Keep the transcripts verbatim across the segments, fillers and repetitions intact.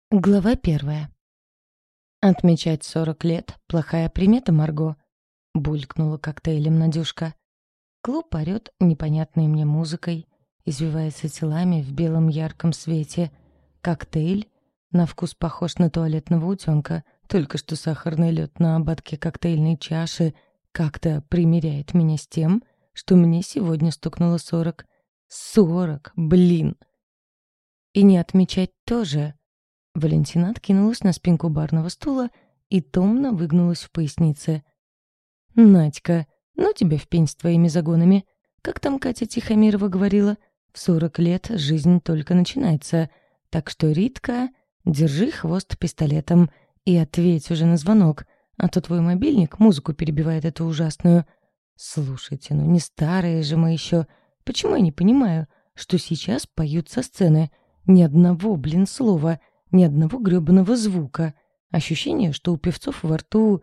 Глава первая. «Отмечать сорок лет — плохая примета, Марго», — булькнула коктейлем Надюшка. Клуб орёт непонятной мне музыкой, извивается телами в белом ярком свете. Коктейль на вкус похож на туалетного утёнка, только что сахарный лёд на ободке коктейльной чаши как-то примиряет меня с тем, что мне сегодня стукнуло сорок. Сорок, блин! И не отмечать тоже. Валентина откинулась на спинку барного стула и томно выгнулась в пояснице. «Надька, ну тебе в пень с твоими загонами. Как там Катя Тихомирова говорила, в сорок лет жизнь только начинается. Так что, Ритка, держи хвост пистолетом и ответь уже на звонок, а то твой мобильник музыку перебивает эту ужасную. Слушайте, ну не старые же мы еще. Почему я не понимаю, что сейчас поют со сцены? Ни одного, блин, слова». Ни одного грёбаного звука. Ощущение, что у певцов во рту...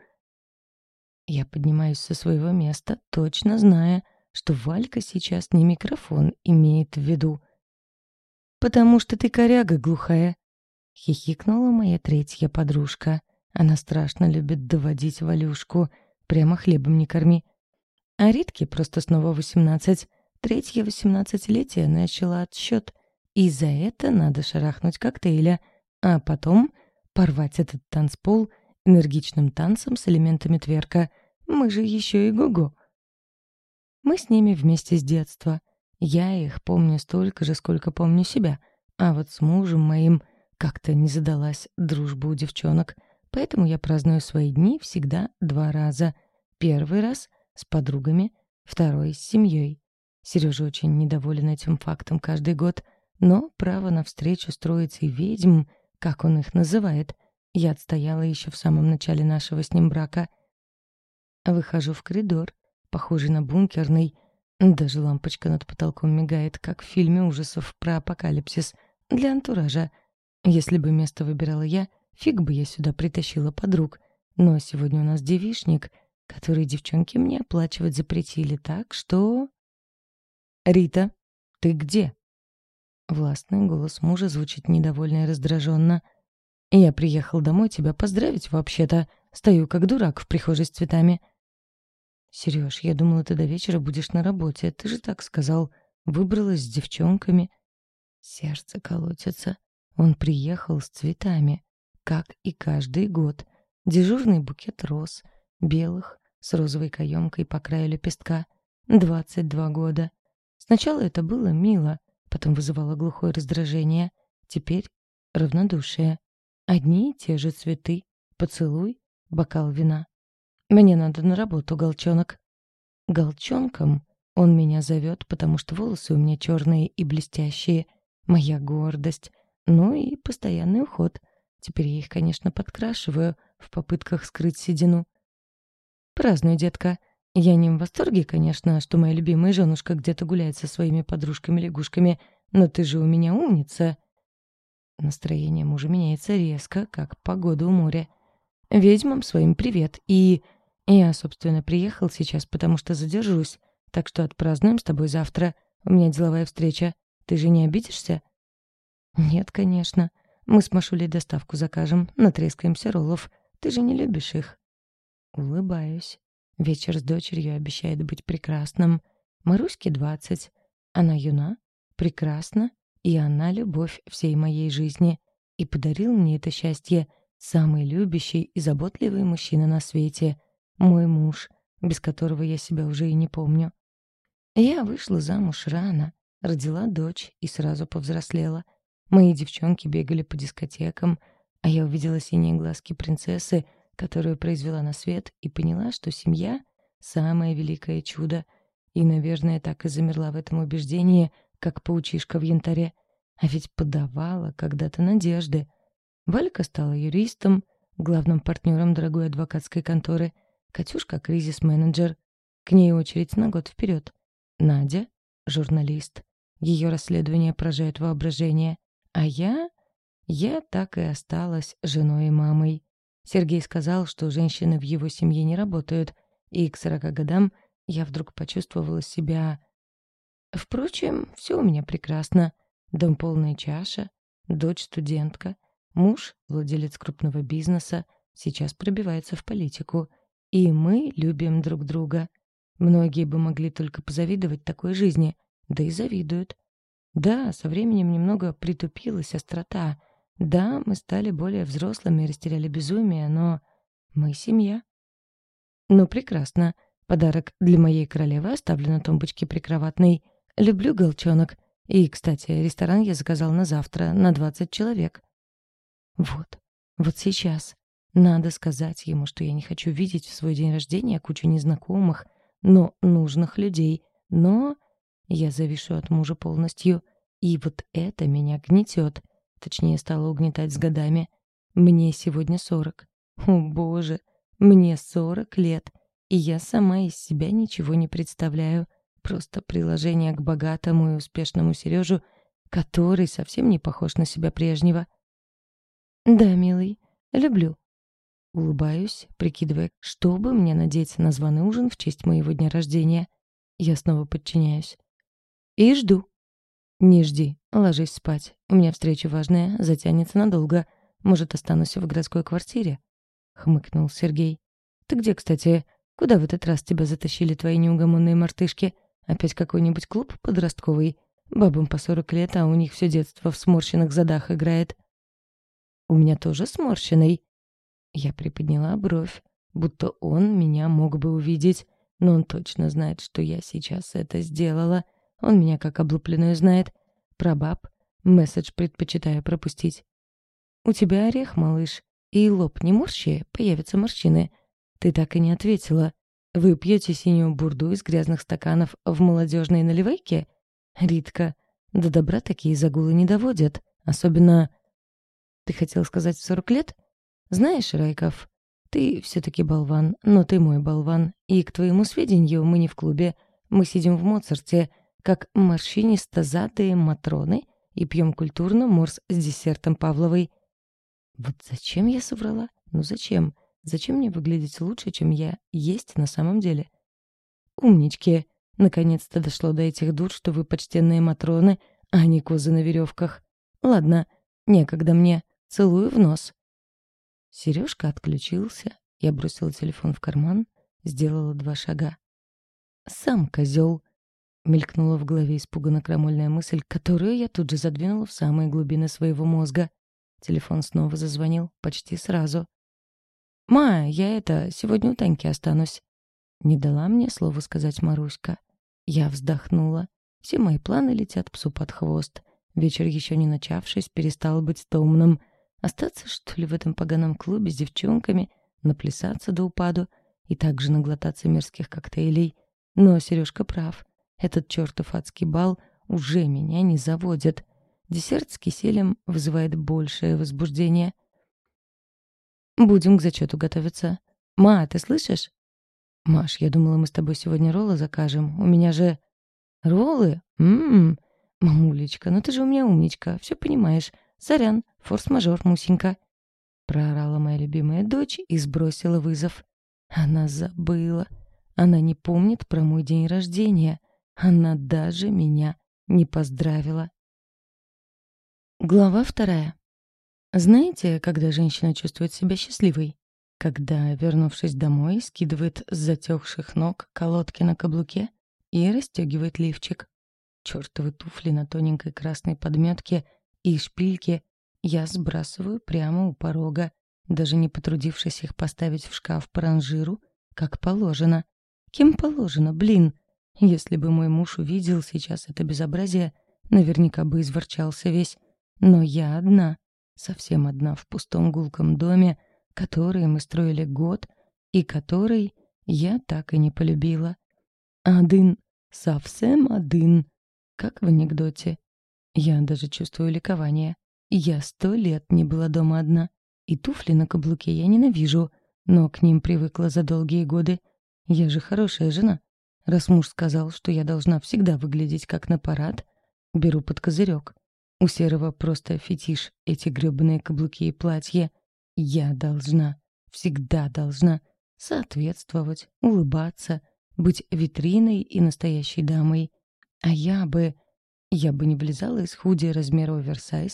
Я поднимаюсь со своего места, точно зная, что Валька сейчас не микрофон имеет в виду. «Потому что ты коряга глухая», — хихикнула моя третья подружка. Она страшно любит доводить Валюшку. Прямо хлебом не корми. А Ритке просто снова восемнадцать. Третье восемнадцатилетие начала отсчет. И за это надо шарахнуть коктейля. А потом порвать этот танцпол энергичным танцем с элементами тверка. Мы же еще и гугу. Мы с ними вместе с детства. Я их помню столько же, сколько помню себя. А вот с мужем моим как-то не задалась дружба у девчонок. Поэтому я праздную свои дни всегда два раза. Первый раз с подругами, второй с семьей. Сережа очень недоволен этим фактом каждый год. Но право на встречу с троицей ведьм, как он их называет, я отстояла еще в самом начале нашего с ним брака. Выхожу в коридор, похожий на бункерный. Даже лампочка над потолком мигает, как в фильме ужасов про апокалипсис, для антуража. Если бы место выбирала я, фиг бы я сюда притащила подруг. Но сегодня у нас девичник, который девчонки мне оплачивать запретили, так что... «Рита, ты где?» Властный голос мужа звучит недовольно и раздраженно. «Я приехал домой тебя поздравить, вообще-то. Стою как дурак в прихожей с цветами». «Серёж, я думала, ты до вечера будешь на работе. Ты же так сказал. Выбралась с девчонками». Сердце колотится. Он приехал с цветами, как и каждый год. Дежурный букет роз, белых, с розовой каемкой по краю лепестка. Двадцать два года. Сначала это было мило, потом вызывало глухое раздражение. Теперь равнодушие. Одни и те же цветы, поцелуй, бокал вина. Мне надо на работу, голчонок. Голчонком он меня зовет, потому что волосы у меня черные и блестящие. Моя гордость. Ну и постоянный уход. Теперь я их, конечно, подкрашиваю в попытках скрыть седину. Празднуй, детка. Я не в восторге, конечно, что моя любимая женушка где-то гуляет со своими подружками-лягушками, но ты же у меня умница. Настроение мужа меняется резко, как погода у моря. Ведьмам своим привет. И я, собственно, приехал сейчас, потому что задержусь. Так что отпразднуем с тобой завтра. У меня деловая встреча. Ты же не обидишься? Нет, конечно. Мы с Машулей доставку закажем, натрескаемся роллов. Ты же не любишь их. Улыбаюсь. Вечер с дочерью обещает быть прекрасным. Маруське двадцать. Она юна, прекрасна, и она любовь всей моей жизни. И подарил мне это счастье самый любящий и заботливый мужчина на свете. Мой муж, без которого я себя уже и не помню. Я вышла замуж рано, родила дочь и сразу повзрослела. Мои девчонки бегали по дискотекам, а я увидела синие глазки принцессы, которую произвела на свет, и поняла, что семья — самое великое чудо. И, наверное, так и замерла в этом убеждении, как паучишка в янтаре. А ведь подавала когда-то надежды. Валька стала юристом, главным партнером дорогой адвокатской конторы. Катюшка — кризис-менеджер. К ней очередь на год вперед. Надя — журналист. Ее расследование поражает воображение. А я... Я так и осталась женой и мамой. Сергей сказал, что женщины в его семье не работают, и к сорока годам я вдруг почувствовала себя... Впрочем, все у меня прекрасно. Дом полная чаша, дочь студентка, Муж, владелец крупного бизнеса, сейчас пробивается в политику. И мы любим друг друга. Многие бы могли только позавидовать такой жизни, да и завидуют. Да, со временем немного притупилась острота. Да, мы стали более взрослыми и растеряли безумие, но мы семья. Ну, прекрасно. Подарок для моей королевы оставлен на тумбочке прикроватной. Люблю голчонок. И, кстати, ресторан я заказал на завтра, на двадцать человек. Вот, вот сейчас. Надо сказать ему, что я не хочу видеть в свой день рождения кучу незнакомых, но нужных людей. Но я завишу от мужа полностью. И вот это меня гнетет. Точнее, стало угнетать с годами. Мне сегодня сорок. О, боже, мне сорок лет. И я сама из себя ничего не представляю. Просто приложение к богатому и успешному Сережу, который совсем не похож на себя прежнего. «Да, милый, люблю». Улыбаюсь, прикидывая, что бы мне надеть на званый ужин в честь моего дня рождения. Я снова подчиняюсь. И жду. «Не жди, ложись спать. У меня встреча важная, затянется надолго. Может, останусь в городской квартире?» — хмыкнул Сергей. «Ты где, кстати? Куда в этот раз тебя затащили твои неугомонные мартышки? Опять какой-нибудь клуб подростковый? Бабам по сорок лет, а у них все детство в сморщенных задах играет». «У меня тоже сморщенный». Я приподняла бровь, будто он меня мог бы увидеть, но он точно знает, что я сейчас это сделала. Он меня как облупленную знает. Про баб месседж предпочитаю пропустить. «У тебя орех, малыш, и лоб не морщи, появятся морщины. Ты так и не ответила. Вы пьете синюю бурду из грязных стаканов в молодежной наливайке? Ритка, до добра такие загулы не доводят. Особенно... Ты хотел сказать в сорок лет? Знаешь, Райков, ты все-таки болван, но ты мой болван. И, к твоему сведению, мы не в клубе. Мы сидим в Моцарте, как морщинисто-задые матроны, и пьем культурно морс с десертом Павловой. Вот зачем я соврала? Ну зачем? Зачем мне выглядеть лучше, чем я есть на самом деле? Умнички. Наконец-то дошло до этих дур, что вы почтенные матроны, а не козы на веревках. Ладно, некогда мне. Целую в нос. Сережка отключился. Я бросила телефон в карман, сделала два шага. «Сам козел!» — мелькнула в голове испуганно крамольная мысль, которую я тут же задвинула в самые глубины своего мозга. Телефон снова зазвонил почти сразу. «Ма, я это, сегодня у Таньки останусь». Не дала мне слова сказать Маруська. Я вздохнула. Все мои планы летят псу под хвост. Вечер, еще не начавшись, перестал быть томным. Остаться, что ли, в этом поганом клубе с девчонками, наплясаться до упаду и также наглотаться мерзких коктейлей. Но Сережка прав. Этот чертов адский бал уже меня не заводит. Десерт с киселем вызывает большее возбуждение. «Будем к зачету готовиться. Ма, ты слышишь?» «Маш, я думала, мы с тобой сегодня роллы закажем. У меня же...» «Роллы? Ммм, мамулечка, ну ты же у меня умничка, все понимаешь. Сорян, форс-мажор, Мусенька». Проорала моя любимая дочь и сбросила вызов. Она забыла. Она не помнит про мой день рождения. Она даже меня не поздравила. Глава вторая. Знаете, когда женщина чувствует себя счастливой? Когда, вернувшись домой, скидывает с затёхших ног колодки на каблуке и расстёгивает лифчик. Чёртовы туфли на тоненькой красной подмётке и шпильки я сбрасываю прямо у порога, даже не потрудившись их поставить в шкаф по ранжиру, как положено. Кем положено, блин? Если бы мой муж увидел сейчас это безобразие, наверняка бы изворчался весь. Но я одна, совсем одна в пустом гулком доме, который мы строили год и который я так и не полюбила. Один, совсем один, как в анекдоте. Я даже чувствую ликование. Я сто лет не была дома одна, и туфли на каблуке я ненавижу, но к ним привыкла за долгие годы. Я же хорошая жена. Раз муж сказал, что я должна всегда выглядеть как на парад, беру под козырек. У Серого просто фетиш эти грёбаные каблуки и платья. Я должна, всегда должна соответствовать, улыбаться, быть витриной и настоящей дамой. А я бы... Я бы не влезала из худи размера оверсайз,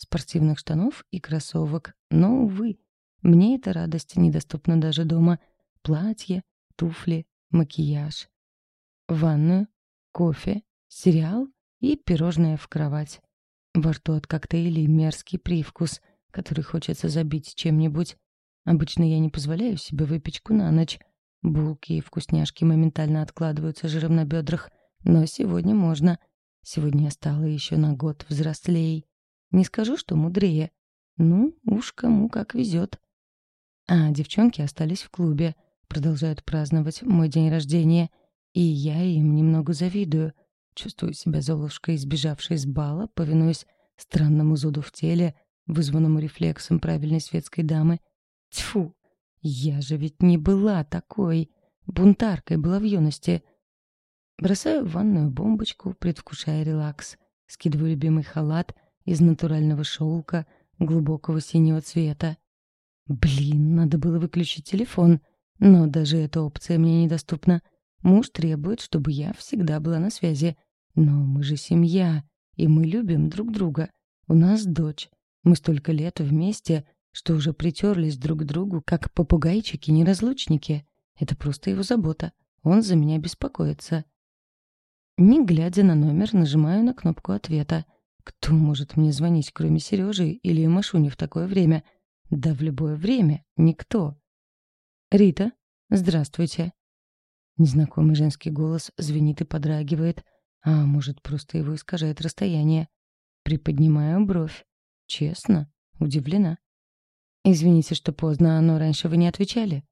спортивных штанов и кроссовок. Но, увы, мне эта радость недоступна даже дома. Платье, туфли, макияж. Ванную, кофе, сериал и пирожное в кровать. Во рту от коктейлей мерзкий привкус, который хочется забить чем-нибудь. Обычно я не позволяю себе выпечку на ночь. Булки и вкусняшки моментально откладываются жиром на бедрах. Но сегодня можно. Сегодня я стала еще на год взрослей. Не скажу, что мудрее. Ну, уж кому как везет. А девчонки остались в клубе. Продолжают праздновать мой день рождения. И я им немного завидую. Чувствую себя Золушкой, сбежавшей с бала, повинуясь странному зуду в теле, вызванному рефлексом правильной светской дамы. Тьфу! Я же ведь не была такой. Бунтаркой была в юности. Бросаю в ванную бомбочку, предвкушая релакс. Скидываю любимый халат из натурального шелка глубокого синего цвета. Блин, надо было выключить телефон. Но даже эта опция мне недоступна. Муж требует, чтобы я всегда была на связи. Но мы же семья, и мы любим друг друга. У нас дочь. Мы столько лет вместе, что уже притерлись друг к другу, как попугайчики-неразлучники. Это просто его забота. Он за меня беспокоится. Не глядя на номер, нажимаю на кнопку ответа. Кто может мне звонить, кроме Сережи или Машуни в такое время? Да в любое время. Никто. «Рита, здравствуйте». Незнакомый женский голос звенит и подрагивает. А может, просто его искажает расстояние. Приподнимаю бровь. Честно, удивлена. «Извините, что поздно, но раньше вы не отвечали».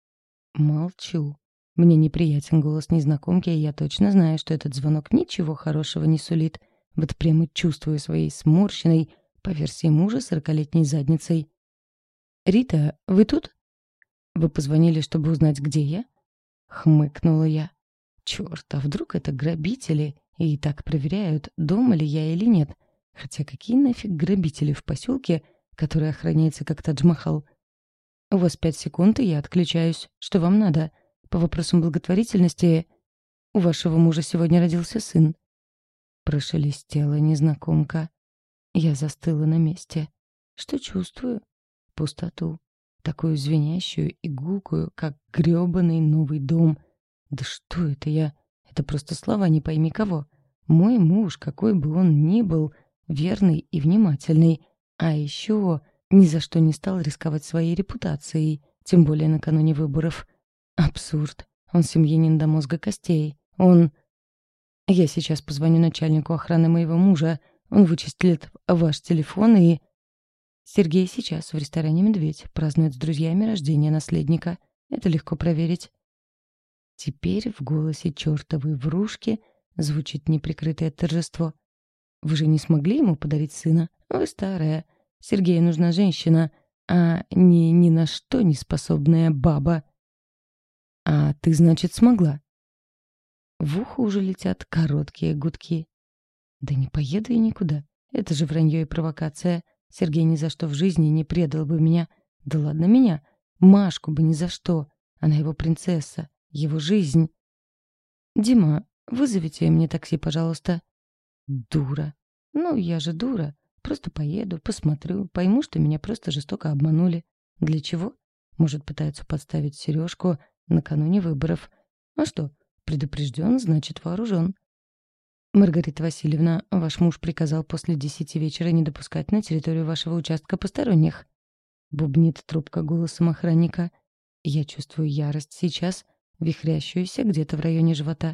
Молчу. Мне неприятен голос незнакомки, и я точно знаю, что этот звонок ничего хорошего не сулит. Вот прямо чувствую своей сморщенной, по версии мужа, сорокалетней задницей. «Рита, вы тут? Вы позвонили, чтобы узнать, где я?» Хмыкнула я. Чёрт, а вдруг это грабители и так проверяют, дома ли я или нет? Хотя какие нафиг грабители в поселке, который охраняется как Тадж-Махал? У вас пять секунд, и я отключаюсь. Что вам надо? По вопросам благотворительности у вашего мужа сегодня родился сын. Прошелестела незнакомка. Я застыла на месте. Что чувствую? Пустоту. Такую звенящую и гулкую, как грёбаный новый дом. Да что это я? Это просто слова не пойми кого. Мой муж, какой бы он ни был, верный и внимательный. А еще ни за что не стал рисковать своей репутацией, тем более накануне выборов. Абсурд. Он семьянин до мозга костей. Он... Я сейчас позвоню начальнику охраны моего мужа. Он вычислит ваш телефон и... Сергей сейчас в ресторане «Медведь» празднует с друзьями рождение наследника. Это легко проверить. Теперь в голосе чертовой врушки звучит неприкрытое торжество. Вы же не смогли ему подарить сына? Вы старая. Сергею нужна женщина, а не ни на что не способная баба. А ты, значит, смогла? В ухо уже летят короткие гудки. Да не поеду я никуда. Это же вранье и провокация. Сергей ни за что в жизни не предал бы меня. Да ладно меня. Машку бы ни за что. Она его принцесса, его жизнь. Дима, вызовите мне такси, пожалуйста. Дура. Ну, я же дура. Просто поеду, посмотрю, пойму, что меня просто жестоко обманули. Для чего? Может, пытаются подставить Сережку накануне выборов. А что, предупрежден, значит вооружен. Маргарита Васильевна, ваш муж приказал после десяти вечера не допускать на территорию вашего участка посторонних. Бубнит трубка голосом охранника. Я чувствую ярость сейчас, вихрящуюся где-то в районе живота.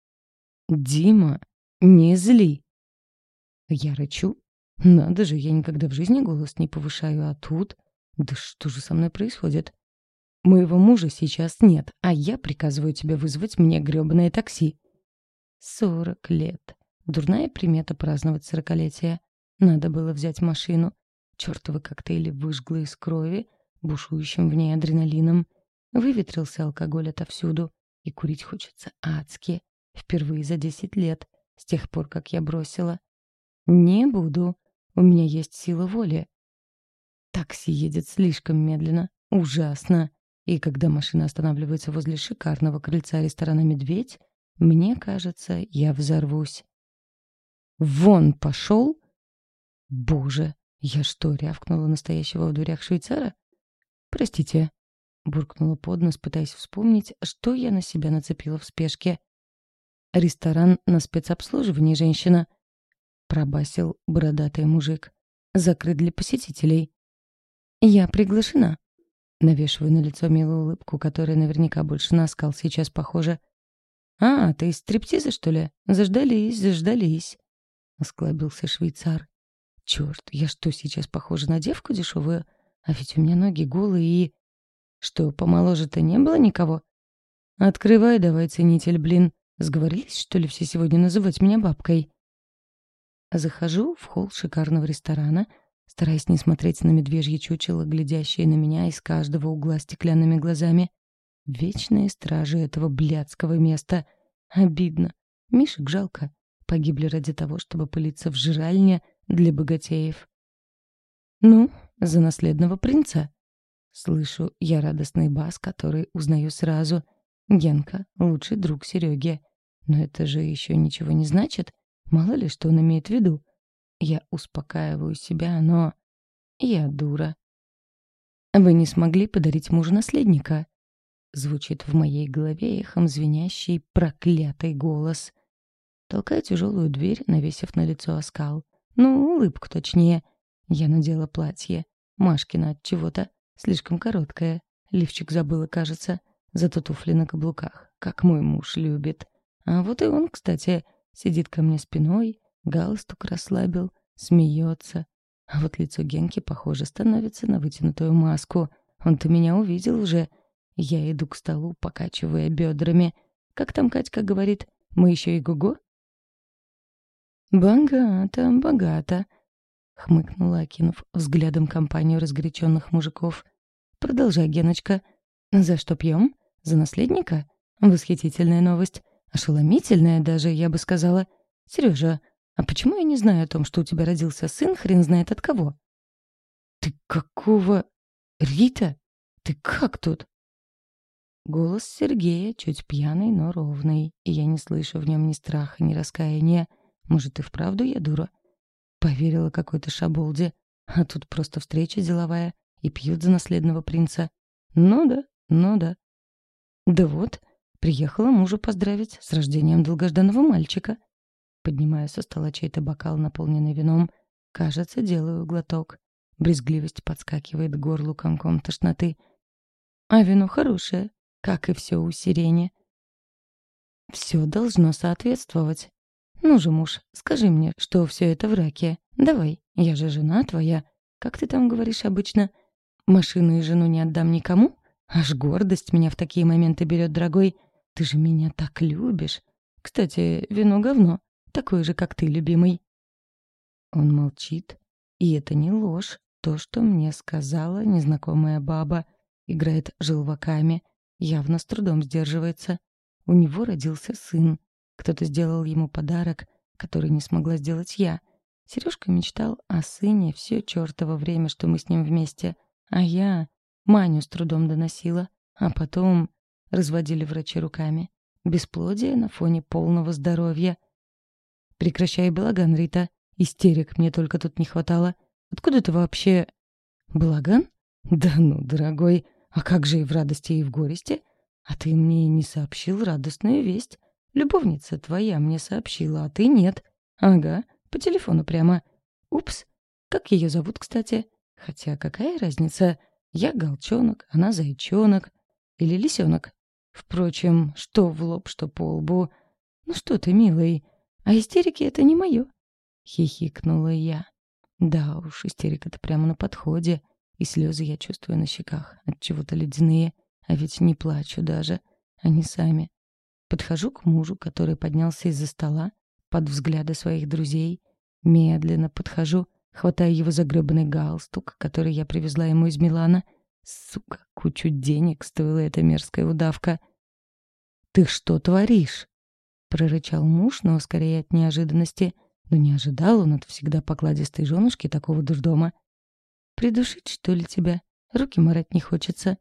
«Дима, не зли!» Я рычу. Надо же, я никогда в жизни голос не повышаю, а тут... Да что же со мной происходит? Моего мужа сейчас нет, а я приказываю тебе вызвать мне грёбаное такси. Сорок лет. Дурная примета праздновать сорокалетие. Надо было взять машину. Чёртовы коктейли выжгло из крови, бушующим в ней адреналином. Выветрился алкоголь отовсюду, и курить хочется адски. Впервые за десять лет, с тех пор, как я бросила. Не буду. У меня есть сила воли. Такси едет слишком медленно. Ужасно. И когда машина останавливается возле шикарного крыльца ресторана «Медведь», мне кажется, я взорвусь. Вон пошел? Боже, Я что, рявкнула настоящего в дверях швейцара? «Простите», — буркнула под нос, пытаясь вспомнить, что я на себя нацепила в спешке. «Ресторан на спецобслуживании, женщина», — пробасил бородатый мужик. «Закрыт для посетителей». «Я приглашена». Навешиваю на лицо милую улыбку, которая наверняка больше на оскал сейчас похожа. «А, ты из стриптиза, что ли? Заждались, заждались», — осклабился швейцар. «Чёрт, я что, сейчас похожа на девку дешевую? А ведь у меня ноги голые и...» «Что, помоложе-то не было никого?» «Открывай давай, ценитель, блин. Сговорились, что ли, все сегодня называть меня бабкой?» Захожу в холл шикарного ресторана, стараясь не смотреть на медвежье чучело, глядящее на меня из каждого угла стеклянными глазами. Вечные стражи этого блядского места. Обидно. Мишек жалко. Погибли ради того, чтобы пылиться в жральне для богатеев. «Ну, за наследного принца!» Слышу я радостный бас, который узнаю сразу. Генка — лучший друг Сереги. Но это же еще ничего не значит. Мало ли, что он имеет в виду. Я успокаиваю себя, но... Я дура. «Вы не смогли подарить мужу наследника?» Звучит в моей голове эхом звенящий проклятый голос. Толкаю тяжелую дверь, навесив на лицо оскал. Ну, улыбку точнее. Я надела платье. Машкина от чего-то. Слишком короткое. Лифчик забыла, кажется. Зато туфли на каблуках. Как мой муж любит. А вот и он, кстати, сидит ко мне спиной, галстук расслабил, смеется. А вот лицо Генки, похоже, становится на вытянутую маску. Он-то меня увидел уже. Я иду к столу, покачивая бедрами. Как там Катька говорит, мы еще и гуго? «Богато, богато», — хмыкнула, окинув взглядом компанию разгоряченных мужиков. «Продолжай, Геночка. За что пьем? За наследника? Восхитительная новость. Ошеломительная даже, я бы сказала. Сережа, а почему я не знаю о том, что у тебя родился сын, хрен знает от кого?» «Ты какого... Рита? Ты как тут?» Голос Сергея чуть пьяный, но ровный, и я не слышу в нем ни страха, ни раскаяния. Может, и вправду я дура? Поверила какой-то шаболде, а тут просто встреча деловая, и пьют за наследного принца. Ну да, ну да. Да вот, приехала мужу поздравить с рождением долгожданного мальчика. Поднимаю со стола чей-то бокал, наполненный вином. Кажется, делаю глоток. Брезгливость подскакивает к горлу комком тошноты. А вино хорошее, как и все у сирени. Все должно соответствовать. Ну же, муж, скажи мне, что все это в раке. Давай, я же жена твоя. Как ты там говоришь обычно? Машину и жену не отдам никому? Аж гордость меня в такие моменты берет, дорогой. Ты же меня так любишь. Кстати, вино говно. Такое же, как ты, любимый. Он молчит. И это не ложь. То, что мне сказала незнакомая баба. Играет желваками. Явно с трудом сдерживается. У него родился сын. Кто-то сделал ему подарок, который не смогла сделать я. Сережка мечтал о сыне все чертово время, что мы с ним вместе. А я Маню с трудом доносила. А потом разводили врачи руками. Бесплодие на фоне полного здоровья. Прекращай балаган, Рита. Истерик мне только тут не хватало. Откуда ты вообще... Балаган? Да ну, дорогой. А как же и в радости, и в горести? А ты мне не сообщил радостную весть. Любовница твоя мне сообщила, а ты нет. Ага, по телефону прямо. Упс. Как ее зовут, кстати? Хотя какая разница? Я голчонок, она зайчонок. Или лисенок. Впрочем, что в лоб, что по лбу. Ну что ты, милый, а истерики — это не мое. Хихикнула я. Да уж, истерика-то прямо на подходе. И слезы я чувствую на щеках, от чего-то ледяные. А ведь не плачу даже. Они сами. Подхожу к мужу, который поднялся из-за стола, под взгляды своих друзей. Медленно подхожу, хватаю его за грёбаный галстук, который я привезла ему из Милана. Сука, кучу денег стоила эта мерзкая удавка. «Ты что творишь?» — прорычал муж, но скорее от неожиданности. Но не ожидал он от всегда покладистой женушки такого дурдома. «Придушить, что ли, тебя? Руки марать не хочется».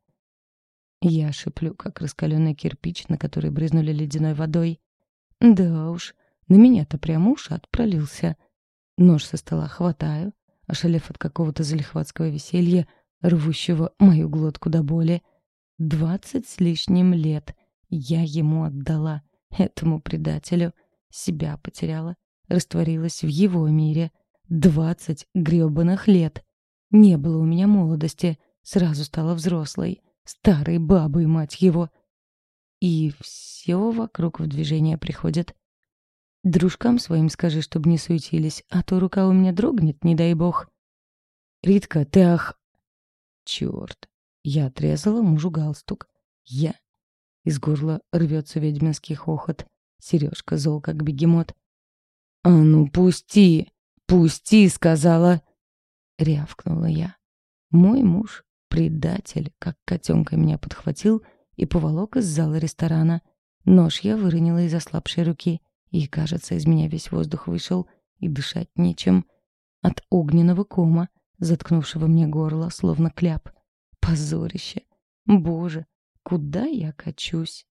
Я шиплю, как раскаленный кирпич, на который брызнули ледяной водой. Да уж, на меня-то прямо ушат пролился. Нож со стола хватаю, ошалев от какого-то залихватского веселья, рвущего мою глотку до боли. Двадцать с лишним лет я ему отдала, этому предателю. Себя потеряла, растворилась в его мире. Двадцать грёбаных лет. Не было у меня молодости, сразу стала взрослой, старой бабой, мать его. И все вокруг в движение приходит. Дружкам своим скажи, чтобы не суетились, а то рука у меня дрогнет, не дай бог. Ритка, ты ах... Чёрт. Я отрезала мужу галстук. Я... Из горла рвется ведьминский хохот. Сережка зол, как бегемот. «А ну, пусти! Пусти!» — сказала. Рявкнула я. Мой муж, предатель, как котенка меня подхватил и поволок из зала ресторана. Нож я выронила из ослабшей руки, и, кажется, из меня весь воздух вышел, и дышать нечем. От огненного кома, заткнувшего мне горло, словно кляп. Позорище! Боже, куда я качусь?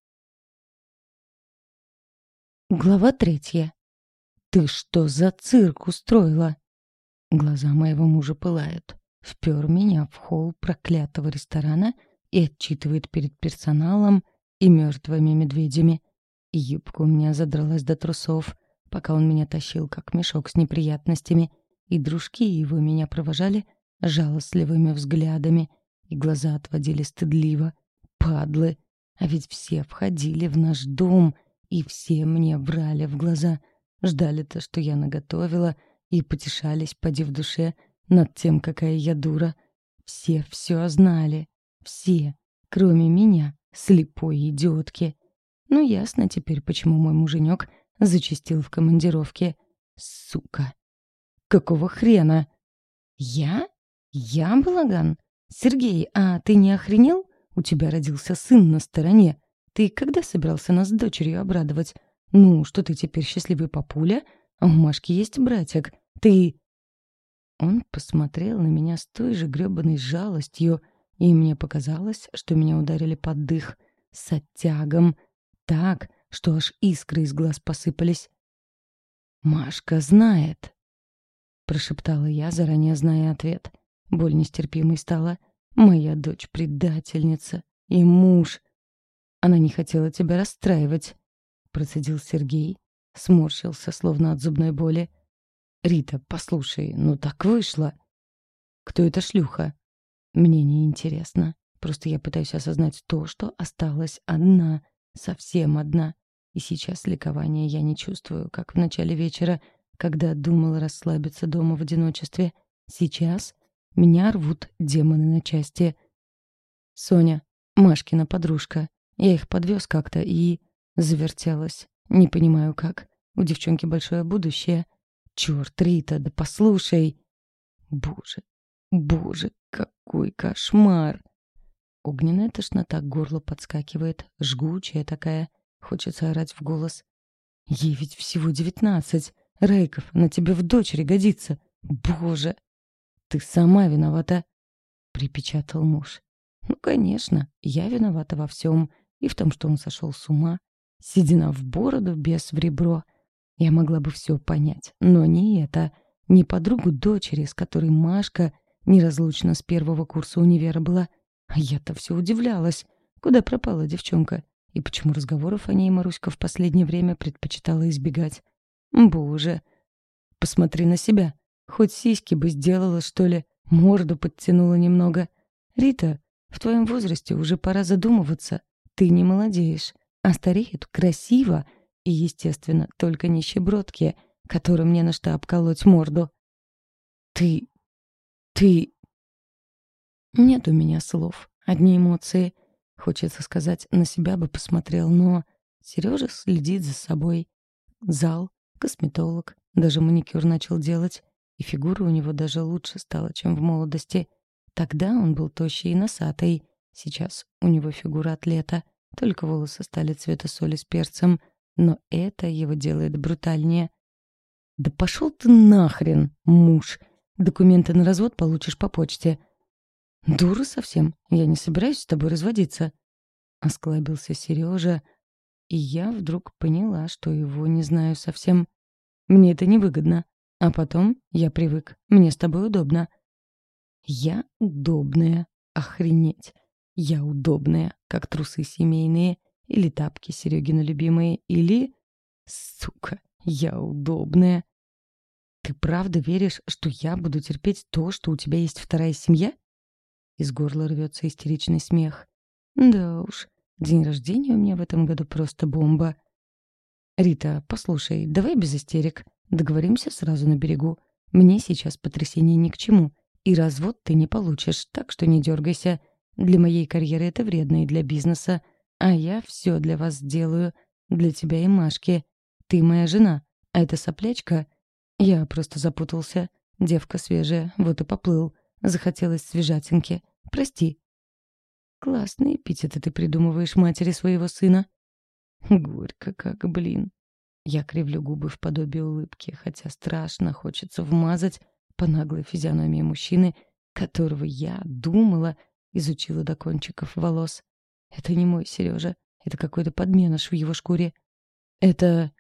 Глава третья. «Ты что за цирк устроила?» Глаза моего мужа пылают. Впер меня в холл проклятого ресторана и отчитывает перед персоналом и мертвыми медведями. Юбка у меня задралась до трусов, пока он меня тащил, как мешок с неприятностями, и дружки его меня провожали жалостливыми взглядами, и глаза отводили стыдливо. Падлы! А ведь все входили в наш дом, и все мне врали в глаза. Ждали-то, что я наготовила, и потешались, поди в душе, над тем, какая я дура. Все все знали. Все, кроме меня, слепой идиотки. Ну, ясно теперь, почему мой муженек зачастил в командировке. Сука! Какого хрена? Я? Я балаган? Сергей, а ты не охренел? У тебя родился сын на стороне. Ты когда собирался нас с дочерью обрадовать? Ну, что ты теперь счастливый папуля? А у Машки есть братик. Ты...» Он посмотрел на меня с той же грёбаной жалостью, и мне показалось, что меня ударили под дых с оттягом, так, что аж искры из глаз посыпались. «Машка знает», — прошептала я, заранее зная ответ. Боль нестерпимой стала. «Моя дочь предательница. И муж. Она не хотела тебя расстраивать», — процедил Сергей. Сморщился, словно от зубной боли. «Рита, послушай, ну так вышло». «Кто эта шлюха?» «Мне не интересно. Просто я пытаюсь осознать то, что осталась одна, совсем одна. И сейчас ликования я не чувствую, как в начале вечера, когда думала расслабиться дома в одиночестве. Сейчас меня рвут демоны на части. Соня, Машкина подружка. Я их подвез как-то и... завертелась. Не понимаю, как. У девчонки большое будущее. Чёрт, Рита, да послушай. Боже, боже, какой кошмар. Огненная тошнота к горлу подскакивает, жгучая такая. Хочется орать в голос. Ей ведь всего девятнадцать. Рейков, на тебе в дочери годится. Боже, ты сама виновата, припечатал муж. Ну, конечно, я виновата во всем. И в том, что он сошел с ума. Седина в бороду, бес в ребро. Я могла бы все понять, но не это. Не подругу дочери, с которой Машка неразлучна с первого курса универа была. А я-то все удивлялась. Куда пропала девчонка? И почему разговоров о ней Маруська в последнее время предпочитала избегать? Боже, посмотри на себя. Хоть сиськи бы сделала, что ли, морду подтянула немного. Рита, в твоем возрасте уже пора задумываться. Ты не молодеешь, а стареют красиво и, естественно, только нищебродки, которым не на что обколоть морду. Ты... ты... Нет у меня слов, одни эмоции. Хочется сказать, на себя бы посмотрел, но... Сережа следит за собой. Зал, косметолог, даже маникюр начал делать, и фигура у него даже лучше стала, чем в молодости. Тогда он был тощий и носатый. Сейчас у него фигура атлета, только волосы стали цвета соли с перцем, но это его делает брутальнее. «Да пошел ты нахрен, муж! Документы на развод получишь по почте». «Дура совсем, я не собираюсь с тобой разводиться», — осклабился Сережа, и я вдруг поняла, что его не знаю совсем. «Мне это невыгодно. А потом я привык. Мне с тобой удобно. Я удобная. Охренеть. Я удобная, как трусы семейные, или тапки Серёгины любимые, или... Сука, я удобная. Ты правда веришь, что я буду терпеть то, что у тебя есть вторая семья? Из горла рвется истеричный смех. Да уж, день рождения у меня в этом году просто бомба. Рита, послушай, давай без истерик. Договоримся сразу на берегу. Мне сейчас потрясение ни к чему. И развод ты не получишь, так что не дергайся. Для моей карьеры это вредно и для бизнеса. А я все для вас сделаю. Для тебя и Машки. Ты моя жена. А эта соплячка... Я просто запутался. Девка свежая, вот и поплыл. Захотелось свежатинки. Прости. Классные эпитеты ты придумываешь матери своего сына. Горько как, блин. Я кривлю губы в подобие улыбки, хотя страшно хочется вмазать по наглой физиономии мужчины, которого я думала, изучила до кончиков волос. Это не мой Сережа, это какой-то подменыш в его шкуре. Это...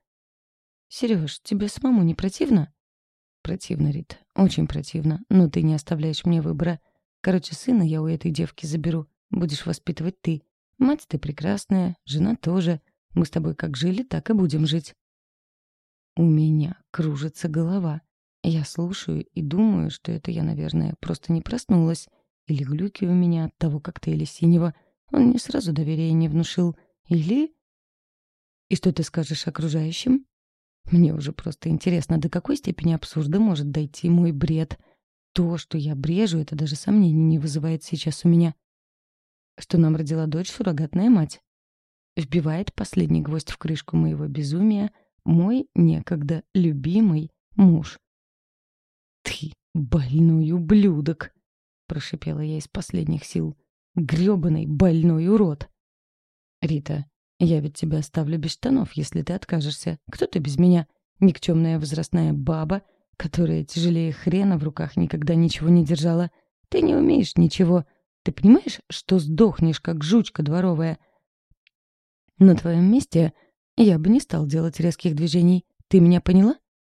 Сереж, тебе самому не противно? Противно, Рит, очень противно, но ты не оставляешь мне выбора. Короче, сына я у этой девки заберу, будешь воспитывать ты. Мать ты прекрасная, жена тоже. Мы с тобой как жили, так и будем жить. У меня кружится голова. Я слушаю и думаю, что это я, наверное, просто не проснулась. Или глюки у меня от того коктейля синего. Он мне сразу доверия не внушил. Или... И что ты скажешь окружающим? Мне уже просто интересно, до какой степени абсурда может дойти мой бред. То, что я брежу, это даже сомнений не вызывает сейчас у меня. Что нам родила дочь суррогатная мать. Вбивает последний гвоздь в крышку моего безумия мой некогда любимый муж. «Ты больной ублюдок!» — прошипела я из последних сил. «Грёбаный больной урод!» «Рита, я ведь тебя оставлю без штанов, если ты откажешься. Кто ты без меня? Никчемная возрастная баба, которая тяжелее хрена в руках никогда ничего не держала. Ты не умеешь ничего. Ты понимаешь, что сдохнешь, как жучка дворовая? На твоем месте я бы не стал делать резких движений. Ты меня поняла?»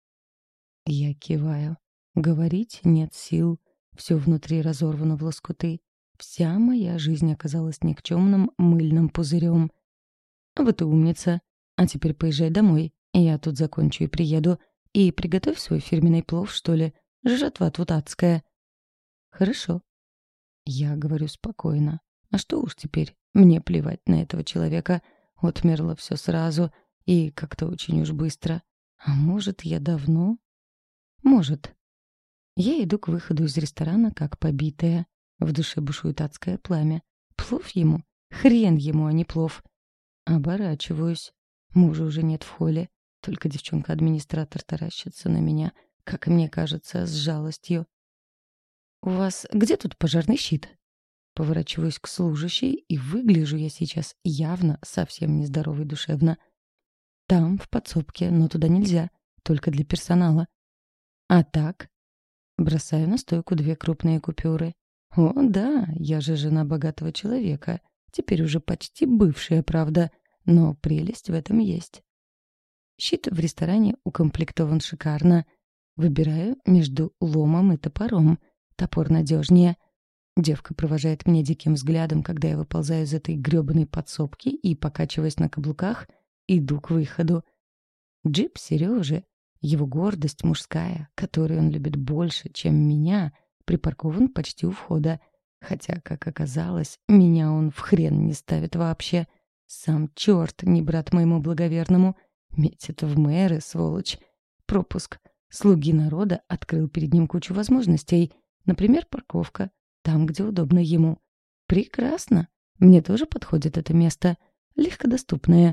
Я киваю. Говорить нет сил. Все внутри разорвано в лоскуты. Вся моя жизнь оказалась никчемным мыльным пузырем. Вот и умница. А теперь поезжай домой. Я тут закончу и приеду. И приготовь свой фирменный плов, что ли. Жратва тут адская. Хорошо. Я говорю спокойно. А что уж теперь? Мне плевать на этого человека. Отмерло все сразу. И как-то очень уж быстро. А может, я давно? Может. Я иду к выходу из ресторана, как побитая. В душе бушует адское пламя. Плов ему? Хрен ему, а не плов. Оборачиваюсь. Мужа уже нет в холле. Только девчонка-администратор таращится на меня, как мне кажется, с жалостью. «У вас где тут пожарный щит?» Поворачиваюсь к служащей, и выгляжу я сейчас явно совсем нездоровой душевно. «Там, в подсобке, но туда нельзя. Только для персонала». «А так?» Бросаю на стойку две крупные купюры. «О, да, я же жена богатого человека. Теперь уже почти бывшая, правда. Но прелесть в этом есть». Щит в ресторане укомплектован шикарно. Выбираю между ломом и топором. Топор надежнее. Девка провожает меня диким взглядом, когда я выползаю из этой грёбаной подсобки и, покачиваясь на каблуках, иду к выходу. Джип Серёжи, его гордость мужская, которую он любит больше, чем меня, припаркован почти у входа. Хотя, как оказалось, меня он в хрен не ставит вообще. Сам чёрт, не брат моему благоверному. Метит в мэры, сволочь. Пропуск. Слуги народа открыл перед ним кучу возможностей. Например, парковка. Там, где удобно ему. Прекрасно. Мне тоже подходит это место. Легкодоступное.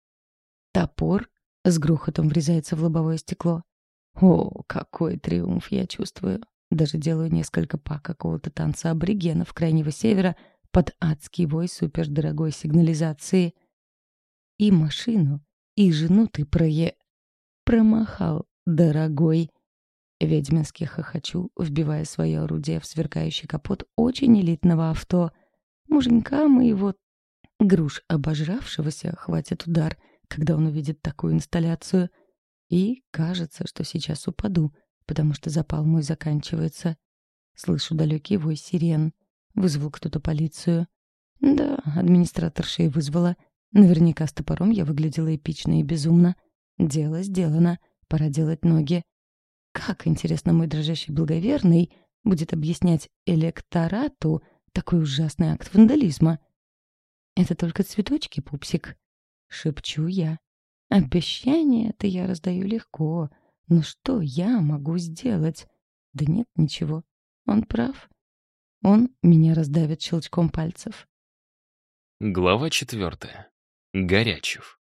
Топор с грохотом врезается в лобовое стекло. О, какой триумф я чувствую. Даже делаю несколько па какого-то танца аборигенов Крайнего Севера под адский вой супердорогой сигнализации. И машину, и жену ты прое... промахал, дорогой. Ведьмински хохочу, вбивая свое орудие в сверкающий капот очень элитного авто. Муженька моего груш обожравшегося хватит удар, когда он увидит такую инсталляцию. И кажется, что сейчас упаду, потому что запал мой заканчивается. Слышу далекий вой сирен. Вызвал кто-то полицию. Да, администраторша и вызвала. Наверняка с топором я выглядела эпично и безумно. Дело сделано. Пора делать ноги. Как, интересно, мой дрожащий благоверный будет объяснять электорату такой ужасный акт вандализма? «Это только цветочки, пупсик», — шепчу я. Обещание-то я раздаю легко. Но что я могу сделать? Да нет, ничего. Он прав. Он меня раздавит щелчком пальцев. Глава четвертая. Горячев.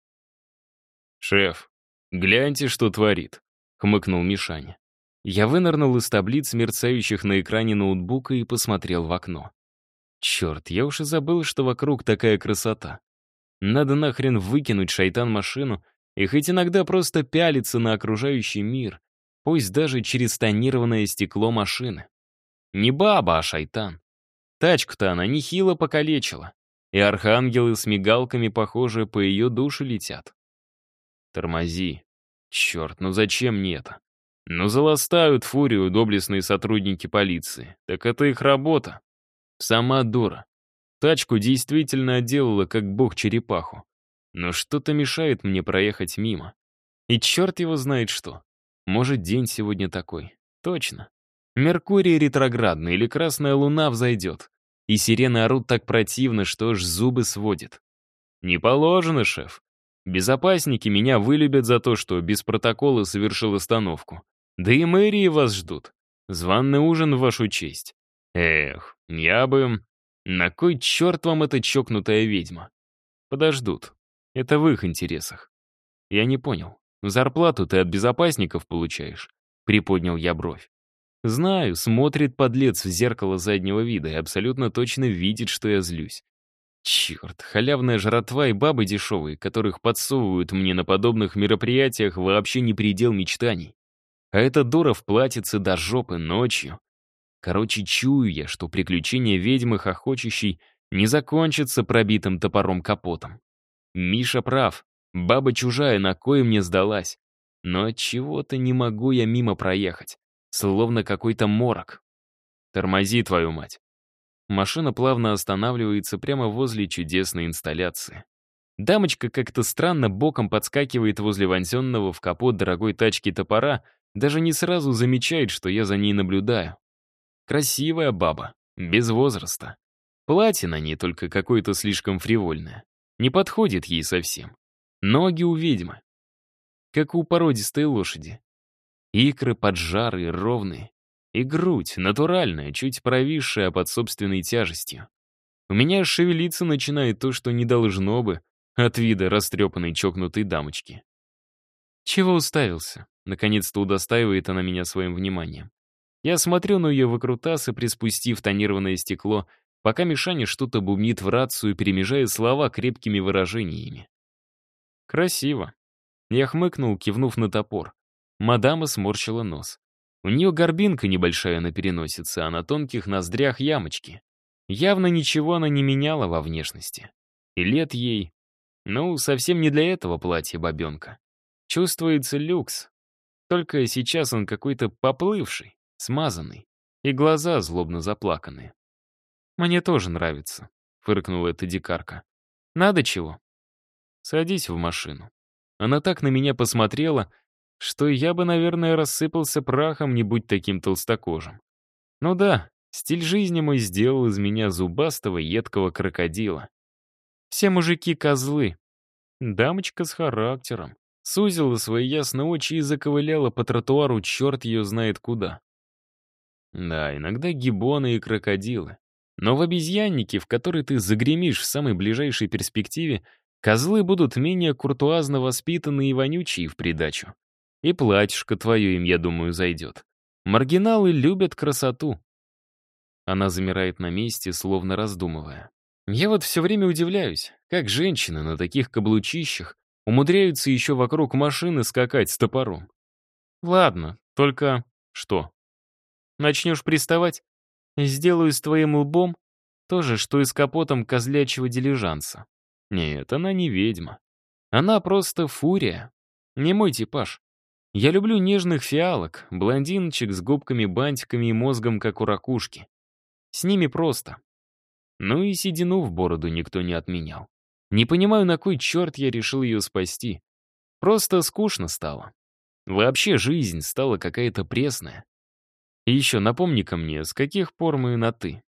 «Шеф, гляньте, что творит», — хмыкнул Мишаня. Я вынырнул из таблиц, мерцающих на экране ноутбука, и посмотрел в окно. Черт, я уж и забыл, что вокруг такая красота. Надо нахрен выкинуть шайтан-машину и хоть иногда просто пялиться на окружающий мир, пусть даже через тонированное стекло машины. Не баба, а шайтан. Тачку-то она нехило покалечила, и архангелы с мигалками, похоже, по ее душе летят. Тормози. Черт, ну зачем мне это? Ну заластают фурию доблестные сотрудники полиции. Так это их работа. Сама дура. Тачку действительно отделала, как бог черепаху. Но что-то мешает мне проехать мимо. И черт его знает что. Может, день сегодня такой. Точно. Меркурий ретроградный или красная луна взойдет. И сирены орут так противно, что аж зубы сводит. Не положено, шеф. Безопасники меня вылюбят за то, что без протокола совершил остановку. Да и мэрии вас ждут. Званый ужин в вашу честь. Эх, я бы... На кой черт вам эта чокнутая ведьма? Подождут. Это в их интересах. Я не понял. Зарплату ты от безопасников получаешь? Приподнял я бровь. Знаю, смотрит подлец в зеркало заднего вида и абсолютно точно видит, что я злюсь. Черт, халявная жратва и бабы дешевые, которых подсовывают мне на подобных мероприятиях, вообще не предел мечтаний. А эта дура в платьице до жопы ночью. Короче, чую я, что приключения ведьмы хохочущей не закончатся пробитым топором капотом. Миша прав, баба чужая, на кое мне сдалась. Но от чего-то не могу я мимо проехать, словно какой-то морок. Тормози, твою мать. Машина плавно останавливается прямо возле чудесной инсталляции. Дамочка как-то странно боком подскакивает возле вонзенного в капот дорогой тачки топора, даже не сразу замечает, что я за ней наблюдаю. Красивая баба, без возраста. Платье на ней только какое-то слишком фривольное. Не подходит ей совсем. Ноги у ведьмы, как у породистой лошади. Икры поджарые, ровные. И грудь, натуральная, чуть провисшая под собственной тяжестью. У меня шевелиться начинает то, что не должно бы, от вида растрепанной чокнутой дамочки. Чего уставился? Наконец-то удостаивает она меня своим вниманием. Я смотрю на ее выкрутасы, приспустив тонированное стекло, пока Мишаня что-то бубнит в рацию, перемежая слова крепкими выражениями. Красиво. Я хмыкнул, кивнув на топор. Мадама сморщила нос. У нее горбинка небольшая на переносице, а на тонких ноздрях ямочки. Явно ничего она не меняла во внешности. И лет ей... Ну, совсем не для этого платья бабенка. Чувствуется люкс. Только сейчас он какой-то поплывший, смазанный, и глаза злобно заплаканные. «Мне тоже нравится», — фыркнула эта дикарка. «Надо чего?» «Садись в машину». Она так на меня посмотрела, что я бы, наверное, рассыпался прахом, не будь таким толстокожим. Ну да, стиль жизни мой сделал из меня зубастого, едкого крокодила. Все мужики — козлы. Дамочка с характером. Сузила свои ясные очи и заковыляла по тротуару черт ее знает куда. Да, иногда гиббоны и крокодилы. Но в обезьяннике, в который ты загремишь в самой ближайшей перспективе, козлы будут менее куртуазно воспитанные и вонючие в придачу. И платьишко твое им, я думаю, зайдет. Маргиналы любят красоту. Она замирает на месте, словно раздумывая. Я вот все время удивляюсь, как женщины на таких каблучищах умудряются еще вокруг машины скакать с топором. Ладно, только... Что? Начнешь приставать? Сделаю с твоим лбом то же, что и с капотом козлячьего дилижанса. Нет, она не ведьма. Она просто фурия. Не мой типаж. Я люблю нежных фиалок, блондиночек с губками-бантиками и мозгом, как у ракушки. С ними просто. Ну и седину в бороду никто не отменял. Не понимаю, на кой черт я решил ее спасти. Просто скучно стало. Вообще жизнь стала какая-то пресная. И еще напомни-ка мне, с каких пор мы на «ты»?»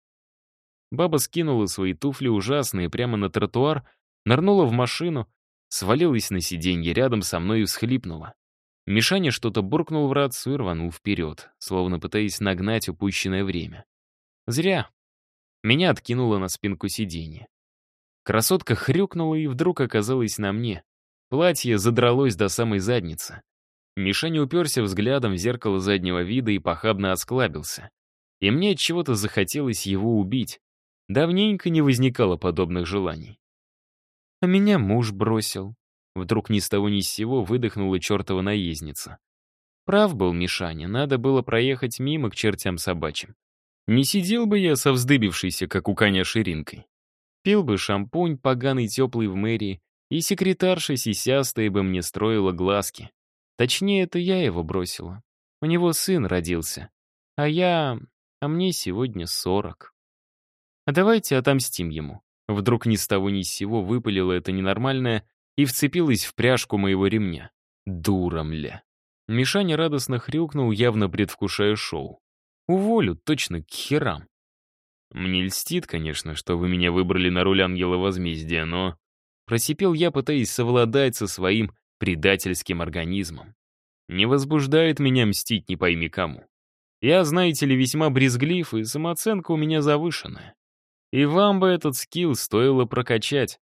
Баба скинула свои туфли ужасные прямо на тротуар, нырнула в машину, свалилась на сиденье рядом со мной и всхлипнула. Мишаня что-то буркнул в рацию и рванул вперед, словно пытаясь нагнать упущенное время. Зря. Меня откинуло на спинку сиденья. Красотка хрюкнула и вдруг оказалась на мне. Платье задралось до самой задницы. Мишаня уперся взглядом в зеркало заднего вида и похабно осклабился. И мне от чего-то захотелось его убить. Давненько не возникало подобных желаний. А меня муж бросил. Вдруг ни с того ни с сего выдохнула чертова наездница. Прав был Мишаня, надо было проехать мимо к чертям собачьим. Не сидел бы я со вздыбившейся, как у коня, ширинкой. Пил бы шампунь, поганый теплый в мэрии, и секретарша сисястая бы мне строила глазки. Точнее, это я его бросила. У него сын родился. А я... А мне сегодня сорок. А давайте отомстим ему. Вдруг ни с того ни с сего выпалило это ненормальное и вцепилась в пряжку моего ремня. Дура, мля. Мишаня радостно хрюкнул, явно предвкушая шоу. Уволю, точно, к херам. Мне льстит, конечно, что вы меня выбрали на роль ангела возмездия, но... Просипел я, пытаясь совладать со своим предательским организмом. Не возбуждает меня мстить не пойми кому. Я, знаете ли, весьма брезглив, и самооценка у меня завышенная. И вам бы этот скилл стоило прокачать.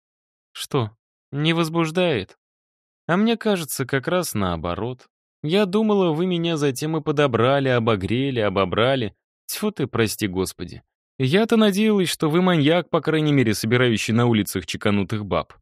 Что, не возбуждает? А мне кажется, как раз наоборот. Я думала, вы меня затем и подобрали, обогрели, обобрали. Тьфу ты, прости господи. Я-то надеялась, что вы маньяк, по крайней мере, собирающий на улицах чеканутых баб.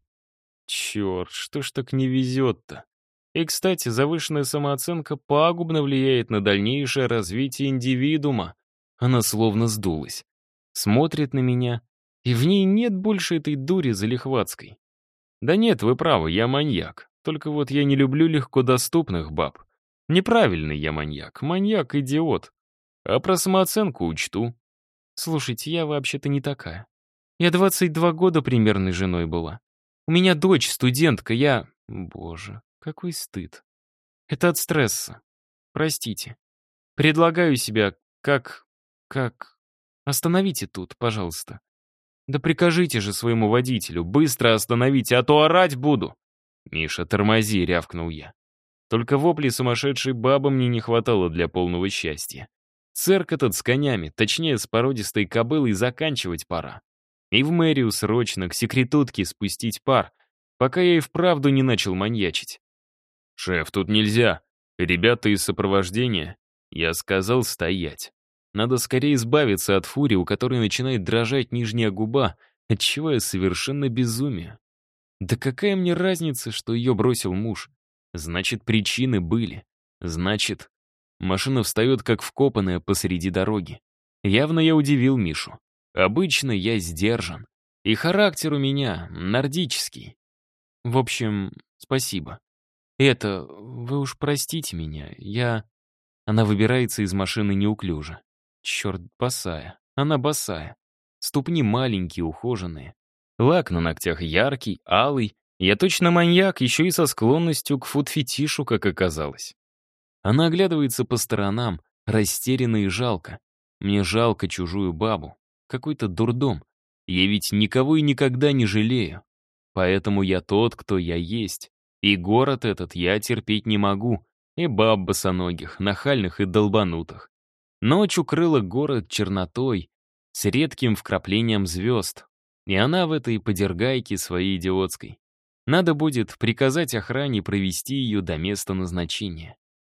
Черт, что ж так не везет-то? И, кстати, завышенная самооценка пагубно влияет на дальнейшее развитие индивидуума. Она словно сдулась. Смотрит на меня, и в ней нет больше этой дури залихватской. Да нет, вы правы, я маньяк. Только вот я не люблю легко доступных баб. Неправильный я маньяк, маньяк-идиот. А про самооценку учту. Слушайте, я вообще-то не такая. Я двадцать два года примерной женой была. У меня дочь студентка, я... Боже, какой стыд. Это от стресса. Простите. Предлагаю себя как... как... Остановите тут, пожалуйста. Да прикажите же своему водителю, быстро остановите, а то орать буду. Миша, тормози, рявкнул я. Только вопли сумасшедшей бабы мне не хватало для полного счастья. Цирк этот с конями, точнее, с породистой кобылой, заканчивать пора. И в мэрию срочно, к секретутке спустить пар, пока я и вправду не начал маньячить. «Шеф, тут нельзя. Ребята из сопровождения...» Я сказал стоять. Надо скорее избавиться от фурии, у которой начинает дрожать нижняя губа, отчего я совершенно безумие. Да какая мне разница, что ее бросил муж? Значит, причины были. Значит... Машина встает как вкопанная посреди дороги. Явно я удивил Мишу. Обычно я сдержан. И характер у меня нордический. В общем, спасибо. Это, вы уж простите меня, я... Она выбирается из машины неуклюже. Черт, босая. Она босая. Ступни маленькие, ухоженные. Лак на ногтях яркий, алый. Я точно маньяк, еще и со склонностью к фуд-фетишу, как оказалось. Она оглядывается по сторонам, растерянно и жалко. Мне жалко чужую бабу. Какой-то дурдом. Я ведь никого и никогда не жалею. Поэтому я тот, кто я есть. И город этот я терпеть не могу. И баб босоногих, нахальных и долбанутых. Ночь укрыла город чернотой, с редким вкраплением звезд. И она в этой подергайке своей идиотской. Надо будет приказать охране провести ее до места назначения.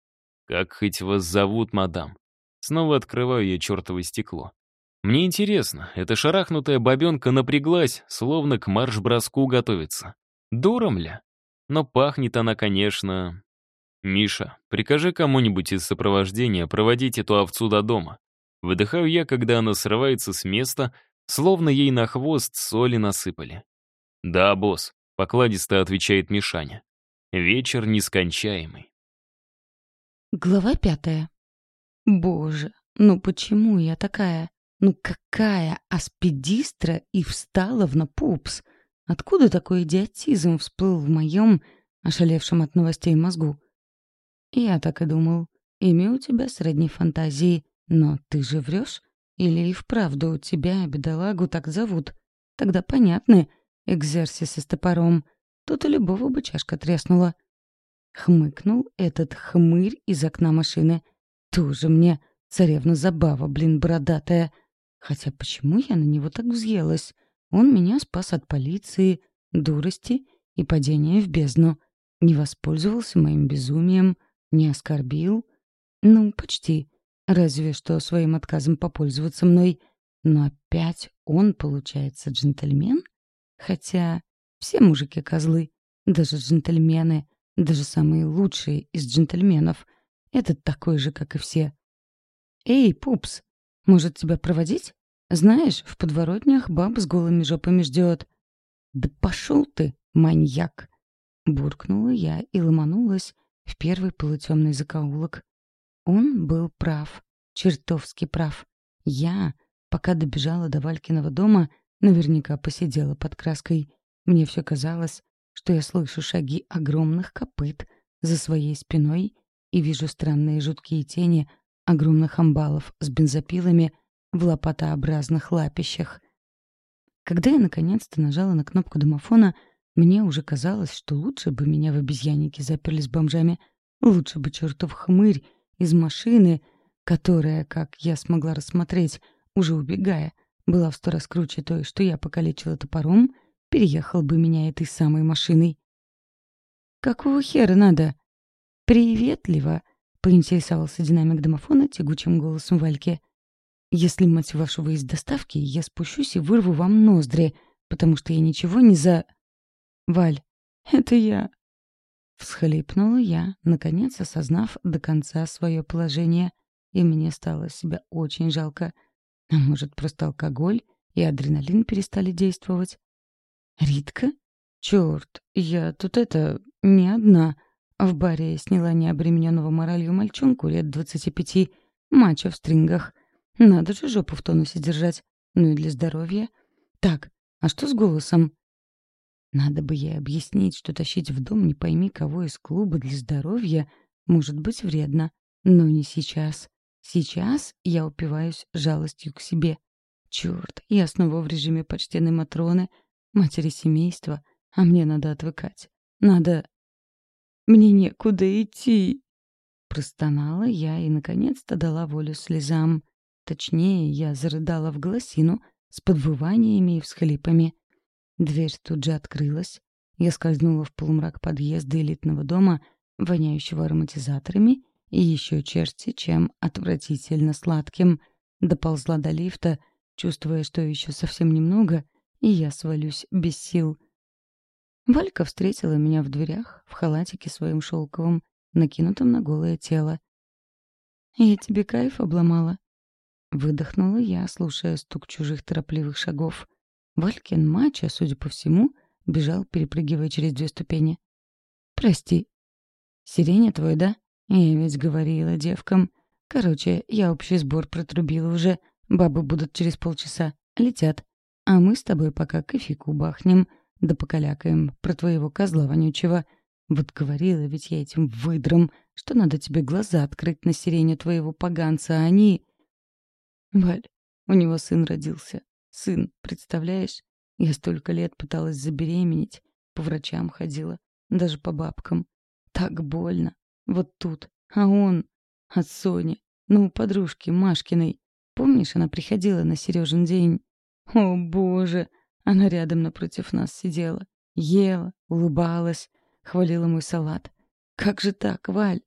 «Как хоть вас зовут, мадам?» Снова открываю я чертово стекло. Мне интересно, эта шарахнутая бабенка напряглась, словно к марш-броску готовится. Дуром ля? Но пахнет она, конечно... «Миша, прикажи кому-нибудь из сопровождения проводить эту овцу до дома». Выдыхаю я, когда она срывается с места, словно ей на хвост соли насыпали. «Да, босс», — покладисто отвечает Мишаня. Вечер нескончаемый. Глава пятая. Боже, ну почему я такая? Ну какая аспидистра и встала в пупс? Откуда такой идиотизм всплыл в моем, ошалевшем от новостей мозгу? Я так и думал. Имя у тебя средней фантазии, но ты же врешь? Или и вправду тебя, бедолагу, так зовут? Тогда понятны экзерсисы с топором. Тут у любого бы чашка треснула. Хмыкнул этот хмырь из окна машины. Тоже мне царевна Забава, блин, бородатая. Хотя почему я на него так взъелась? Он меня спас от полиции, дурости и падения в бездну. Не воспользовался моим безумием, не оскорбил. Ну, почти. Разве что своим отказом попользоваться мной. Но опять он, получается, джентльмен? Хотя все мужики козлы, даже джентльмены. Даже самые лучшие из джентльменов. Этот такой же, как и все. «Эй, пупс, может, тебя проводить? Знаешь, в подворотнях баб с голыми жопами ждет». «Да пошел ты, маньяк!» Буркнула я и ломанулась в первый полутемный закоулок. Он был прав, чертовски прав. Я, пока добежала до Валькиного дома, наверняка посидела под краской. Мне все казалось, что я слышу шаги огромных копыт за своей спиной и вижу странные жуткие тени огромных амбалов с бензопилами в лопатообразных лапищах. Когда я наконец-то нажала на кнопку домофона, мне уже казалось, что лучше бы меня в обезьяннике заперли с бомжами, лучше бы чертов хмырь из машины, которая, как я смогла рассмотреть, уже убегая, была в сто раз круче той, что я покалечила топором, переехал бы меня этой самой машиной. «Какого хера надо?» «Приветливо», — поинтересовался динамик домофона тягучим голосом Вальки. «Если, мать вашу, вы из доставки, я спущусь и вырву вам ноздри, потому что я ничего не за...» «Валь, это я...» Всхлипнула я, наконец осознав до конца свое положение, и мне стало себя очень жалко. А может, просто алкоголь и адреналин перестали действовать? «Ритка? Черт, я тут это... не одна. В баре я сняла необремененного моралью мальчонку лет двадцати пяти, мачо в стрингах. Надо же жопу в тонусе держать. Ну и для здоровья. Так, а что с голосом?» Надо бы ей объяснить, что тащить в дом не пойми кого из клуба для здоровья может быть вредно. Но не сейчас. Сейчас я упиваюсь жалостью к себе. Черт, я снова в режиме почтенной Матроны, матери семейства, а мне надо отвыкать. Надо... Мне некуда идти. Простонала я и, наконец-то, дала волю слезам. Точнее, я зарыдала в голосину с подвываниями и всхлипами. Дверь тут же открылась. Я скользнула в полумрак подъезда элитного дома, воняющего ароматизаторами и еще черти, чем отвратительно сладким. Доползла до лифта, чувствуя, что еще совсем немного, и я свалюсь без сил. Валька встретила меня в дверях, в халатике своим шелковым, накинутым на голое тело. «Я тебе кайф обломала?» Выдохнула я, слушая стук чужих торопливых шагов. Валькин мачо, судя по всему, бежал, перепрыгивая через две ступени. «Прости». «Сиреня твой, да? Я ведь говорила девкам. Короче, я общий сбор протрубила уже. Бабы будут через полчаса. Летят. А мы с тобой пока кофейку бахнем, да покалякаем про твоего козла вонючего. Вот говорила ведь я этим выдрам, что надо тебе глаза открыть на сиреню твоего поганца, а они...» «Валь, у него сын родился. Сын, представляешь? Я столько лет пыталась забеременеть, по врачам ходила, даже по бабкам. Так больно. Вот тут. А он от Сони, ну, подружки Машкиной. Помнишь, она приходила на Сережин день? О, боже! Она рядом напротив нас сидела, ела, улыбалась, хвалила мой салат. Как же так, Валь?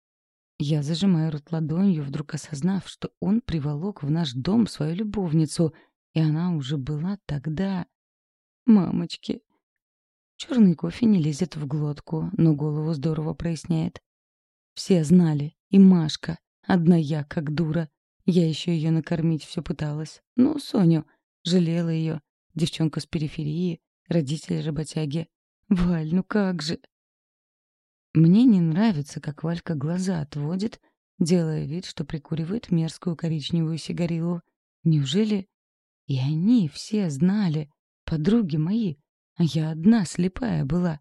Я зажимаю рот ладонью, вдруг осознав, что он приволок в наш дом свою любовницу, и она уже была тогда... Мамочки. Черный кофе не лезет в глотку, но голову здорово проясняет. Все знали, и Машка. Одна я, как дура. Я еще ее накормить все пыталась. Ну, Соню. Жалела ее. Девчонка с периферии, родители работяги. Валь, ну как же... Мне не нравится, как Валька глаза отводит, делая вид, что прикуривает мерзкую коричневую сигарилу. Неужели и они все знали, подруги мои, а я одна слепая была?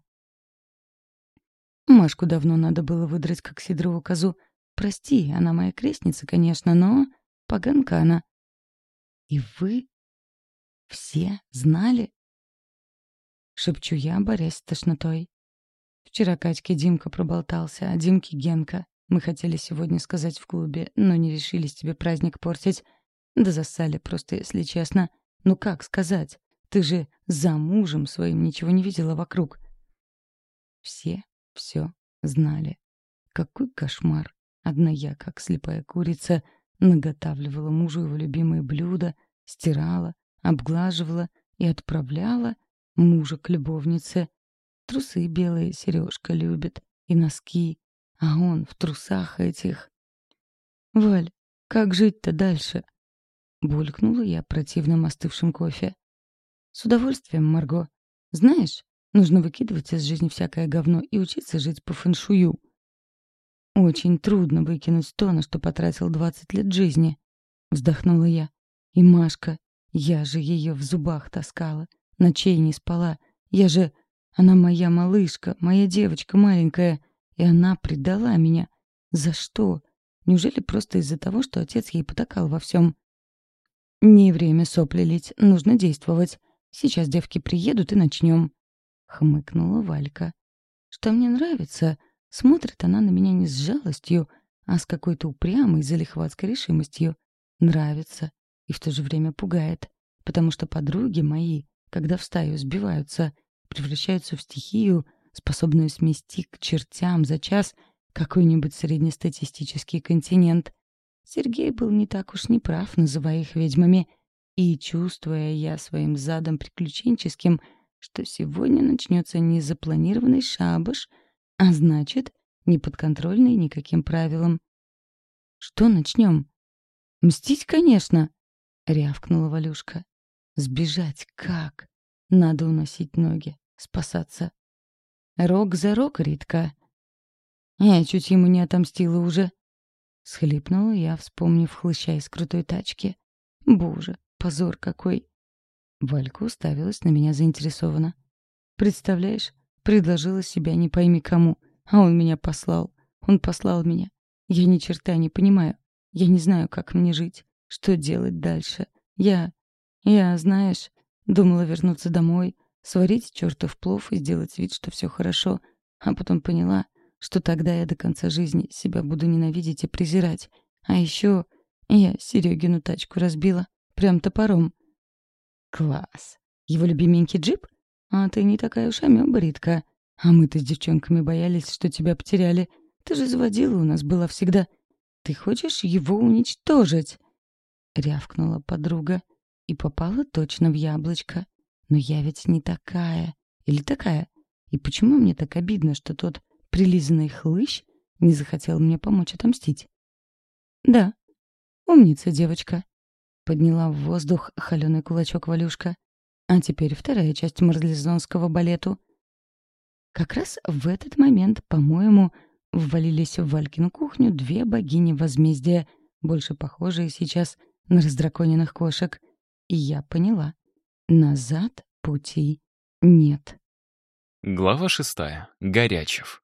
Машку давно надо было выдрать, как Сидорову козу. Прости, она моя крестница, конечно, но поганка она. И вы все знали? Шепчу я, борясь с тошнотой. Вчера Катьке Димка проболтался, а Димке Генка. Мы хотели сегодня сказать в клубе, но не решились тебе праздник портить. Да зассали просто, если честно. Ну как сказать? Ты же за мужем своим ничего не видела вокруг. Все все знали. Какой кошмар. Одна я, как слепая курица, наготавливала мужу его любимые блюда, стирала, обглаживала и отправляла мужа к любовнице. Трусы белые Сережка любит и носки, а он в трусах этих. «Валь, как жить-то дальше?» Булькнула я противным остывшим кофе. «С удовольствием, Марго. Знаешь, нужно выкидывать из жизни всякое говно и учиться жить по фэншую. Очень трудно выкинуть то, на что потратил двадцать лет жизни», — вздохнула я. «И Машка, я же ее в зубах таскала, ночей не спала. Я же... Она моя малышка, моя девочка маленькая, и она предала меня. За что? Неужели просто из-за того, что отец ей потакал во всем?» «Не время сопли лить, нужно действовать. Сейчас девки приедут и начнем», — хмыкнула Валька. «Что мне нравится, смотрит она на меня не с жалостью, а с какой-то упрямой залихватской решимостью. Нравится и в то же время пугает, потому что подруги мои, когда в стаю сбиваются, превращаются в стихию, способную смести к чертям за час какой-нибудь среднестатистический континент. Сергей был не так уж неправ, называя их ведьмами, и, чувствуя я своим задом приключенческим, что сегодня начнется незапланированный шабаш, а значит, не подконтрольный никаким правилам. «Что начнем?» «Мстить, конечно», — рявкнула Валюшка. «Сбежать как? Надо уносить ноги, спасаться». «Рог за рог, Ритка». «Я чуть ему не отомстила уже», — схлипнула я, вспомнив хлыща из крутой тачки. «Боже, позор какой!» Валька уставилась на меня заинтересованно. «Представляешь, предложила себя не пойми кому, а он меня послал. Он послал меня. Я ни черта не понимаю. Я не знаю, как мне жить, что делать дальше. Я... я, знаешь, думала вернуться домой, сварить чертов плов и сделать вид, что все хорошо, а потом поняла, что тогда я до конца жизни себя буду ненавидеть и презирать. А еще я Серегину тачку разбила. Прям топором». «Класс. Его любименький джип? А ты не такая уж амеба, Ритка. А мы-то с девчонками боялись, что тебя потеряли. Ты же заводила у нас была всегда. Ты хочешь его уничтожить?» Рявкнула подруга и попала точно в яблочко. «Но я ведь не такая. Или такая? И почему мне так обидно, что тот прилизанный хлыщ не захотел мне помочь отомстить?» «Да, умница девочка», — подняла в воздух холеный кулачок Валюшка. «А теперь вторая часть марлезонского балету». Как раз в этот момент, по-моему, ввалились в Валькину кухню две богини возмездия, больше похожие сейчас на раздраконенных кошек. И я поняла. Назад пути нет. Глава шестая. Горячев.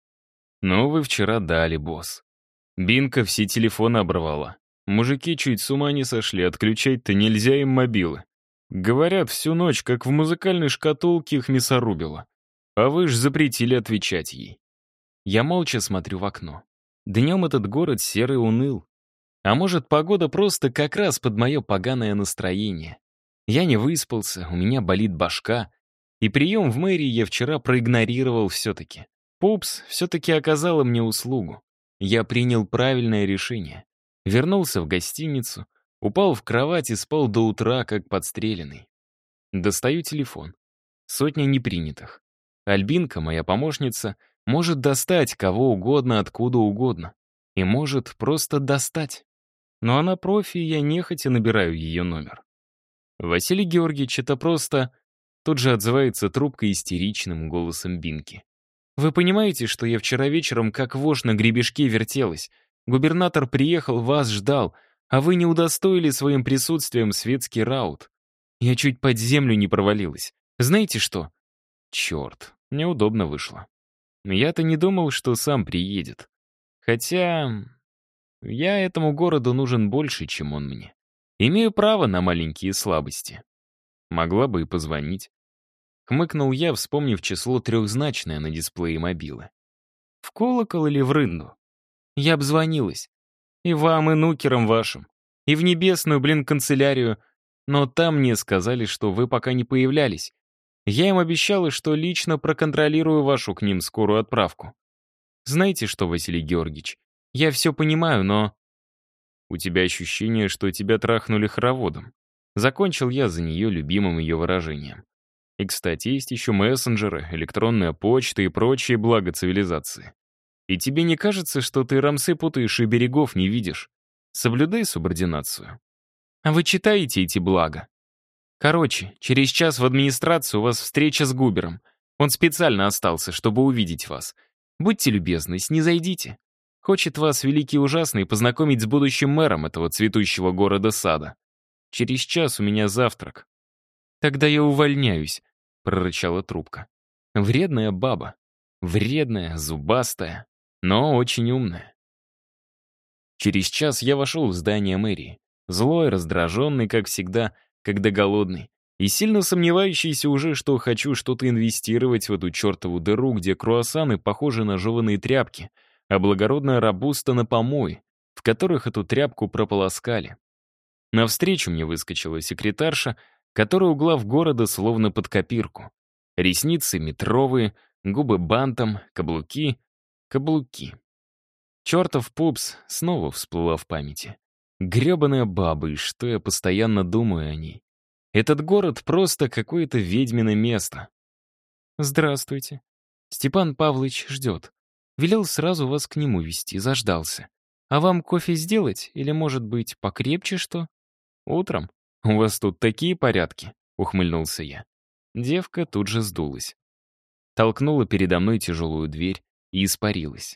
«Ну вы вчера дали, босс. Бинка все телефоны оборвала. Мужики чуть с ума не сошли, отключать-то нельзя им мобилы. Говорят, всю ночь, как в музыкальной шкатулке, их мясорубило. А вы ж запретили отвечать ей». Я молча смотрю в окно. Днем этот город серый уныл. А может, погода просто как раз под мое поганое настроение. Я не выспался, у меня болит башка. И прием в мэрии я вчера проигнорировал все-таки. Пупс все-таки оказала мне услугу. Я принял правильное решение. Вернулся в гостиницу, упал в кровать и спал до утра, как подстреленный. Достаю телефон. Сотня непринятых. Альбинка, моя помощница, может достать кого угодно, откуда угодно. И может просто достать. Но она профи, и я нехотя набираю ее номер. Василий Георгиевич — это просто... Тут же отзывается трубка истеричным голосом Бинки. Вы понимаете, что я вчера вечером как вошь на гребешке вертелась? Губернатор приехал, вас ждал, а вы не удостоили своим присутствием светский раут. Я чуть под землю не провалилась. Знаете что? Черт, неудобно вышло. Я-то не думал, что сам приедет. Хотя я этому городу нужен больше, чем он мне. Имею право на маленькие слабости. Могла бы и позвонить. Хмыкнул я, вспомнив число трехзначное на дисплее мобилы. В колокол или в рынду? Я обзвонилась. И вам, и нукерам вашим. И в небесную, блин, канцелярию. Но там мне сказали, что вы пока не появлялись. Я им обещала, что лично проконтролирую вашу к ним скорую отправку. Знаете что, Василий Георгиевич, я все понимаю, но... У тебя ощущение, что тебя трахнули хороводом. Закончил я за нее любимым ее выражением. И, кстати, есть еще мессенджеры, электронная почта и прочие блага цивилизации. И тебе не кажется, что ты рамсы путаешь и берегов не видишь? Соблюдай субординацию. А вы читаете эти блага? Короче, через час в администрации у вас встреча с Губером. Он специально остался, чтобы увидеть вас. Будьте любезны, снизойдите. Хочет вас, великий и ужасный, познакомить с будущим мэром этого цветущего города-сада. Через час у меня завтрак. Тогда я увольняюсь, прорычала трубка. Вредная баба. Вредная, зубастая, но очень умная. Через час я вошел в здание мэрии. Злой, раздраженный, как всегда, когда голодный. И сильно сомневающийся уже, что хочу что-то инвестировать в эту чертову дыру, где круассаны похожи на жеванные тряпки, а благородная рабуста на помой, в которых эту тряпку прополоскали. Навстречу мне выскочила секретарша, которая у глав города словно под копирку. Ресницы метровые, губы бантом, каблуки, каблуки. Чертов пупс снова всплыла в памяти. Гребаная баба, и что я постоянно думаю о ней. Этот город просто какое-то ведьмино место. Здравствуйте. Степан Павлович ждет. Велел сразу вас к нему везти, заждался. А вам кофе сделать или, может быть, покрепче что? Утром? У вас тут такие порядки, ухмыльнулся я. Девка тут же сдулась. Толкнула передо мной тяжелую дверь и испарилась.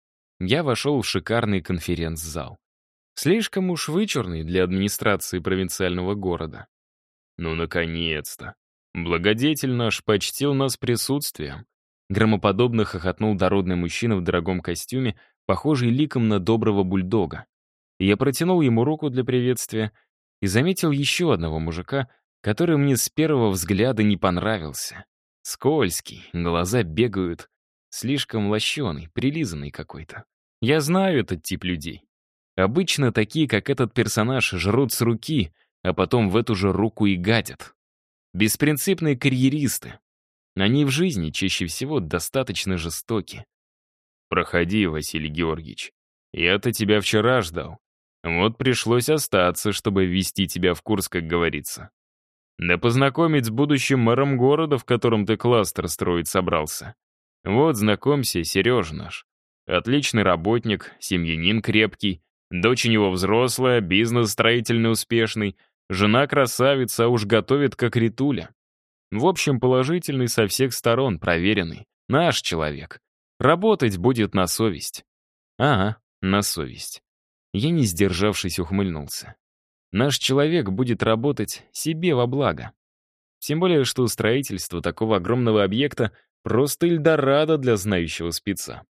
Я вошел в шикарный конференц-зал. Слишком уж вычурный для администрации провинциального города. Ну, наконец-то. Благодетель наш почтил нас присутствием. Громоподобно хохотнул дородный мужчина в дорогом костюме, похожий ликом на доброго бульдога. Я протянул ему руку для приветствия и заметил еще одного мужика, который мне с первого взгляда не понравился. Скользкий, глаза бегают, слишком лощеный, прилизанный какой-то. Я знаю этот тип людей. Обычно такие, как этот персонаж, жрут с руки, а потом в эту же руку и гадят. Беспринципные карьеристы. Они в жизни чаще всего достаточно жестоки. «Проходи, Василий Георгиевич. Я-то тебя вчера ждал. Вот пришлось остаться, чтобы ввести тебя в курс, как говорится. Да познакомить с будущим мэром города, в котором ты кластер строить собрался. Вот, знакомься, Сережа наш. Отличный работник, семьянин крепкий, дочь у него взрослая, бизнес строительный успешный, жена красавица, а уж готовит как ритуля. В общем, положительный со всех сторон, проверенный. Наш человек. Работать будет на совесть. Ага, на совесть. Я, не сдержавшись, ухмыльнулся. Наш человек будет работать себе во благо. Тем более, что строительство такого огромного объекта просто Эльдорадо для знающего спеца.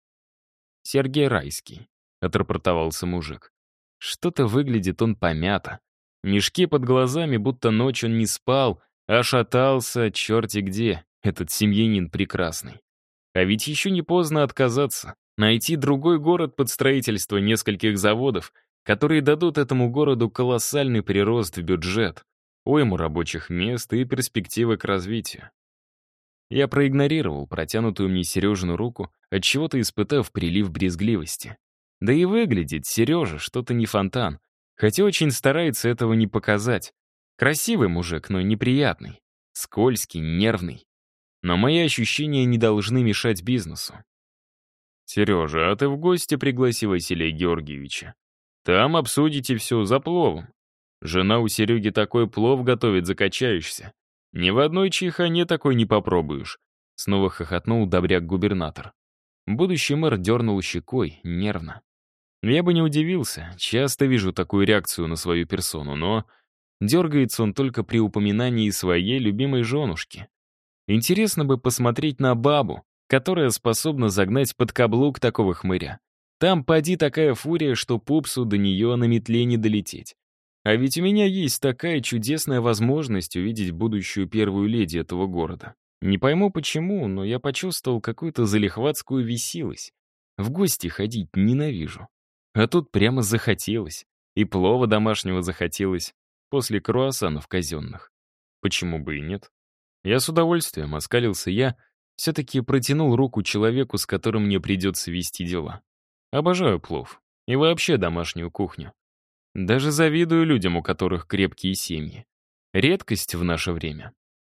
Сергей Райский, отрапортовался мужик. Что-то выглядит он помято. Мешки под глазами, будто ночь он не спал, а шатался черти где, этот семьянин прекрасный. А ведь еще не поздно отказаться, найти другой город под строительство нескольких заводов, которые дадут этому городу колоссальный прирост в бюджет, уйму рабочих мест и перспективы к развитию. Я проигнорировал протянутую мне Сережину руку, отчего-то испытав прилив брезгливости. Да и выглядит Сережа что-то не фонтан, хотя очень старается этого не показать. Красивый мужик, но неприятный, скользкий, нервный. Но мои ощущения не должны мешать бизнесу. «Сережа, а ты в гости пригласи Василия Георгиевича. Там обсудите все за пловом. Жена у Сереги такой плов готовит, закачаешься. Ни в одной чайхане такой не попробуешь. Снова хохотнул добряк-губернатор. Будущий мэр дернул щекой, нервно. Я бы не удивился, часто вижу такую реакцию на свою персону, но дергается он только при упоминании своей любимой женушки. Интересно бы посмотреть на бабу, которая способна загнать под каблук такого хмыря. Там поди такая фурия, что пупсу до нее на метле не долететь. А ведь у меня есть такая чудесная возможность увидеть будущую первую леди этого города. Не пойму почему, но я почувствовал какую-то залихватскую веселость. В гости ходить ненавижу. А тут прямо захотелось. И плова домашнего захотелось после круассанов казенных. Почему бы и нет? Я с удовольствием оскалился я, все-таки протянул руку человеку, с которым мне придется вести дела. Обожаю плов. И вообще домашнюю кухню. Даже завидую людям, у которых крепкие семьи. Редкость в наше время.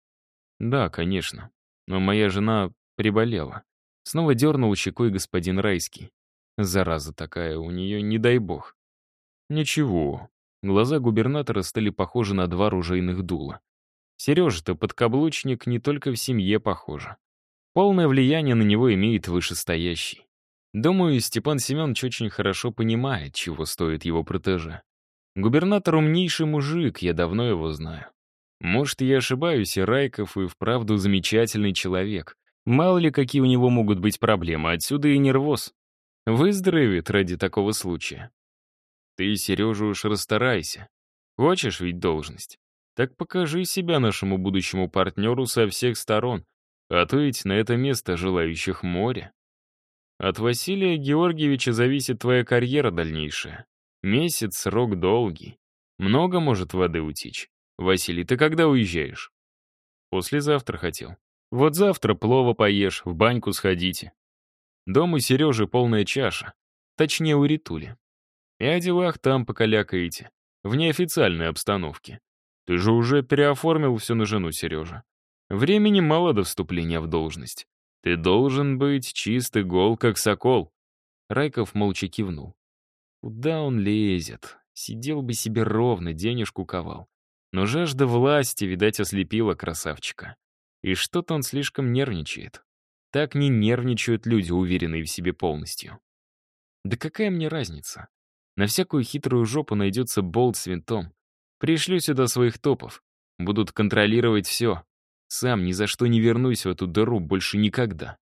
Да, конечно. Но моя жена приболела. Снова дернул щекой господин Райский. Зараза такая, у нее не дай бог. Ничего. Глаза губернатора стали похожи на два ружейных дула. Сережа-то подкаблучник не только в семье похоже. Полное влияние на него имеет вышестоящий. Думаю, Степан Семенович очень хорошо понимает, чего стоит его протеже. Губернатор умнейший мужик, я давно его знаю. Может, я ошибаюсь, и Райков и вправду замечательный человек. Мало ли, какие у него могут быть проблемы, отсюда и нервоз. Выздоровеет ради такого случая. Ты, Сережа, уж расстарайся. Хочешь ведь должность? Так покажи себя нашему будущему партнеру со всех сторон, а то ведь на это место желающих море. От Василия Георгиевича зависит твоя карьера дальнейшая. Месяц, срок долгий. Много может воды утечь. Василий, ты когда уезжаешь? Послезавтра хотел. Вот завтра плова поешь, в баньку сходите. Дом у Сережи полная чаша. Точнее, у Ритули. И о делах там покалякаете. В неофициальной обстановке. Ты же уже переоформил все на жену, Сережа. Времени мало до вступления в должность. Ты должен быть чист и гол, как сокол. Райков молча кивнул. Куда он лезет? Сидел бы себе ровно, денежку ковал. Но жажда власти, видать, ослепила красавчика. И что-то он слишком нервничает. Так не нервничают люди, уверенные в себе полностью. Да какая мне разница? На всякую хитрую жопу найдется болт с винтом. Пришлю сюда своих топов. Будут контролировать все. Сам ни за что не вернусь в эту дыру больше никогда.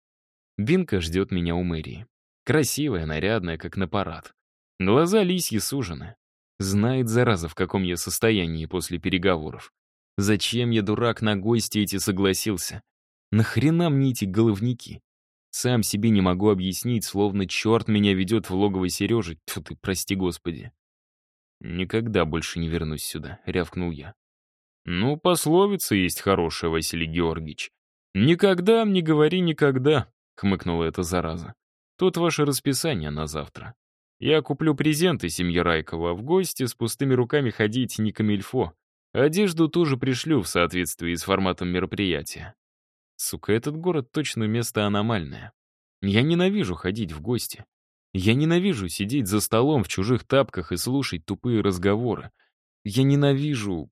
Бинка ждет меня у мэрии. Красивая, нарядная, как на парад. Глаза лисьи сужены. Знает, зараза, в каком я состоянии после переговоров. Зачем я, дурак, на гости эти согласился? Нахрена мне эти головники? Сам себе не могу объяснить, словно черт меня ведет в логово Сережи. Тьфу ты, прости господи. «Никогда больше не вернусь сюда», — рявкнул я. «Ну, пословица есть хорошая, Василий Георгиевич. Никогда, не говори никогда», — хмыкнула эта зараза. «Тут ваше расписание на завтра. Я куплю презенты семье Райкова, а в гости с пустыми руками ходить не камильфо. Одежду тоже пришлю в соответствии с форматом мероприятия. Сука, этот город точно место аномальное. Я ненавижу ходить в гости. Я ненавижу сидеть за столом в чужих тапках и слушать тупые разговоры. Я ненавижу...»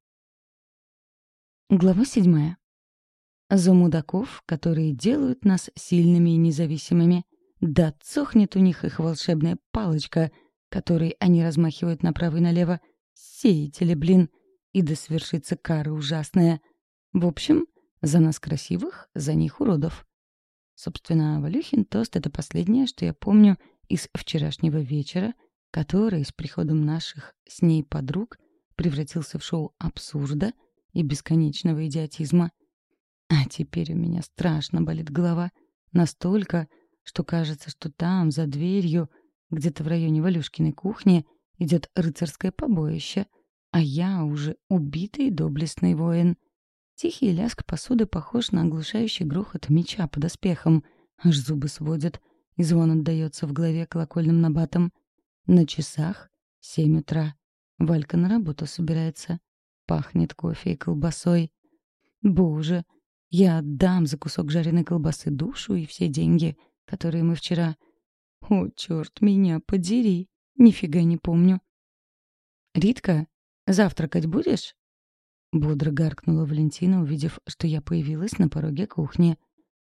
Глава седьмая. За мудаков, которые делают нас сильными и независимыми. Да цохнет у них их волшебная палочка, которой они размахивают направо и налево. Сеятели, блин. И да свершится кара ужасная. В общем, за нас красивых, за них уродов. Собственно, Валюхин тост — это последнее, что я помню из вчерашнего вечера, который с приходом наших с ней подруг превратился в шоу абсурда и бесконечного идиотизма. А теперь у меня страшно болит голова. Настолько, что кажется, что там, за дверью, где-то в районе Валюшкиной кухни, идет рыцарское побоище, а я уже убитый доблестный воин. Тихий лязг посуды похож на оглушающий грохот меча под оспехом. Аж зубы сводят, и звон отдаётся в голове колокольным набатом. На часах семь утра. Валька на работу собирается. Пахнет кофе и колбасой. Боже, я отдам за кусок жареной колбасы душу и все деньги, которые мы вчера... О, черт, меня подери. Нифига не помню. «Ритка, завтракать будешь?» Бодро гаркнула Валентина, увидев, что я появилась на пороге кухни.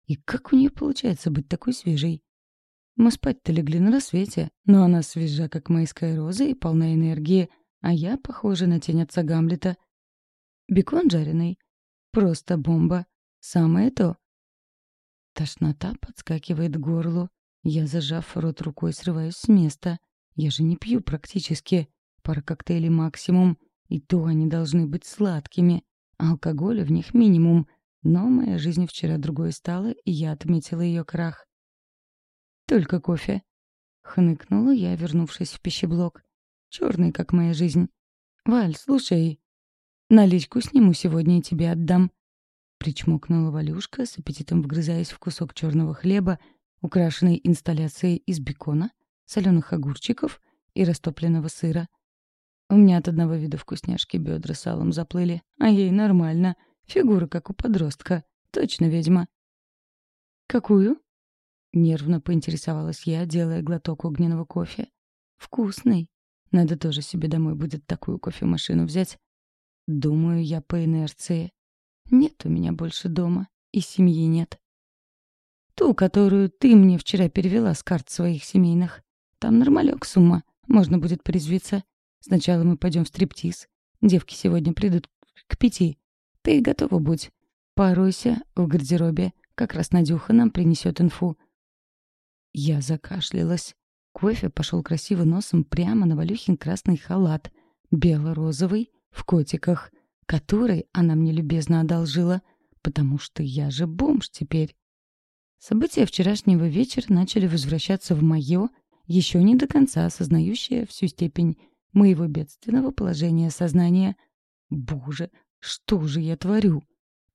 И как у нее получается быть такой свежей? Мы спать-то легли на рассвете, но она свежа, как майская роза, и полна энергии, а я похожа на тень отца Гамлета. Бекон жареный. Просто бомба. Самое то. Тошнота подскакивает к горлу. Я, зажав рот рукой, срываюсь с места. Я же не пью практически. Пара коктейлей максимум. И то они должны быть сладкими. А алкоголя в них минимум. Но моя жизнь вчера другой стала, и я отметила ее крах. «Только кофе», — хныкнула я, вернувшись в пищеблок. «Черный, как моя жизнь. Валь, слушай, наличку сниму сегодня и тебе отдам». Причмокнула Валюшка, с аппетитом вгрызаясь в кусок черного хлеба, украшенный инсталляцией из бекона, соленых огурчиков и растопленного сыра. У меня от одного вида вкусняшки бедра салом заплыли, а ей нормально. Фигура, как у подростка. Точно ведьма. «Какую?» — нервно поинтересовалась я, делая глоток огненного кофе. «Вкусный. Надо тоже себе домой будет такую кофемашину взять. Думаю я по инерции. Нет у меня больше дома, и семьи нет. Ту, которую ты мне вчера перевела с карт своих семейных. Там нормалек сумма, можно будет порезвиться. Сначала мы пойдем в стриптиз. Девки сегодня придут к пяти. Ты готова будь. Поройся в гардеробе, как раз Надюха нам принесет инфу». Я закашлялась. Кофе пошел красиво носом прямо на Валюхин красный халат, бело-розовый, в котиках, который она мне любезно одолжила, потому что я же бомж теперь. События вчерашнего вечера начали возвращаться в мое, еще не до конца осознающее всю степень моего бедственного положения сознания. Боже, что же я творю?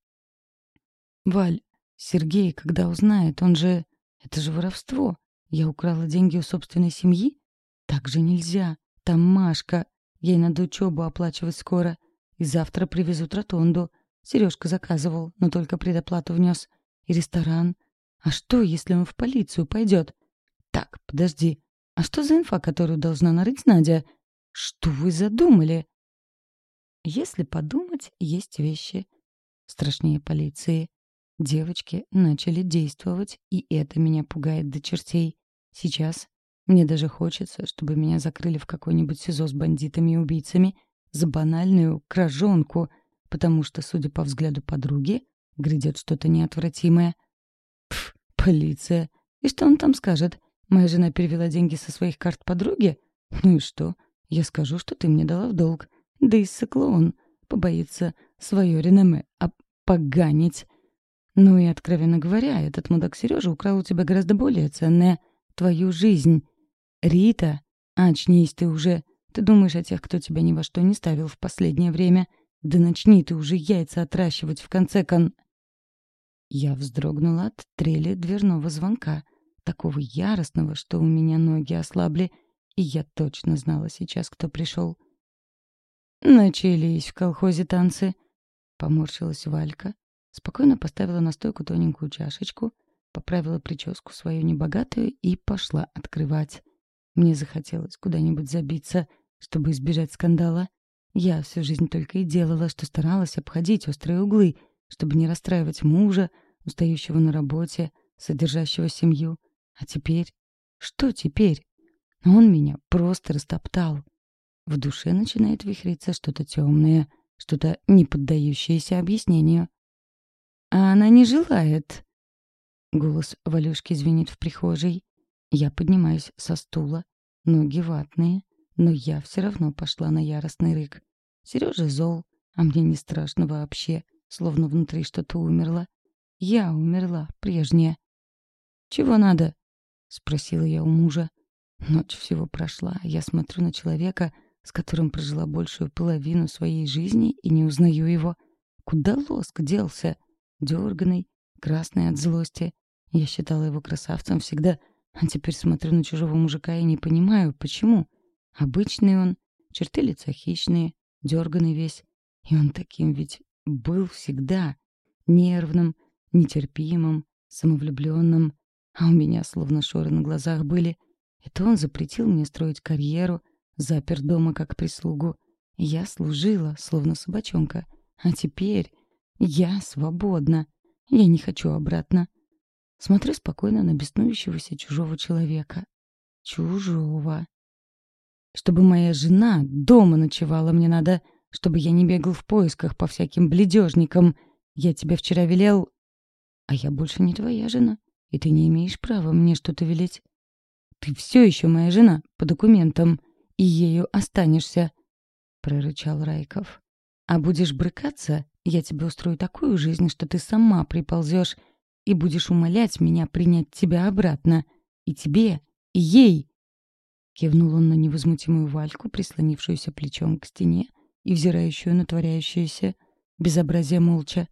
Валь, Сергей, когда узнает, он же... Это же воровство. Я украла деньги у собственной семьи? Так же нельзя. Там Машка. Ей надо учебу оплачивать скоро. И завтра привезут ротонду. Сережка заказывал, но только предоплату внес. И ресторан. А что, если он в полицию пойдет? Так, подожди. А что за инфа, которую должна нарыть Надя? Что вы задумали? Если подумать, есть вещи страшнее полиции. Девочки начали действовать, и это меня пугает до чертей. Сейчас мне даже хочется, чтобы меня закрыли в какой-нибудь СИЗО с бандитами и убийцами за банальную кражонку, потому что, судя по взгляду подруги, грядет что-то неотвратимое. Пф, полиция. И что он там скажет? Моя жена перевела деньги со своих карт подруге? Ну и что? Я скажу, что ты мне дала в долг. Да и ссыкло он. Побоится свое реноме опоганить. Ну и, откровенно говоря, этот мудак Сережа украл у тебя гораздо более ценное — твою жизнь. Рита, очнись ты уже. Ты думаешь о тех, кто тебя ни во что не ставил в последнее время? Да начни ты уже яйца отращивать в конце кон... Я вздрогнула от трели дверного звонка, такого яростного, что у меня ноги ослабли, и я точно знала сейчас, кто пришел. «Начались в колхозе танцы», — поморщилась Валька. Спокойно поставила на стойку тоненькую чашечку, поправила прическу свою небогатую и пошла открывать. Мне захотелось куда-нибудь забиться, чтобы избежать скандала. Я всю жизнь только и делала, что старалась обходить острые углы, чтобы не расстраивать мужа, устающего на работе, содержащего семью. А теперь? Что теперь? Он меня просто растоптал. В душе начинает вихриться что-то темное, что-то не поддающееся объяснению. «А она не желает». Голос Валюшки звенит в прихожей. Я поднимаюсь со стула. Ноги ватные, но я все равно пошла на яростный рык. Сережа зол, а мне не страшно вообще, словно внутри что-то умерло. Я умерла, прежняя. «Чего надо?» — спросила я у мужа. Ночь всего прошла, а я смотрю на человека, с которым прожила большую половину своей жизни, и не узнаю его. Куда лоск делся? Дерганый, красный от злости. Я считала его красавцем всегда, а теперь смотрю на чужого мужика и не понимаю, почему. Обычный он, черты лица хищные, дерганый весь. И он таким ведь был всегда. Нервным, нетерпимым, самовлюбленным. А у меня словно шоры на глазах были. Это он запретил мне строить карьеру, запер дома как прислугу. Я служила, словно собачонка. А теперь... Я свободна. Я не хочу обратно. Смотрю спокойно на беснующегося чужого человека. Чужого. Чтобы моя жена дома ночевала, мне надо, чтобы я не бегал в поисках по всяким бледежникам. Я тебе вчера велел... А я больше не твоя жена, и ты не имеешь права мне что-то велеть. Ты все еще моя жена, по документам, и ею останешься, — прорычал Райков. А будешь брыкаться, я тебе устрою такую жизнь, что ты сама приползешь и будешь умолять меня принять тебя обратно. И тебе, и ей. Кивнул он на невозмутимую Вальку, прислонившуюся плечом к стене и взирающую на творяющееся безобразие молча.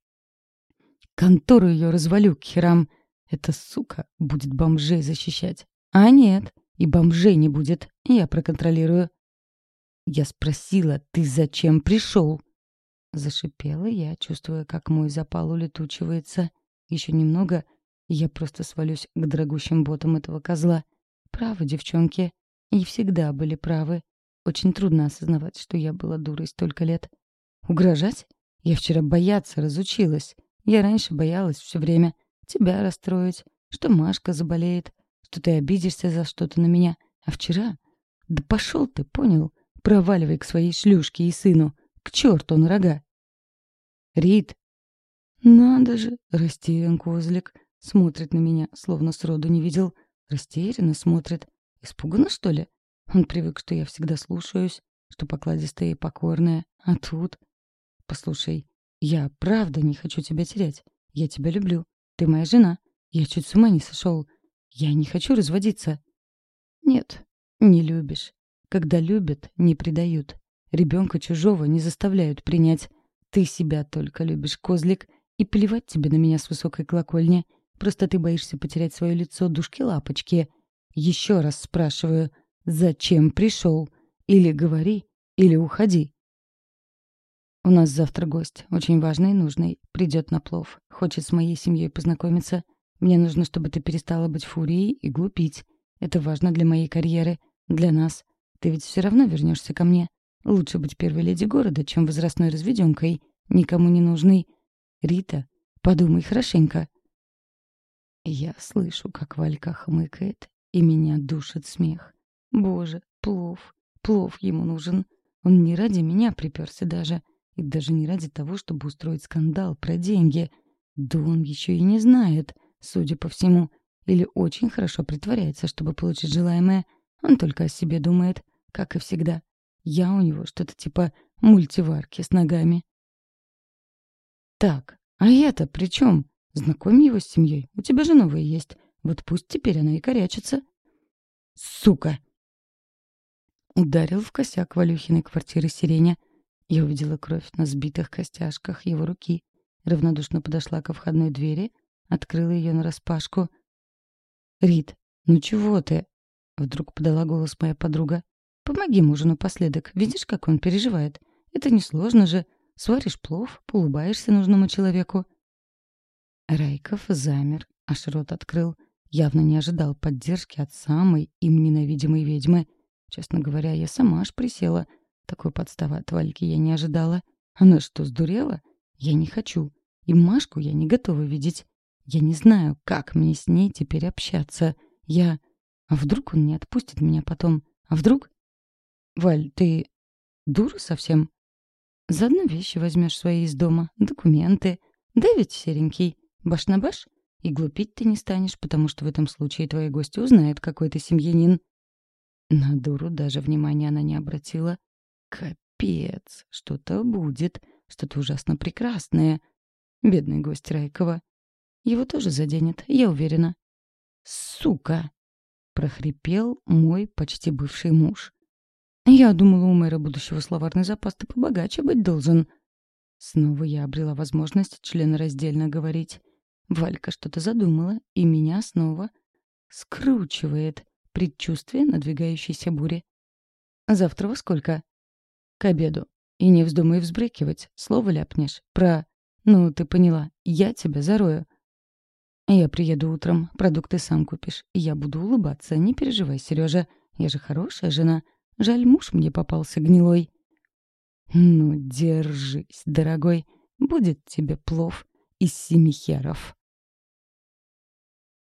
Контору ее развалю к херам. Эта сука будет бомжей защищать. А нет, и бомжей не будет. Я проконтролирую. Я спросила, ты зачем пришел? Зашипела я, чувствуя, как мой запал улетучивается. Еще немного, и я просто свалюсь к дорогущим ботам этого козла. Правы, девчонки. И всегда были правы. Очень трудно осознавать, что я была дурой столько лет. Угрожать? Я вчера бояться разучилась. Я раньше боялась все время тебя расстроить, что Машка заболеет, что ты обидишься за что-то на меня. А вчера? Да пошел ты, понял? Проваливай к своей шлюшке и сыну. К черту на рога. Рит. Надо же, растерян козлик. Смотрит на меня, словно сроду не видел. Растерянно смотрит. Испуганно, что ли? Он привык, что я всегда слушаюсь, что покладистая и покорная. А тут... Послушай, я правда не хочу тебя терять. Я тебя люблю. Ты моя жена. Я чуть с ума не сошел. Я не хочу разводиться. Нет, не любишь. Когда любят, не предают. Ребенка чужого не заставляют принять. Ты себя только любишь, козлик, и плевать тебе на меня с высокой колокольни. Просто ты боишься потерять свое лицо душки-лапочки. Еще раз спрашиваю, зачем пришел? Или говори, или уходи. У нас завтра гость, очень важный и нужный. Придет на плов. Хочет с моей семьей познакомиться. Мне нужно, чтобы ты перестала быть фурией и глупить. Это важно для моей карьеры, для нас. Ты ведь все равно вернешься ко мне. Лучше быть первой леди города, чем возрастной разведенкой, никому не нужной. Рита, подумай хорошенько. Я слышу, как Валька хмыкает, и меня душит смех. Боже, плов, плов ему нужен. Он не ради меня приперся даже, и даже не ради того, чтобы устроить скандал про деньги. Да он еще и не знает, судя по всему, или очень хорошо притворяется, чтобы получить желаемое. Он только о себе думает, как и всегда. Я у него что-то типа мультиварки с ногами. Так, а я-то при чем? Знакомь его с семьей. У тебя же новая есть. Вот пусть теперь она и корячится. Сука! Ударил в косяк Валюхиной квартиры Сиреня. Я увидела кровь на сбитых костяшках его руки. Равнодушно подошла ко входной двери, открыла ее нараспашку. «Рит, ну чего ты?» Вдруг подала голос моя подруга. «Помоги мужу напоследок. Видишь, как он переживает? Это несложно же. Сваришь плов, поулыбаешься нужному человеку». Райков замер, аж рот открыл. Явно не ожидал поддержки от самой им ненавидимой ведьмы. Честно говоря, я сама аж присела. Такой подставы от Вальки я не ожидала. Она что, сдурела? Я не хочу. И Машку я не готова видеть. Я не знаю, как мне с ней теперь общаться. Я... А вдруг он не отпустит меня потом? А вдруг... Валь, ты дура совсем? Заодно вещи возьмешь свои из дома, документы. Да ведь, серенький, баш на баш. И глупить ты не станешь, потому что в этом случае твои гости узнают, какой ты семьянин. На дуру даже внимания она не обратила. Капец, что-то будет, что-то ужасно прекрасное. Бедный гость Райкова. Его тоже заденет, я уверена. «Сука!» — прохрипел мой почти бывший муж. «Я думала, у мэра будущего словарный запас-то побогаче быть должен». Снова я обрела возможность членораздельно говорить. Валька что-то задумала, и меня снова скручивает предчувствие надвигающейся бури. «Завтра во сколько?» «К обеду. И не вздумай взбрыкивать, слово ляпнешь. Про... Ну, ты поняла, я тебя зарою». «Я приеду утром, продукты сам купишь, и я буду улыбаться, не переживай, Сережа. Я же хорошая жена. Жаль, муж мне попался гнилой». «Ну, держись, дорогой, будет тебе плов из семи херов».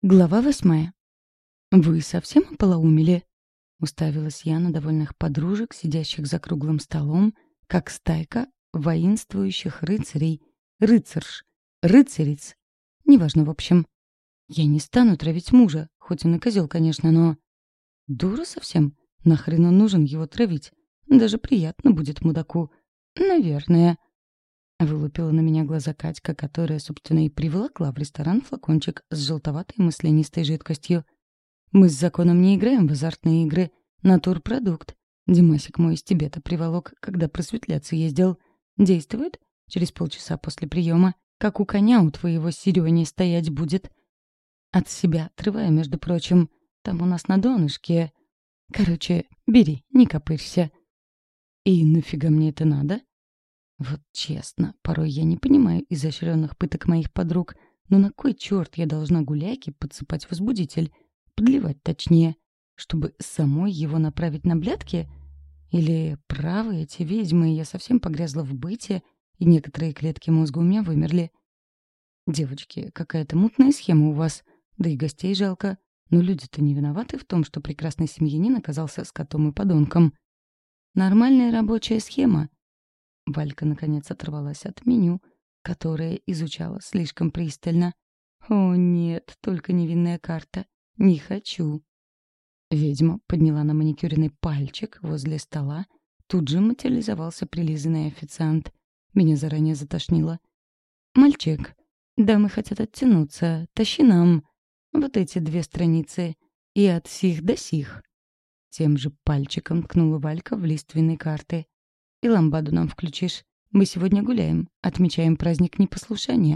Глава восьмая. «Вы совсем ополоумели?» — уставилась я на довольных подружек, сидящих за круглым столом, как стайка воинствующих рыцарей, рыцарш, рыцариц. Неважно, в общем. Я не стану травить мужа, хоть он и козел, конечно, но... Дура совсем? Нахрен он нужен его травить? Даже приятно будет мудаку. Наверное. Вылупила на меня глаза Катька, которая, собственно, и приволокла в ресторан флакончик с желтоватой маслянистой жидкостью. «Мы с законом не играем в азартные игры. Натурпродукт. Димасик мой из Тибета приволок, когда просветляться ездил. Действует? Через полчаса после приема. Как у коня у твоего Серёни стоять будет. От себя отрываю, между прочим. Там у нас на донышке. Короче, бери, не копырься». «И нафига мне это надо?» Вот честно, порой я не понимаю изощренных пыток моих подруг, но на кой черт я должна гуляйке подсыпать возбудитель? Подливать точнее, чтобы самой его направить на блядки? Или правы эти ведьмы, и я совсем погрязла в быте, и некоторые клетки мозга у меня вымерли? Девочки, какая-то мутная схема у вас, да и гостей жалко. Но люди-то не виноваты в том, что прекрасный семьянин оказался скотом и подонком. Нормальная рабочая схема. Валька, наконец, оторвалась от меню, которое изучала слишком пристально. «О, нет, только невинная карта. Не хочу». Ведьма подняла на маникюренный пальчик возле стола. Тут же материализовался прилизанный официант. Меня заранее затошнило. «Мальчик, дамы хотят оттянуться. Тащи нам вот эти две страницы. И от сих до сих». Тем же пальчиком ткнула Валька в лиственные карты. «И ламбаду нам включишь. Мы сегодня гуляем, отмечаем праздник непослушания».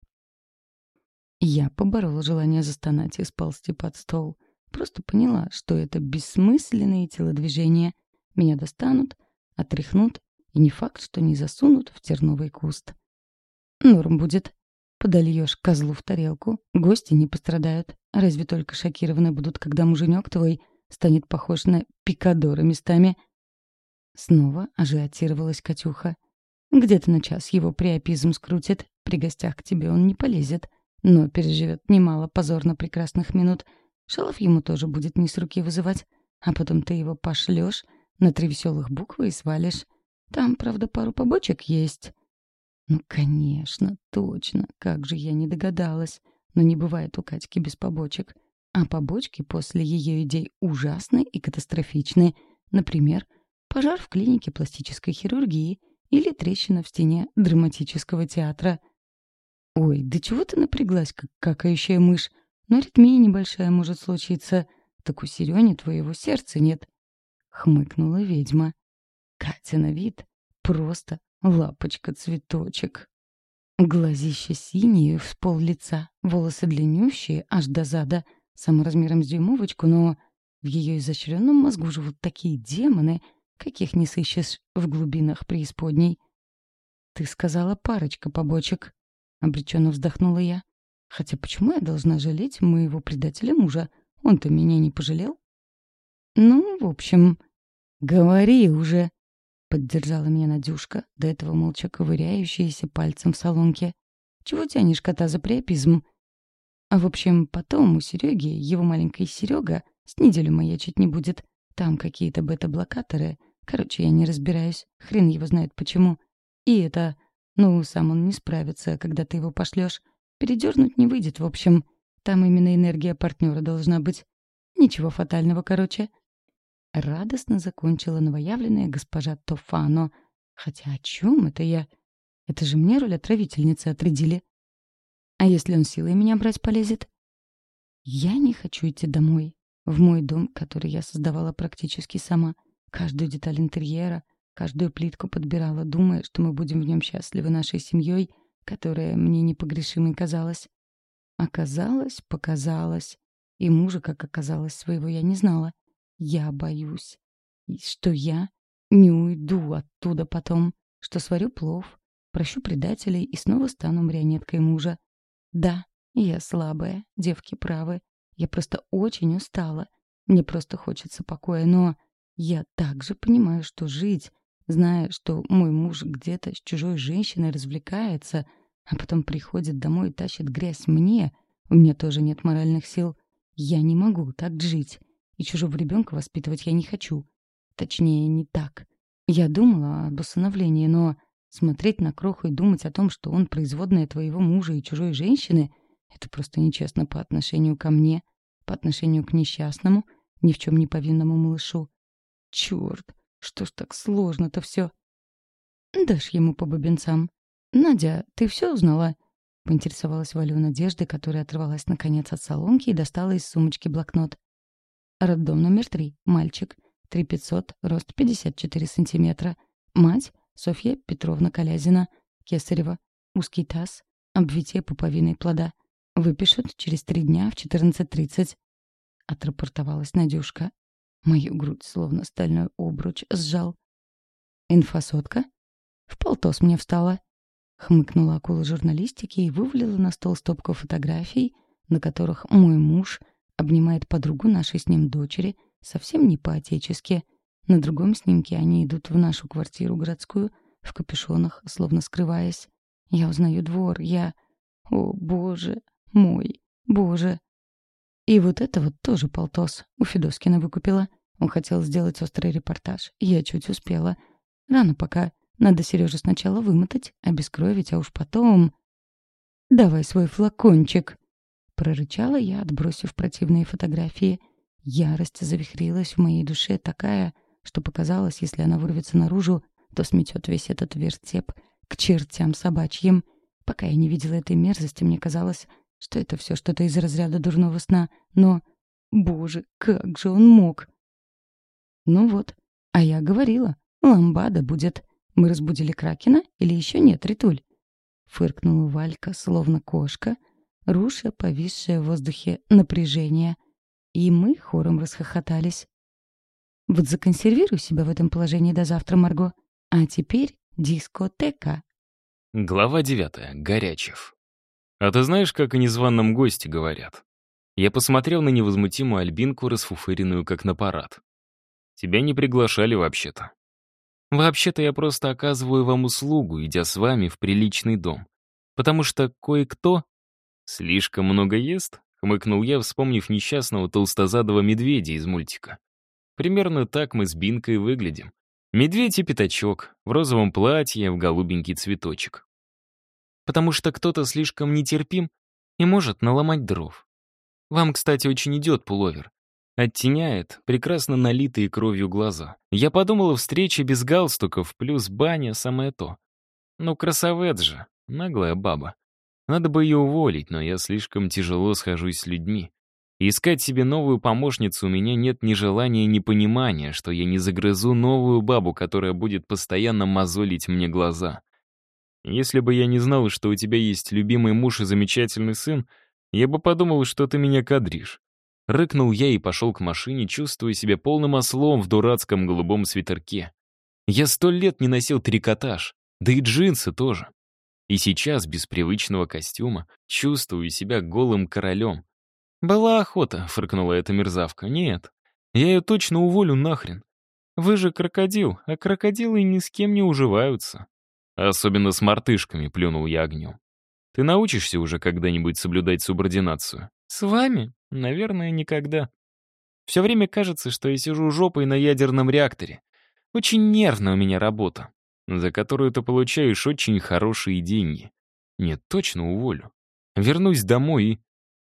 Я поборола желание застонать и сползти под стол. Просто поняла, что это бессмысленные телодвижения. Меня достанут, отряхнут, и не факт, что не засунут в терновый куст. Норм будет. Подольешь козлу в тарелку, гости не пострадают. Разве только шокированы будут, когда муженек твой станет похож на пикадора местами. Снова ажиотировалась Катюха. «Где-то на час его приопизм скрутит. При гостях к тебе он не полезет, но переживет немало позорно прекрасных минут. Шалов ему тоже будет не с руки вызывать. А потом ты его пошлешь на три веселых буквы и свалишь. Там, правда, пару побочек есть». Ну, конечно, точно. Как же я не догадалась. Но не бывает у Катьки без побочек. А побочки после ее идей ужасны и катастрофичны. Например, пожар в клинике пластической хирургии или трещина в стене драматического театра. Ой, да чего ты напряглась, как какающая мышь? Но аритмия небольшая может случиться. Так у Серёни твоего сердца нет. Хмыкнула ведьма. Катя на вид просто лапочка-цветочек. Глазища синие, в пол лица, волосы длиннющие, аж до зада, самым размером с дюймовочку, но в ее изощренном мозгу живут такие демоны, каких не сыщешь в глубинах преисподней. «Ты сказала парочка побочек», — обреченно вздохнула я. «Хотя почему я должна жалеть моего предателя мужа? Он-то меня не пожалел». «Ну, в общем, говори уже», — поддержала меня Надюшка, до этого молча ковыряющаяся пальцем в солонке. «Чего тянешь кота за приопизм?» А в общем, потом у Сереги, его маленькой Серега, с неделю маячить не будет. Там какие-то бета-блокаторы. Короче, я не разбираюсь. Хрен его знает почему. И это... Ну, сам он не справится, когда ты его пошлешь. Передернуть не выйдет, в общем. Там именно энергия партнера должна быть. Ничего фатального, короче. Радостно закончила новоявленная госпожа Тофано. Хотя о чем это я? Это же мне роль отравительницы отрядили. А если он силой меня брать полезет? Я не хочу идти домой. В мой дом, который я создавала практически сама. Каждую деталь интерьера, каждую плитку подбирала, думая, что мы будем в нем счастливы нашей семьей, которая мне непогрешимой казалась. Оказалось, показалось. И мужа, как оказалось, своего я не знала. Я боюсь, и что я не уйду оттуда потом, что сварю плов, прощу предателей и снова стану марионеткой мужа. Да, я слабая, девки правы. Я просто очень устала. Мне просто хочется покоя, но я также понимаю, что жить, зная, что мой муж где-то с чужой женщиной развлекается, а потом приходит домой и тащит грязь мне, У меня тоже нет моральных сил. Я не могу так жить. И чужого ребенка воспитывать я не хочу. Точнее, не так. Я думала об усыновлении, но смотреть на Кроху и думать о том, что он производная твоего мужа и чужой женщины, это просто нечестно по отношению ко мне, по отношению к несчастному, ни в чем не повинному малышу. Черт, что ж так сложно-то все. Дашь ему по бубенцам. Надя, ты все узнала? Поинтересовалась Валя у Надежды, которая оторвалась наконец от солонки и достала из сумочки блокнот. Роддом номер три. Мальчик. три пятьсот, рост пятьдесят четыре сантиметра. Мать Софья Петровна Колязина. Кесарева. Узкий таз. Обвитие пуповиной плода. Выпишут через три дня в четырнадцать тридцать. Отрапортовалась Надюшка. Мою грудь словно стальной обруч сжал. Инфосотка? В полтос мне встала. Хмыкнула акула журналистики и вывалила на стол стопку фотографий, на которых мой муж обнимает подругу нашей с ним дочери, совсем не по-отечески. На другом снимке они идут в нашу квартиру городскую, в капюшонах, словно скрываясь. Я узнаю двор, я... О, боже мой, боже. И вот это вот тоже полтос. У Федоскина выкупила. Он хотел сделать острый репортаж. Я чуть успела. Рано пока. Надо Сережу сначала вымотать, обескровить, а уж потом... «Давай свой флакончик!» Прорычала я, отбросив противные фотографии. Ярость завихрилась в моей душе такая, что показалось, если она вырвется наружу, то сметет весь этот вертеп к чертям собачьим. Пока я не видела этой мерзости, мне казалось, что это все что-то из разряда дурного сна. Но, боже, как же он мог! Ну вот, а я говорила, ламбада будет. Мы разбудили Кракена или еще нет, Ритуль? Фыркнула Валька, словно кошка, руша повисшее в воздухе напряжение. И мы хором расхохотались. Вот законсервируй себя в этом положении до завтра, Марго. А теперь дискотека. Глава девятая. Горячев. А ты знаешь, как о незваном госте говорят? Я посмотрел на невозмутимую Альбинку, расфуфыренную, как на парад. Тебя не приглашали вообще-то. Вообще-то я просто оказываю вам услугу, идя с вами в приличный дом. Потому что кое-кто слишком много ест, хмыкнул я, вспомнив несчастного толстозадого медведя из мультика. Примерно так мы с Бинкой выглядим. Медведь и пятачок, в розовом платье, в голубенький цветочек. Потому что кто-то слишком нетерпим и может наломать дров. Вам, кстати, очень идет пуловер. Оттеняет прекрасно налитые кровью глаза. Я подумала, встреча без галстуков плюс баня — самое то. Ну, красавец же, наглая баба. Надо бы ее уволить, но я слишком тяжело схожусь с людьми. И искать себе новую помощницу у меня нет ни желания, ни понимания, что я не загрызу новую бабу, которая будет постоянно мозолить мне глаза. Если бы я не знал, что у тебя есть любимый муж и замечательный сын, я бы подумал, что ты меня кадришь. Рыкнул я и пошел к машине, чувствуя себя полным ослом в дурацком голубом свитерке. Я сто лет не носил трикотаж, да и джинсы тоже. И сейчас, без привычного костюма, чувствую себя голым королем. «Была охота», — фыркнула эта мерзавка. «Нет, я ее точно уволю нахрен. Вы же крокодил, а крокодилы ни с кем не уживаются». «Особенно с мартышками», — плюнул я огнем. «Ты научишься уже когда-нибудь соблюдать субординацию?» «С вами? Наверное, никогда. Все время кажется, что я сижу жопой на ядерном реакторе. Очень нервная у меня работа, за которую ты получаешь очень хорошие деньги. Нет, точно уволю. Вернусь домой и...»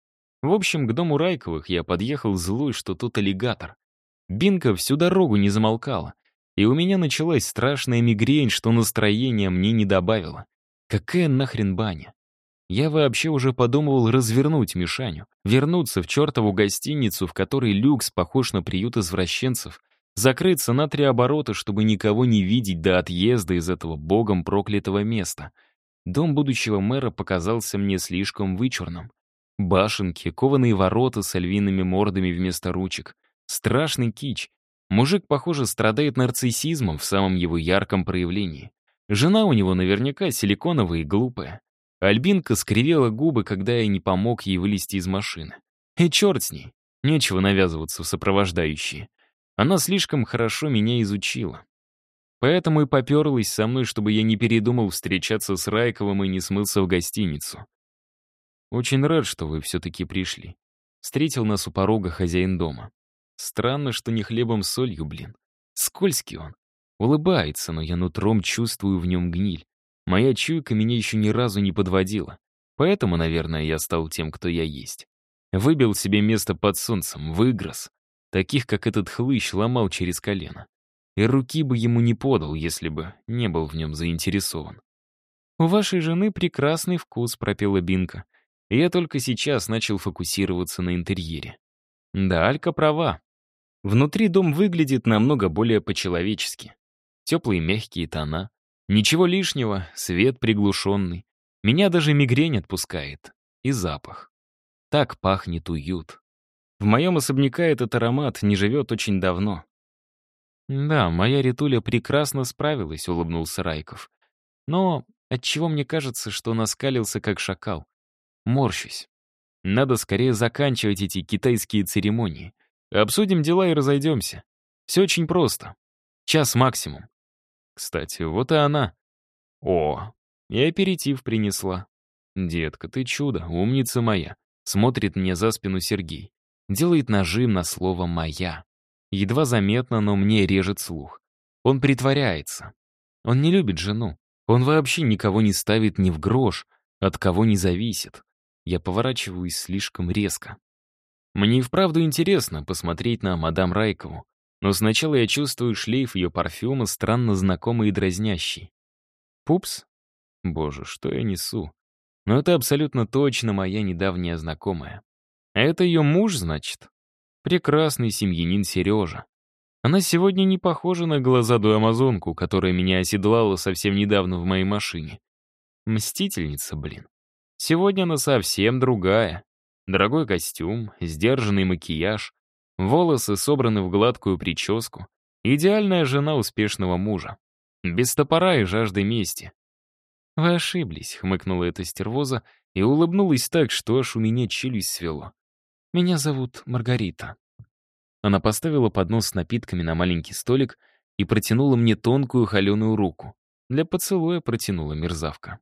В общем, к дому Райковых я подъехал злой, что тот аллигатор. Бинка всю дорогу не замолкала, и у меня началась страшная мигрень, что настроения мне не добавило. Какая нахрен баня? Я вообще уже подумывал развернуть Мишаню, вернуться в чертову гостиницу, в которой люкс похож на приют извращенцев, закрыться на три оборота, чтобы никого не видеть до отъезда из этого богом проклятого места. Дом будущего мэра показался мне слишком вычурным. Башенки, кованые ворота с львиными мордами вместо ручек. Страшный кич. Мужик, похоже, страдает нарциссизмом в самом его ярком проявлении. Жена у него наверняка силиконовая и глупая. Альбинка скривела губы, когда я не помог ей вылезти из машины. И черт с ней. Нечего навязываться в сопровождающие. Она слишком хорошо меня изучила. Поэтому и поперлась со мной, чтобы я не передумал встречаться с Райковым и не смылся в гостиницу. Очень рад, что вы все-таки пришли. Встретил нас у порога хозяин дома. Странно, что не хлебом с солью, блин. Скользкий он. Улыбается, но я нутром чувствую в нем гниль. Моя чуйка меня еще ни разу не подводила. Поэтому, наверное, я стал тем, кто я есть. Выбил себе место под солнцем, выгрыз. Таких, как этот хлыщ, ломал через колено. И руки бы ему не подал, если бы не был в нем заинтересован. «У вашей жены прекрасный вкус», — пропела Бинка. И я только сейчас начал фокусироваться на интерьере. Да, Алька права. Внутри дом выглядит намного более по-человечески. Теплые мягкие тона. Ничего лишнего, свет приглушенный. Меня даже мигрень отпускает. И запах. Так пахнет уют. В моем особняка этот аромат не живет очень давно. «Да, моя Ритуля прекрасно справилась», — улыбнулся Райков. «Но отчего мне кажется, что он оскалился как шакал? Морщусь. Надо скорее заканчивать эти китайские церемонии. Обсудим дела и разойдемся. Все очень просто. Час максимум. Кстати, вот и она. О, и аперитив принесла. Детка, ты чудо, умница моя. Смотрит мне за спину Сергей. Делает нажим на слово «моя». Едва заметно, но мне режет слух. Он притворяется. Он не любит жену. Он вообще никого не ставит ни в грош, от кого не зависит. Я поворачиваюсь слишком резко. Мне и вправду интересно посмотреть на мадам Райкову, но сначала я чувствую шлейф ее парфюма, странно знакомый и дразнящий. Пупс? Боже, что я несу? Но это абсолютно точно моя недавняя знакомая. А это ее муж, значит? Прекрасный семьянин Сережа. Она сегодня не похожа на глазадую амазонку, которая меня оседлала совсем недавно в моей машине. Мстительница, блин. Сегодня она совсем другая. Дорогой костюм, сдержанный макияж, волосы собраны в гладкую прическу. Идеальная жена успешного мужа. Без топора и жажды мести. «Вы ошиблись», — хмыкнула эта стервоза и улыбнулась так, что аж у меня челюсть свело. «Меня зовут Маргарита». Она поставила поднос с напитками на маленький столик и протянула мне тонкую холеную руку. Для поцелуя протянула мерзавка.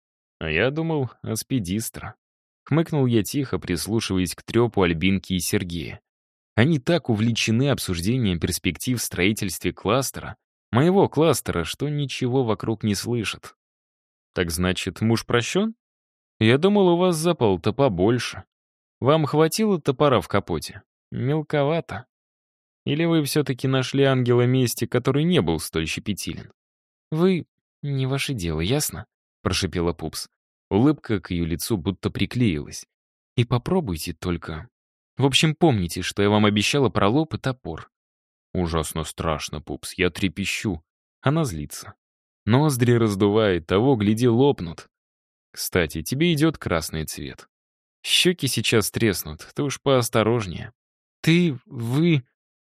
А я думал, аспидистра. Хмыкнул я тихо, прислушиваясь к трепу Альбинки и Сергея. Они так увлечены обсуждением перспектив в строительстве кластера, моего кластера, что ничего вокруг не слышат. Так значит, муж прощен? Я думал, у вас запал-то побольше. Вам хватило топора в капоте? Мелковато. Или вы все-таки нашли ангела мести, который не был столь щепетилен? Вы... не ваше дело, ясно? Прошипела Пупс. Улыбка к ее лицу будто приклеилась. И попробуйте только. В общем, помните, что я вам обещала про лоб и топор. Ужасно страшно, Пупс, я трепещу. Она злится. Ноздри раздувает, того, гляди, лопнут. Кстати, тебе идет красный цвет. Щеки сейчас треснут, ты уж поосторожнее. Ты, вы...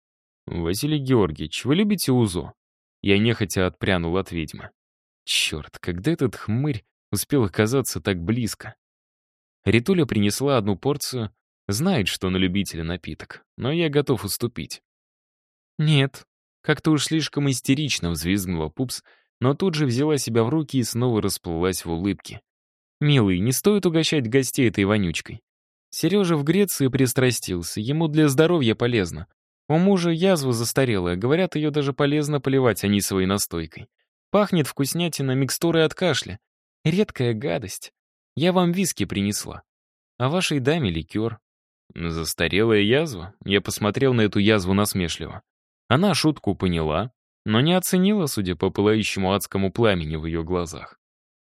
Василий Георгиевич, вы любите УЗО? Я нехотя отпрянул от ведьмы. Черт, когда этот хмырь успел оказаться так близко? Ритуля принесла одну порцию, знает, что на любителя напиток, но я готов уступить. Нет, как-то уж слишком истерично взвизгнула Пупс, но тут же взяла себя в руки и снова расплылась в улыбке. «Милый, не стоит угощать гостей этой вонючкой. Сережа в Греции пристрастился, ему для здоровья полезно. У мужа язва застарелая, говорят, ее даже полезно поливать анисовой настойкой. Пахнет вкуснятина микстурой от кашля. Редкая гадость. Я вам виски принесла. А вашей даме ликер». Застарелая язва? Я посмотрел на эту язву насмешливо. Она шутку поняла, но не оценила, судя по пылающему адскому пламени в ее глазах.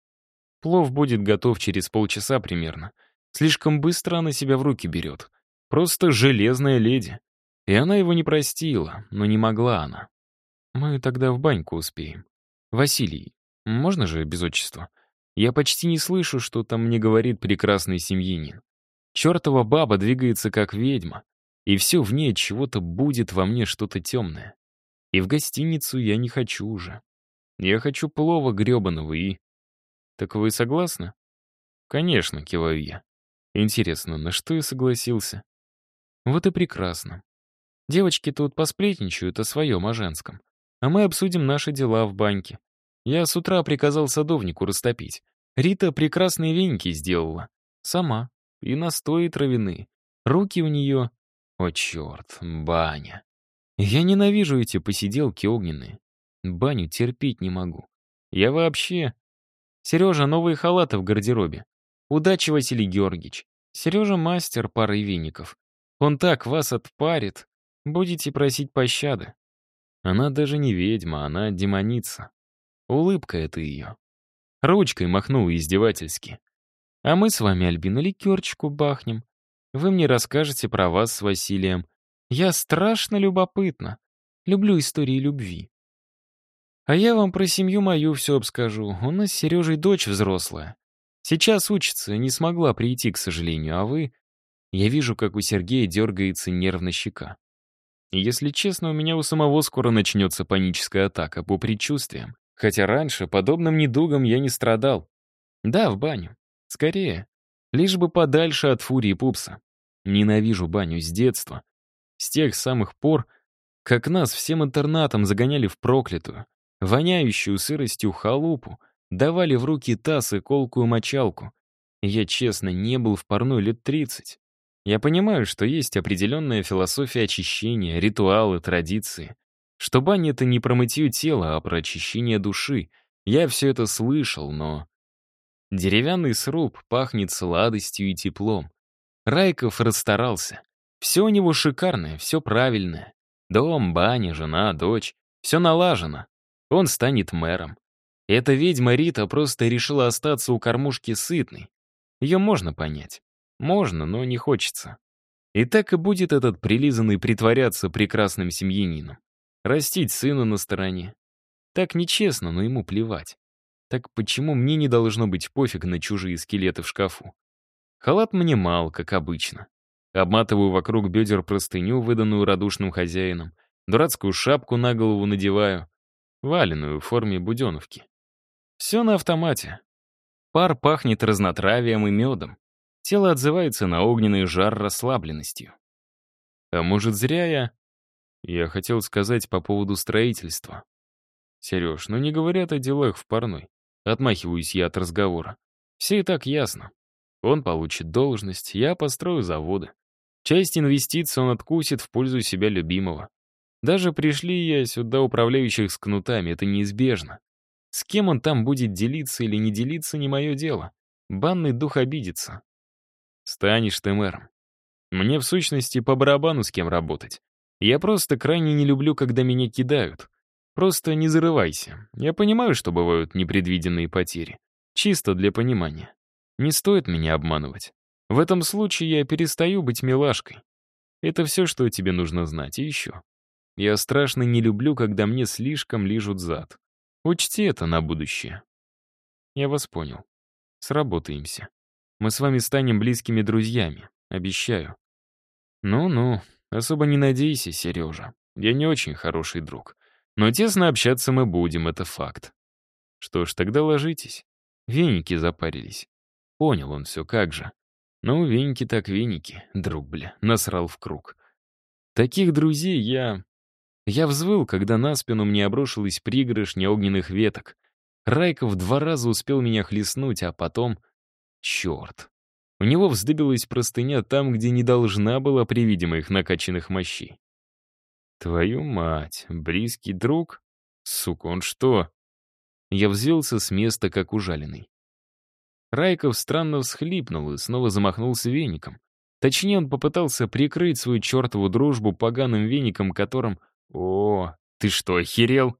Плов будет готов через полчаса примерно. Слишком быстро она себя в руки берет. Просто железная леди. И она его не простила, но не могла она. Мы тогда в баньку успеем. Василий, можно же без отчества? Я почти не слышу, что там мне говорит прекрасный семьянин. Чертова баба двигается как ведьма, и все в ней от чего-то будет во мне что-то темное. И в гостиницу я не хочу уже. Я хочу плова гребаного и... Так вы согласны? Конечно, киваю я. Интересно, на что я согласился? Вот и прекрасно. Девочки тут посплетничают о своем, о женском. А мы обсудим наши дела в баньке. Я с утра приказал садовнику растопить. Рита прекрасные веники сделала. Сама. и настои травяные. Руки у нее... О, черт, баня. Я ненавижу эти посиделки огненные. Баню терпеть не могу. Я вообще... Сережа, новые халаты в гардеробе. Удачи, Василий Георгиевич. Сережа мастер пары веников. Он так вас отпарит. Будете просить пощады. Она даже не ведьма, она демоница. Улыбка это ее. Ручкой махнула издевательски. А мы с вами, Альбина, ликерчику бахнем. Вы мне расскажете про вас с Василием. Я страшно любопытна. Люблю истории любви. А я вам про семью мою все обскажу. У нас с Сережей дочь взрослая. Сейчас учится, не смогла прийти, к сожалению, а вы... Я вижу, как у Сергея дергается нервно щека. И если честно, у меня у самого скоро начнется паническая атака по предчувствиям. Хотя раньше подобным недугом я не страдал. Да, в баню. Скорее. Лишь бы подальше от фурии пупса. Ненавижу баню с детства. С тех самых пор, как нас всем интернатом загоняли в проклятую, воняющую сыростью халупу, давали в руки таз и колкую мочалку. Я, честно, не был в парной лет тридцать. Я понимаю, что есть определенная философия очищения, ритуалы, традиции. Что баня — это не про мытье тела, а про очищение души. Я все это слышал, но... Деревянный сруб пахнет сладостью и теплом. Райков расстарался. Все у него шикарное, все правильное. Дом, баня, жена, дочь. Все налажено. Он станет мэром. Эта ведьма Рита просто решила остаться у кормушки сытной. Ее можно понять. Можно, но не хочется. И так и будет этот прилизанный притворяться прекрасным семьянином. Растить сына на стороне. Так нечестно, но ему плевать. Так почему мне не должно быть пофиг на чужие скелеты в шкафу? Халат мне мал, как обычно. Обматываю вокруг бедер простыню, выданную радушным хозяином. Дурацкую шапку на голову надеваю. Валеную в форме буденовки. Все на автомате. Пар пахнет разнотравием и медом. Тело отзывается на огненный жар расслабленностью. А может, зря я... Я хотел сказать по поводу строительства. Сереж, ну не говорят о делах в парной. Отмахиваюсь я от разговора. Все и так ясно. Он получит должность, я построю заводы. Часть инвестиций он откусит в пользу себя любимого. Даже пришли я сюда управляющих с кнутами, это неизбежно. С кем он там будет делиться или не делиться, не мое дело. Банный дух обидится. Станешь ты мэром. Мне в сущности по барабану с кем работать. Я просто крайне не люблю, когда меня кидают. Просто не зарывайся. Я понимаю, что бывают непредвиденные потери. Чисто для понимания. Не стоит меня обманывать. В этом случае я перестаю быть милашкой. Это все, что тебе нужно знать. И еще. Я страшно не люблю, когда мне слишком лижут зад. Учти это на будущее. Я вас понял. Сработаемся. Мы с вами станем близкими друзьями. Обещаю. Ну-ну, особо не надейся, Сережа. Я не очень хороший друг. Но тесно общаться мы будем, это факт. Что ж, тогда ложитесь. Веники запарились. Понял он все, как же. Ну, веники так веники, друг, бля, насрал в круг. Таких друзей я... Я взвыл, когда на спину мне обрушилась пригоршня огненных веток. Райков два раза успел меня хлестнуть, а потом... Черт. У него вздыбилась простыня там, где не должна была при виде моих накачанных мощей. Твою мать, близкий друг? Сука, он что? Я взвился с места, как ужаленный. Райков странно всхлипнул и снова замахнулся веником. Точнее, он попытался прикрыть свою чертову дружбу поганым веником, которым... О, ты что, охерел?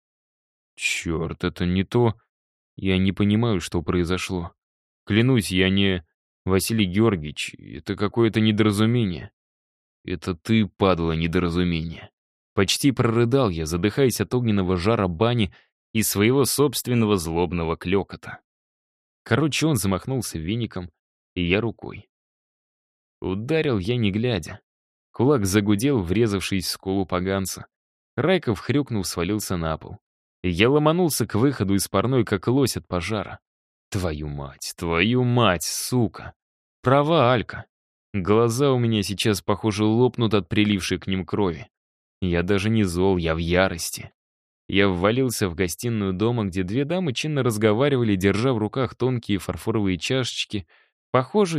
Черт, это не то. Я не понимаю, что произошло. Клянусь, я не... Василий Георгиевич, это какое-то недоразумение. Это ты, падла, недоразумение. Почти прорыдал я, задыхаясь от огненного жара бани и своего собственного злобного клёкота. Короче, он замахнулся веником, и я рукой. Ударил я не глядя. Кулак загудел, врезавшись в скулу поганца. Райков, хрюкнув, свалился на пол. И я ломанулся к выходу из парной, как лось от пожара. Твою мать, твою мать, сука. Права, Алька. Глаза у меня сейчас, похоже, лопнут от прилившей к ним крови. Я даже не зол, я в ярости. Я ввалился в гостиную дома, где две дамы чинно разговаривали, держа в руках тонкие фарфоровые чашечки, похожие,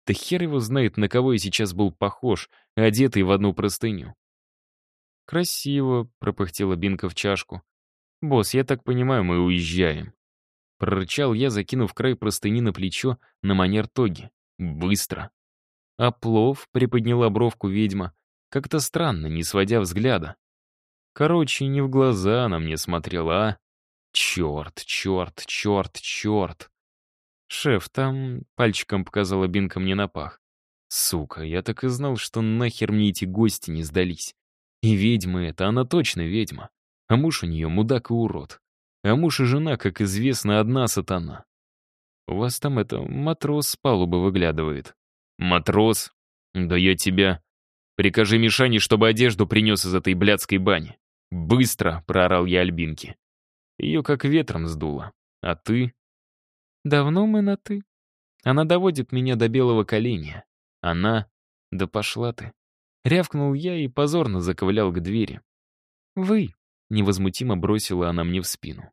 Да хер его знает, на кого я сейчас был похож, одетый в одну простыню. «Красиво», — пропыхтела Бинка в чашку. «Босс, я так понимаю, мы уезжаем». Прорычал я, закинув край простыни на плечо на манер тоги. «Быстро». «А плов?» — приподняла бровку ведьма. Как-то странно, не сводя взгляда. Короче, не в глаза она мне смотрела, а... Черт, черт, черт, черт. «Шеф, там...» — пальчиком показала Бинка мне на пах. Сука, я так и знал, что нахер мне эти гости не сдались. И ведьма эта, она точно ведьма. А муж у нее мудак и урод. А муж и жена, как известно, одна сатана. У вас там это, матрос с палубы выглядывает. Матрос? Да я тебя... Прикажи Мишане, чтобы одежду принес из этой блядской бани. Быстро, проорал я Альбинке. Ее как ветром сдуло. А ты? Давно мы на «ты». Она доводит меня до белого коленя. Она... Да пошла ты. Рявкнул я и позорно заковылял к двери. «Вы», — невозмутимо бросила она мне в спину.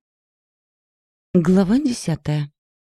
Глава десятая.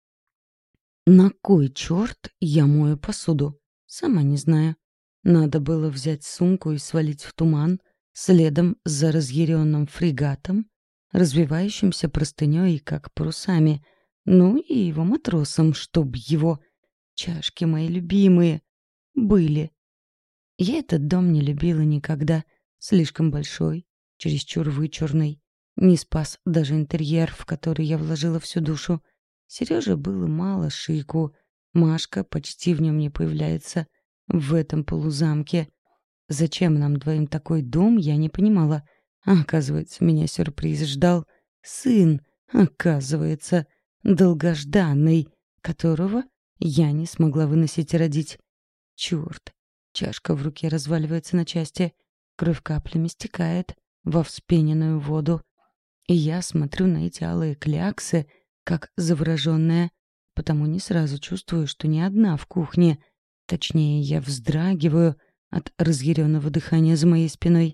На кой черт я мою посуду? Сама не знаю. Надо было взять сумку и свалить в туман, следом за разъяренным фрегатом, развивающимся простыней, как парусами, ну и его матросом, чтоб его... Чашки мои любимые были. Я этот дом не любила никогда. Слишком большой, чересчур вычурный. Не спас даже интерьер, в который я вложила всю душу. Сереже было мало шику. Машка почти в нем не появляется. В этом полузамке. Зачем нам двоим такой дом, я не понимала. А оказывается, меня сюрприз ждал. Сын, оказывается, долгожданный, которого я не смогла выносить и родить. Черт, чашка в руке разваливается на части. Кровь каплями стекает во вспененную воду. И я смотрю на эти алые кляксы, как завороженная, потому не сразу чувствую, что не одна в кухне. Точнее, я вздрагиваю от разъяренного дыхания за моей спиной.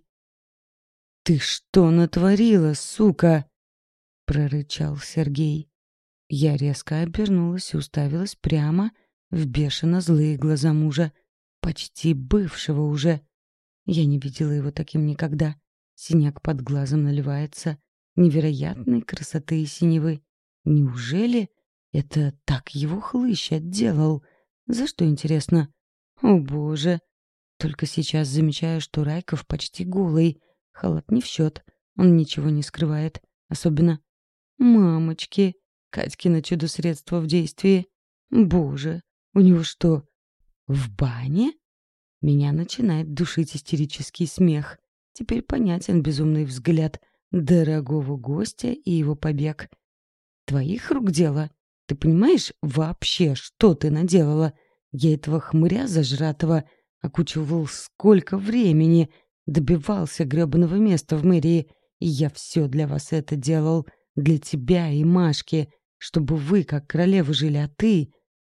«Ты что натворила, сука?» — прорычал Сергей. Я резко обернулась и уставилась прямо в бешено злые глаза мужа, почти бывшего уже. Я не видела его таким никогда. Синяк под глазом наливается, невероятной красоты и синевы. Неужели это так его хлыщ отделал? За что, интересно? О, боже! Только сейчас замечаю, что Райков почти голый. Халат не в счет, он ничего не скрывает. Особенно... Мамочки! Катькино чудо-средство в действии. Боже, у него что, в бане? Меня начинает душить истерический смех. Теперь понятен безумный взгляд дорогого гостя и его побег. Твоих рук дело? Ты понимаешь вообще, что ты наделала? Я этого хмыря зажратого окучивал сколько времени, добивался грёбаного места в мэрии, и я все для вас это делал, для тебя и Машки, чтобы вы, как королевы, жили, а ты...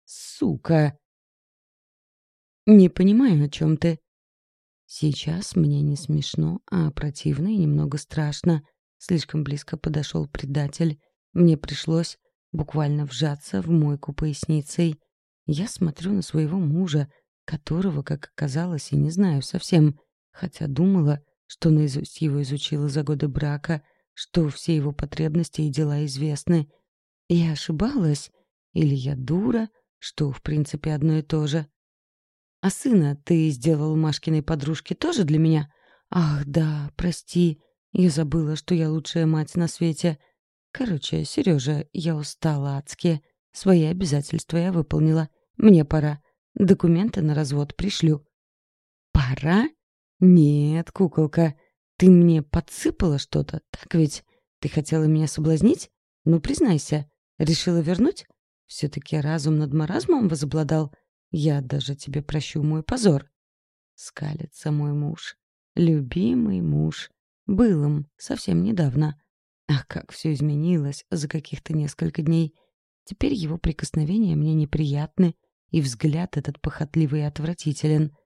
Сука! Не понимаю, о чем ты. Сейчас мне не смешно, а противно и немного страшно. Слишком близко подошел предатель. Мне пришлось буквально вжаться в мойку поясницей. Я смотрю на своего мужа, которого, как оказалось, и не знаю совсем, хотя думала, что наизусть его изучила за годы брака, что все его потребности и дела известны. Я ошибалась? Или я дура, что, в принципе, одно и то же? А сына ты сделал Машкиной подружке тоже для меня? Ах, да, прости, я забыла, что я лучшая мать на свете. Короче, Сережа, я устала адски. Свои обязательства я выполнила. Мне пора. Документы на развод пришлю. Пора? Нет, куколка, ты мне подсыпала что-то, так ведь? Ты хотела меня соблазнить? Ну, признайся, решила вернуть? Все-таки разум над маразмом возобладал. Я даже тебе прощу мой позор. Скалится мой муж. Любимый муж. Был им совсем недавно. Ах, как все изменилось за каких-то несколько дней. Теперь его прикосновения мне неприятны, и взгляд этот похотливый и отвратителен.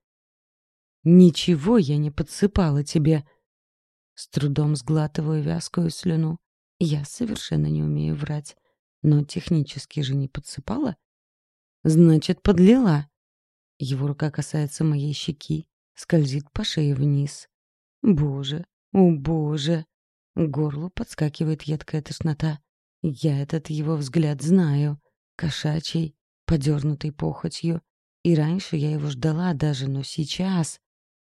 «Ничего я не подсыпала тебе». С трудом сглатываю вязкую слюну. Я совершенно не умею врать. Но технически же не подсыпала. Значит, подлила. Его рука касается моей щеки, скользит по шее вниз. Боже, о боже! К горлу подскакивает едкая тошнота. Я этот его взгляд знаю. Кошачий, подернутый похотью. И раньше я его ждала даже, но сейчас...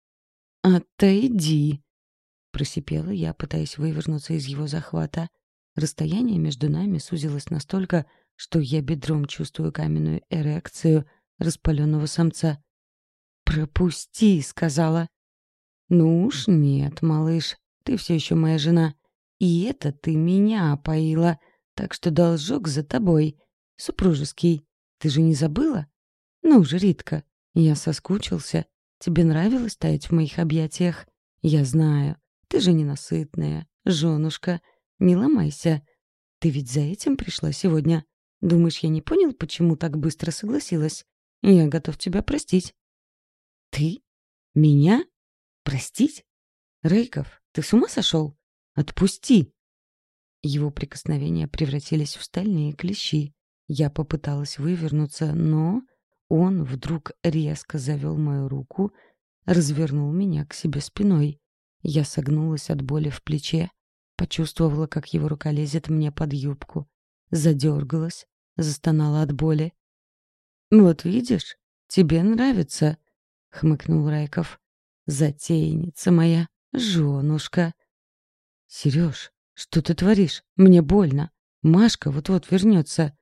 «Отойди!» — просипела я, пытаясь вывернуться из его захвата. Расстояние между нами сузилось настолько, что я бедром чувствую каменную эрекцию распаленного самца. «Пропусти!» — сказала. «Ну уж нет, малыш, ты все еще моя жена. И это ты меня опоила, так что должок за тобой. Супружеский. Ты же не забыла? Ну же, Ритка, я соскучился. Тебе нравилось таять в моих объятиях? Я знаю, ты же ненасытная, женушка. Не ломайся. Ты ведь за этим пришла сегодня. Думаешь, я не понял, почему так быстро согласилась? Я готов тебя простить». «Ты? Меня? Простить? Рейков, ты с ума сошел? Отпусти!» Его прикосновения превратились в стальные клещи. Я попыталась вывернуться, но он вдруг резко завел мою руку, развернул меня к себе спиной. Я согнулась от боли в плече, почувствовала, как его рука лезет мне под юбку, задергалась, застонала от боли. «Вот видишь, тебе нравится», — хмыкнул Райков. «Затейница моя, женушка». «Серёж, что ты творишь? Мне больно. Машка вот-вот вернется».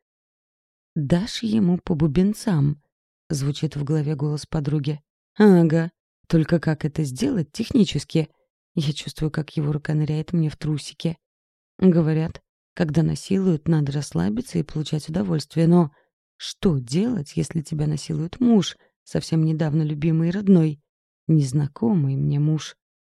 «Дашь ему по бубенцам?» — звучит в голове голос подруги. «Ага. Только как это сделать технически?» Я чувствую, как его рука ныряет мне в трусики. Говорят, когда насилуют, надо расслабиться и получать удовольствие. Но что делать, если тебя насилует муж, совсем недавно любимый и родной? Незнакомый мне муж.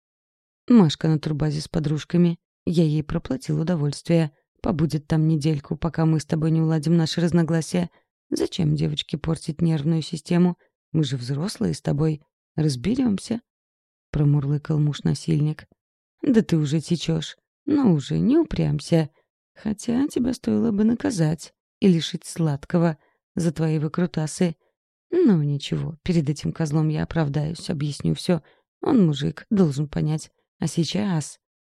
Машка на турбазе с подружками. Я ей проплатил удовольствие. Побудет там недельку, пока мы с тобой не уладим наши разногласия. Зачем девочке портить нервную систему? Мы же взрослые с тобой. Разберемся. Промурлыкал муж-насильник. Да ты уже течешь. Но уже не упрямься. Хотя тебя стоило бы наказать и лишить сладкого за твои выкрутасы. Ну ничего, перед этим козлом я оправдаюсь, объясню все. Он мужик, должен понять. А сейчас...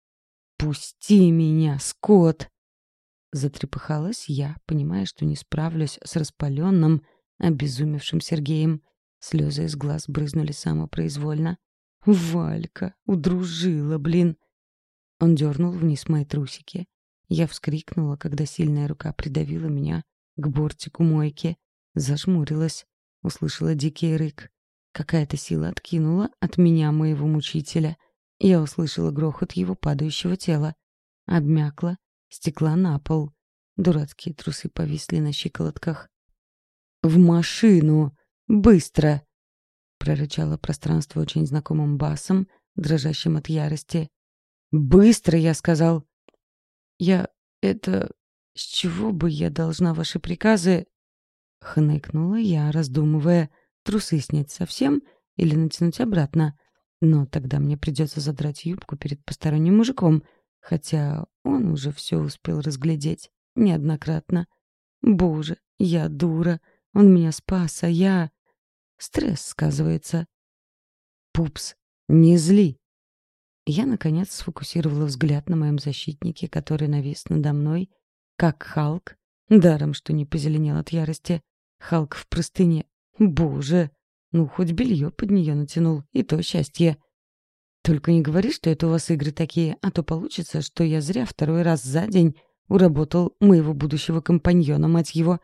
«Пусти меня, скот!» Затрепыхалась я, понимая, что не справлюсь с распаленным, обезумевшим Сергеем. Слезы из глаз брызнули самопроизвольно. «Валька, удружила, блин!» Он дернул вниз мои трусики. Я вскрикнула, когда сильная рука придавила меня к бортику мойки. Зажмурилась, услышала дикий рык. Какая-то сила откинула от меня моего мучителя. Я услышала грохот его падающего тела. Обмякла, стекла на пол. Дурацкие трусы повисли на щиколотках. «В машину! Быстро!» прорычало пространство очень знакомым басом, дрожащим от ярости. «Быстро!» — я сказал. «Я... это... с чего бы я должна ваши приказы...» Хныкнула я, раздумывая, трусы снять совсем или натянуть обратно. Но тогда мне придется задрать юбку перед посторонним мужиком, хотя он уже все успел разглядеть неоднократно. Боже, я дура. Он меня спас, а я... Стресс сказывается. «Пупс, не зли!» Я, наконец, сфокусировала взгляд на моем защитнике, который навис надо мной, как Халк, даром, что не позеленел от ярости. Халк в простыне. Боже! Ну, хоть белье под нее натянул, и то счастье. Только не говори, что это у вас игры такие, а то получится, что я зря второй раз за день уработал моего будущего компаньона, мать его.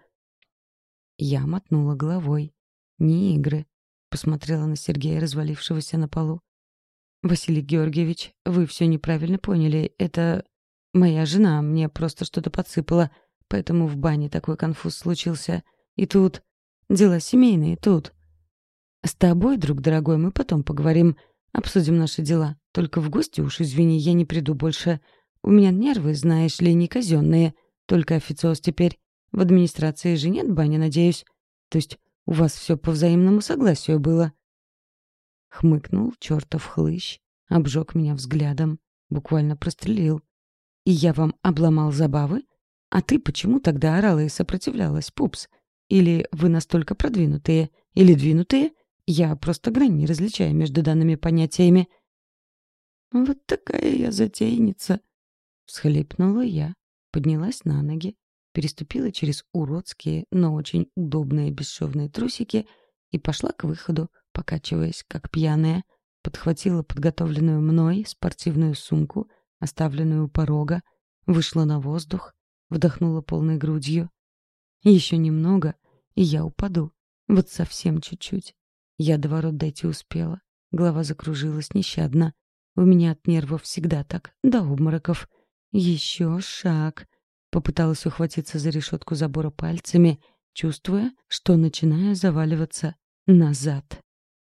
Я мотнула головой. Не игры. Посмотрела на Сергея, развалившегося на полу. «Василий Георгиевич, вы все неправильно поняли. Это моя жена, мне просто что-то подсыпала, поэтому в бане такой конфуз случился. И тут... дела семейные, тут. С тобой, друг дорогой, мы потом поговорим, обсудим наши дела. Только в гости уж, извини, я не приду больше. У меня нервы, знаешь ли, не казенные. Только официоз теперь. В администрации же нет бани, надеюсь. То есть у вас все по взаимному согласию было». Хмыкнул чертов хлыщ, обжег меня взглядом, буквально прострелил. «И я вам обломал забавы? А ты почему тогда орала и сопротивлялась, пупс? Или вы настолько продвинутые? Или двинутые? Я просто грань не различаю между данными понятиями». «Вот такая я затейница», — всхлипнула я, поднялась на ноги, переступила через уродские, но очень удобные бесшовные трусики и пошла к выходу, покачиваясь, как пьяная, подхватила подготовленную мной спортивную сумку, оставленную у порога, вышла на воздух, вдохнула полной грудью. Еще немного, и я упаду. Вот совсем чуть-чуть. Я до ворот дойти успела. Голова закружилась нещадно. У меня от нервов всегда так, до обмороков. Еще шаг. Попыталась ухватиться за решетку забора пальцами, чувствуя, что начинаю заваливаться назад.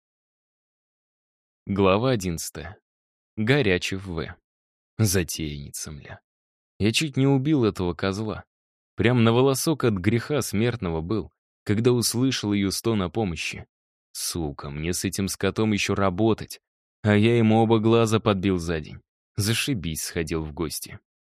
Глава одиннадцатая. Горячев В. Затейница, мля. Я чуть не убил этого козла. Прям на волосок от греха смертного был, когда услышал ее стон о помощи. Сука, мне с этим скотом еще работать. А я ему оба глаза подбил за день. Зашибись, сходил в гости.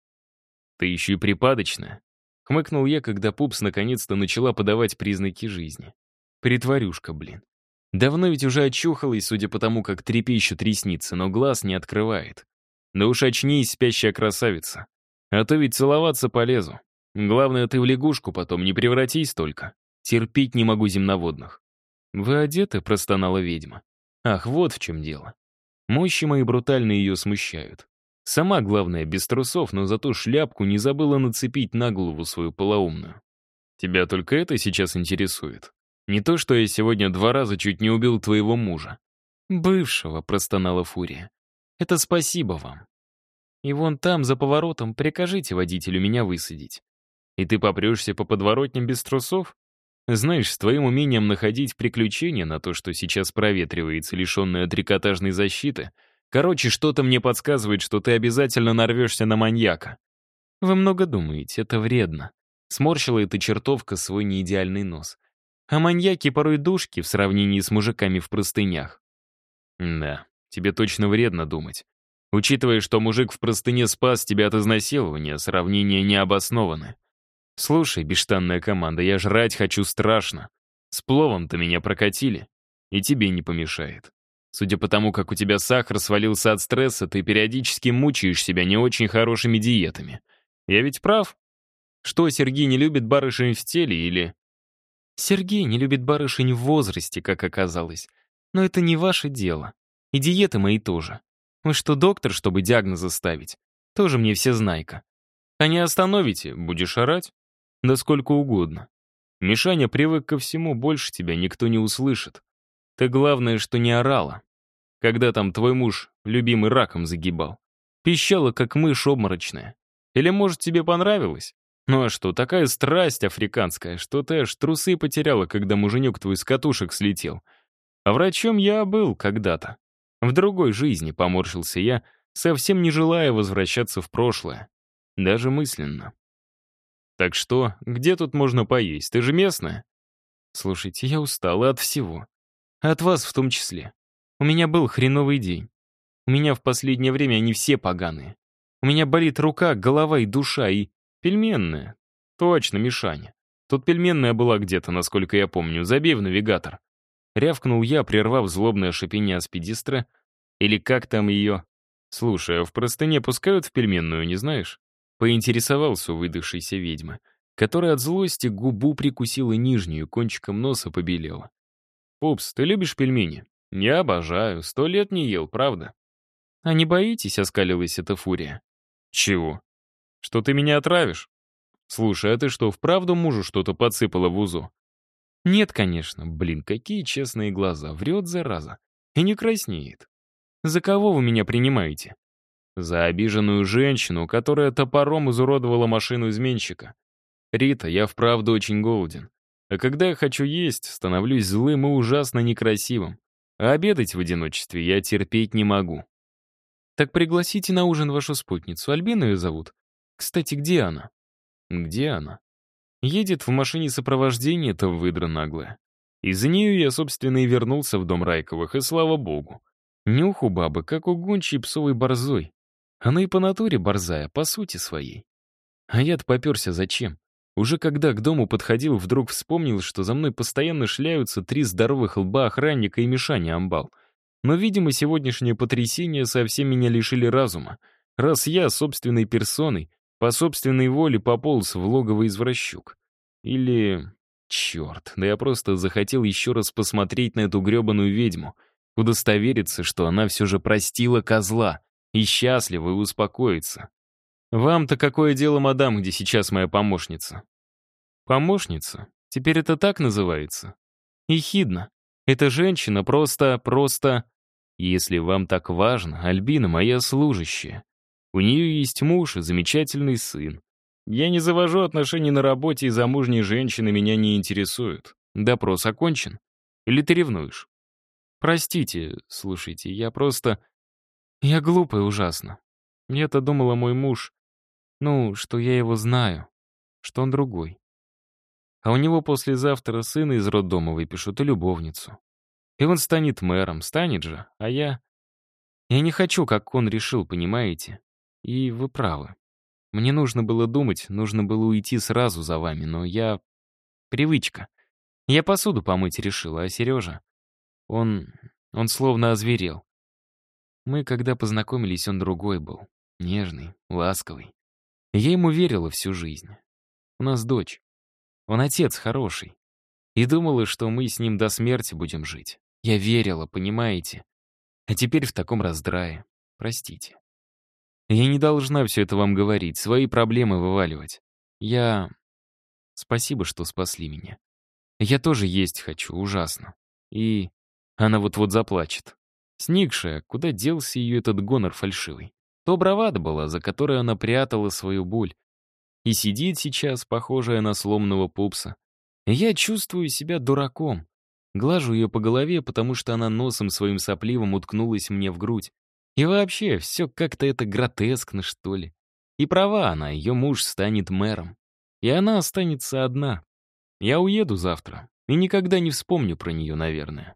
«Ты еще и припадочная», — хмыкнул я, когда пупс наконец-то начала подавать признаки жизни. Притворюшка, блин. Давно ведь уже очухалась, судя по тому, как трепещут ресницы, но глаз не открывает. Да уж очнись, спящая красавица. А то ведь целоваться полезу. Главное, ты в лягушку потом не превратись только. Терпеть не могу земноводных. «Вы одеты?» — простонала ведьма. «Ах, вот в чем дело. Мощи мои брутально ее смущают. Сама, главное, без трусов, но зато шляпку не забыла нацепить на голову свою полоумную. Тебя только это сейчас интересует? Не то, что я сегодня два раза чуть не убил твоего мужа». «Бывшего», — простонала Фурия. «Это спасибо вам. И вон там, за поворотом, прикажите водителю меня высадить. И ты попрешься по подворотням без трусов? Знаешь, с твоим умением находить приключения на то, что сейчас проветривается, лишенное трикотажной защиты, короче, что-то мне подсказывает, что ты обязательно нарвешься на маньяка. Вы много думаете, это вредно». Сморщила эта чертовка свой неидеальный нос. А маньяки порой душки в сравнении с мужиками в простынях. Да, тебе точно вредно думать. Учитывая, что мужик в простыне спас тебя от изнасилования, сравнения не обоснованы. Слушай, бесштанная команда, я жрать хочу страшно. С пловом-то меня прокатили, и тебе не помешает. Судя по тому, как у тебя сахар свалился от стресса, ты периодически мучаешь себя не очень хорошими диетами. Я ведь прав? Что, Сергей не любит барышень в теле или... Сергей не любит барышень в возрасте, как оказалось. Но это не ваше дело. И диеты мои тоже. Вы что, доктор, чтобы диагнозы ставить? Тоже мне всезнайка. А не остановите, будешь орать? Да сколько угодно. Мишаня привык ко всему, больше тебя никто не услышит. Ты главное, что не орала. Когда там твой муж любимый раком загибал. Пищала, как мышь обморочная. Или, может, тебе понравилось? Ну а что, такая страсть африканская, что ты аж трусы потеряла, когда муженек твой с катушек слетел. А врачом я был когда-то. В другой жизни, поморщился я, совсем не желая возвращаться в прошлое. Даже мысленно. Так что, где тут можно поесть? Ты же местная? Слушайте, я устала от всего. От вас в том числе. У меня был хреновый день. У меня в последнее время они все поганые. У меня болит рука, голова и душа, и... Пельменная. Точно, Мишаня. Тут пельменная была где-то, насколько я помню. Забей в навигатор. Рявкнул я, прервав злобное шипение аспидистра. Или как там ее? Слушай, а в простыне пускают в пельменную, не знаешь? Поинтересовался у выдохшейся ведьмы, которая от злости губу прикусила нижнюю, кончиком носа побелела. «Пупс, ты любишь пельмени?» «Я обожаю. Сто лет не ел, правда?» «А не боитесь?» — оскалилась эта Фурия. «Чего? Что ты меня отравишь? Слушай, а ты что, вправду мужу что-то подсыпала в УЗО?» «Нет, конечно. Блин, какие честные глаза. Врет, зараза. И не краснеет. За кого вы меня принимаете?» «За обиженную женщину, которая топором изуродовала машину изменщика. Рита, я вправду очень голоден. А когда я хочу есть, становлюсь злым и ужасно некрасивым. А обедать в одиночестве я терпеть не могу». «Так пригласите на ужин вашу спутницу. Альбину ее зовут. Кстати, где она?» «Где она?» «Едет в машине сопровождения, это выдра наглая. Из-за нее я, собственно, и вернулся в дом Райковых, и слава богу. Нюх у бабы, как у гончей псовой борзой. Она и по натуре борзая, по сути своей. А я-то попёрся зачем? Уже когда к дому подходил, вдруг вспомнил, что за мной постоянно шляются три здоровых лба охранника и Мишаня Амбал. Но, видимо, сегодняшнее потрясение совсем меня лишили разума, раз я собственной персоной по собственной воле пополз в логово извращук. Или... Черт, да я просто захотел еще раз посмотреть на эту гребаную ведьму, удостовериться, что она все же простила козла и счастлива и успокоится. «Вам-то какое дело, мадам, где сейчас моя помощница?» «Помощница? Теперь это так называется?» «Ехидно. Эта женщина просто, просто...» «Если вам так важно, Альбина моя служащая. У нее есть муж и замечательный сын. Я не завожу отношений на работе, и замужние женщины меня не интересуют. Допрос окончен? Или ты ревнуешь?» «Простите, слушайте, я просто... Я глупая ужасно. Я-то думала, мой муж... Ну, что я его знаю, что он другой. А у него послезавтра сына из роддома выпишут и любовницу. И он станет мэром, станет же, а я... Я не хочу, как он решил, понимаете? И вы правы. Мне нужно было думать, нужно было уйти сразу за вами, но я... Привычка. Я посуду помыть решила, а Сережа... Он... Он словно озверел. Мы, когда познакомились, он другой был. Нежный, ласковый. Я ему верила всю жизнь. У нас дочь. Он отец хороший. И думала, что мы с ним до смерти будем жить. Я верила, понимаете? А теперь в таком раздрае. Простите. Я не должна все это вам говорить, свои проблемы вываливать. Я... Спасибо, что спасли меня. Я тоже есть хочу, ужасно. И она вот-вот заплачет. Сникшая, куда делся ее этот гонор фальшивый? То бравада была, за которой она прятала свою боль. И сидит сейчас, похожая на сломанного пупса. И я чувствую себя дураком. Глажу ее по голове, потому что она носом своим сопливым уткнулась мне в грудь. И вообще, все как-то это гротескно, что ли. И права она, ее муж станет мэром. И она останется одна. Я уеду завтра и никогда не вспомню про нее, наверное.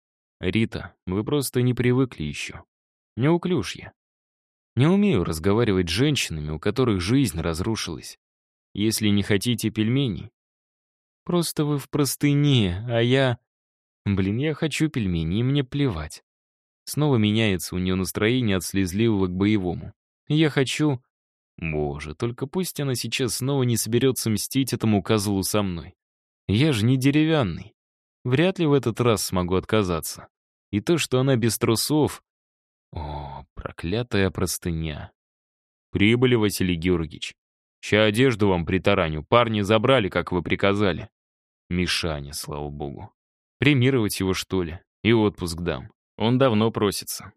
Рита, вы просто не привыкли еще. Неуклюж я. Не умею разговаривать с женщинами, у которых жизнь разрушилась. Если не хотите пельменей, просто вы в простыне, а я... Блин, я хочу пельмени, и мне плевать. Снова меняется у нее настроение от слезливого к боевому. Я хочу... Боже, только пусть она сейчас снова не соберется мстить этому козлу со мной. Я же не деревянный. Вряд ли в этот раз смогу отказаться. И то, что она без трусов... О, проклятая простыня. Прибыли, Василий Георгиевич. Ща одежду вам притараню. Парни забрали, как вы приказали. Мишаня, слава богу. Премировать его, что ли? И отпуск дам. Он давно просится.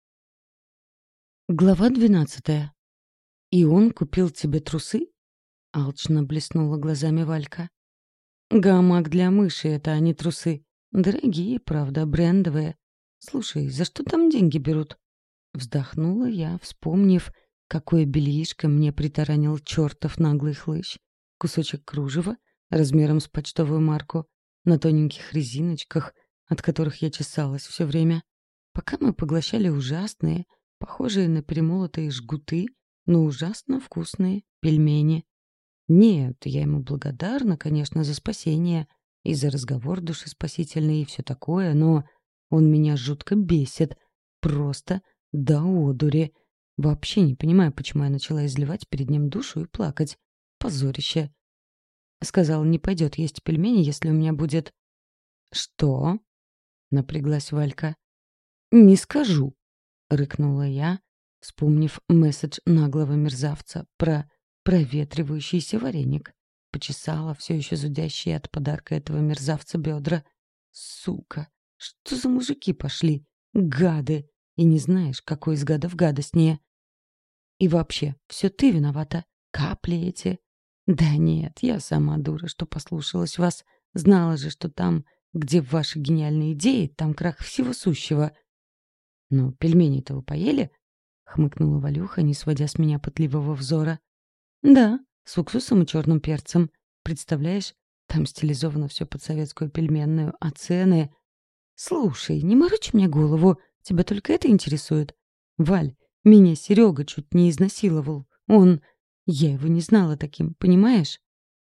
Глава двенадцатая. «И он купил тебе трусы?» — алчно блеснула глазами Валька. «Гамак для мыши — это, а не трусы. Дорогие, правда, брендовые. Слушай, за что там деньги берут?» Вздохнула я, вспомнив, какое бельишко мне притаранил чертов наглый хлыщ. Кусочек кружева размером с почтовую марку на тоненьких резиночках, от которых я чесалась все время. Пока мы поглощали ужасные, похожие на перемолотые жгуты, но ужасно вкусные пельмени. Нет, я ему благодарна, конечно, за спасение и за разговор душеспасительный и все такое, но он меня жутко бесит. Просто до одури. Вообще не понимаю, почему я начала изливать перед ним душу и плакать. Позорище. Сказал, не пойдет есть пельмени, если у меня будет... «Что?» — напряглась Валька. «Не скажу», — рыкнула я, вспомнив месседж наглого мерзавца про проветривающийся вареник. Почесала все еще зудящие от подарка этого мерзавца бедра. Сука, что за мужики пошли? Гады! И не знаешь, какой из гадов гадостнее. И вообще, все ты виновата. Капли эти. Да нет, я сама дура, что послушалась вас. Знала же, что там, где ваши гениальные идеи, там крах всего сущего. «Ну, пельмени-то вы поели?» — хмыкнула Валюха, не сводя с меня пытливого взора. «Да, с уксусом и черным перцем. Представляешь, там стилизовано все под советскую пельменную, а цены... Слушай, не морочь мне голову, тебя только это интересует. Валь, меня Серега чуть не изнасиловал. Он... Я его не знала таким, понимаешь?»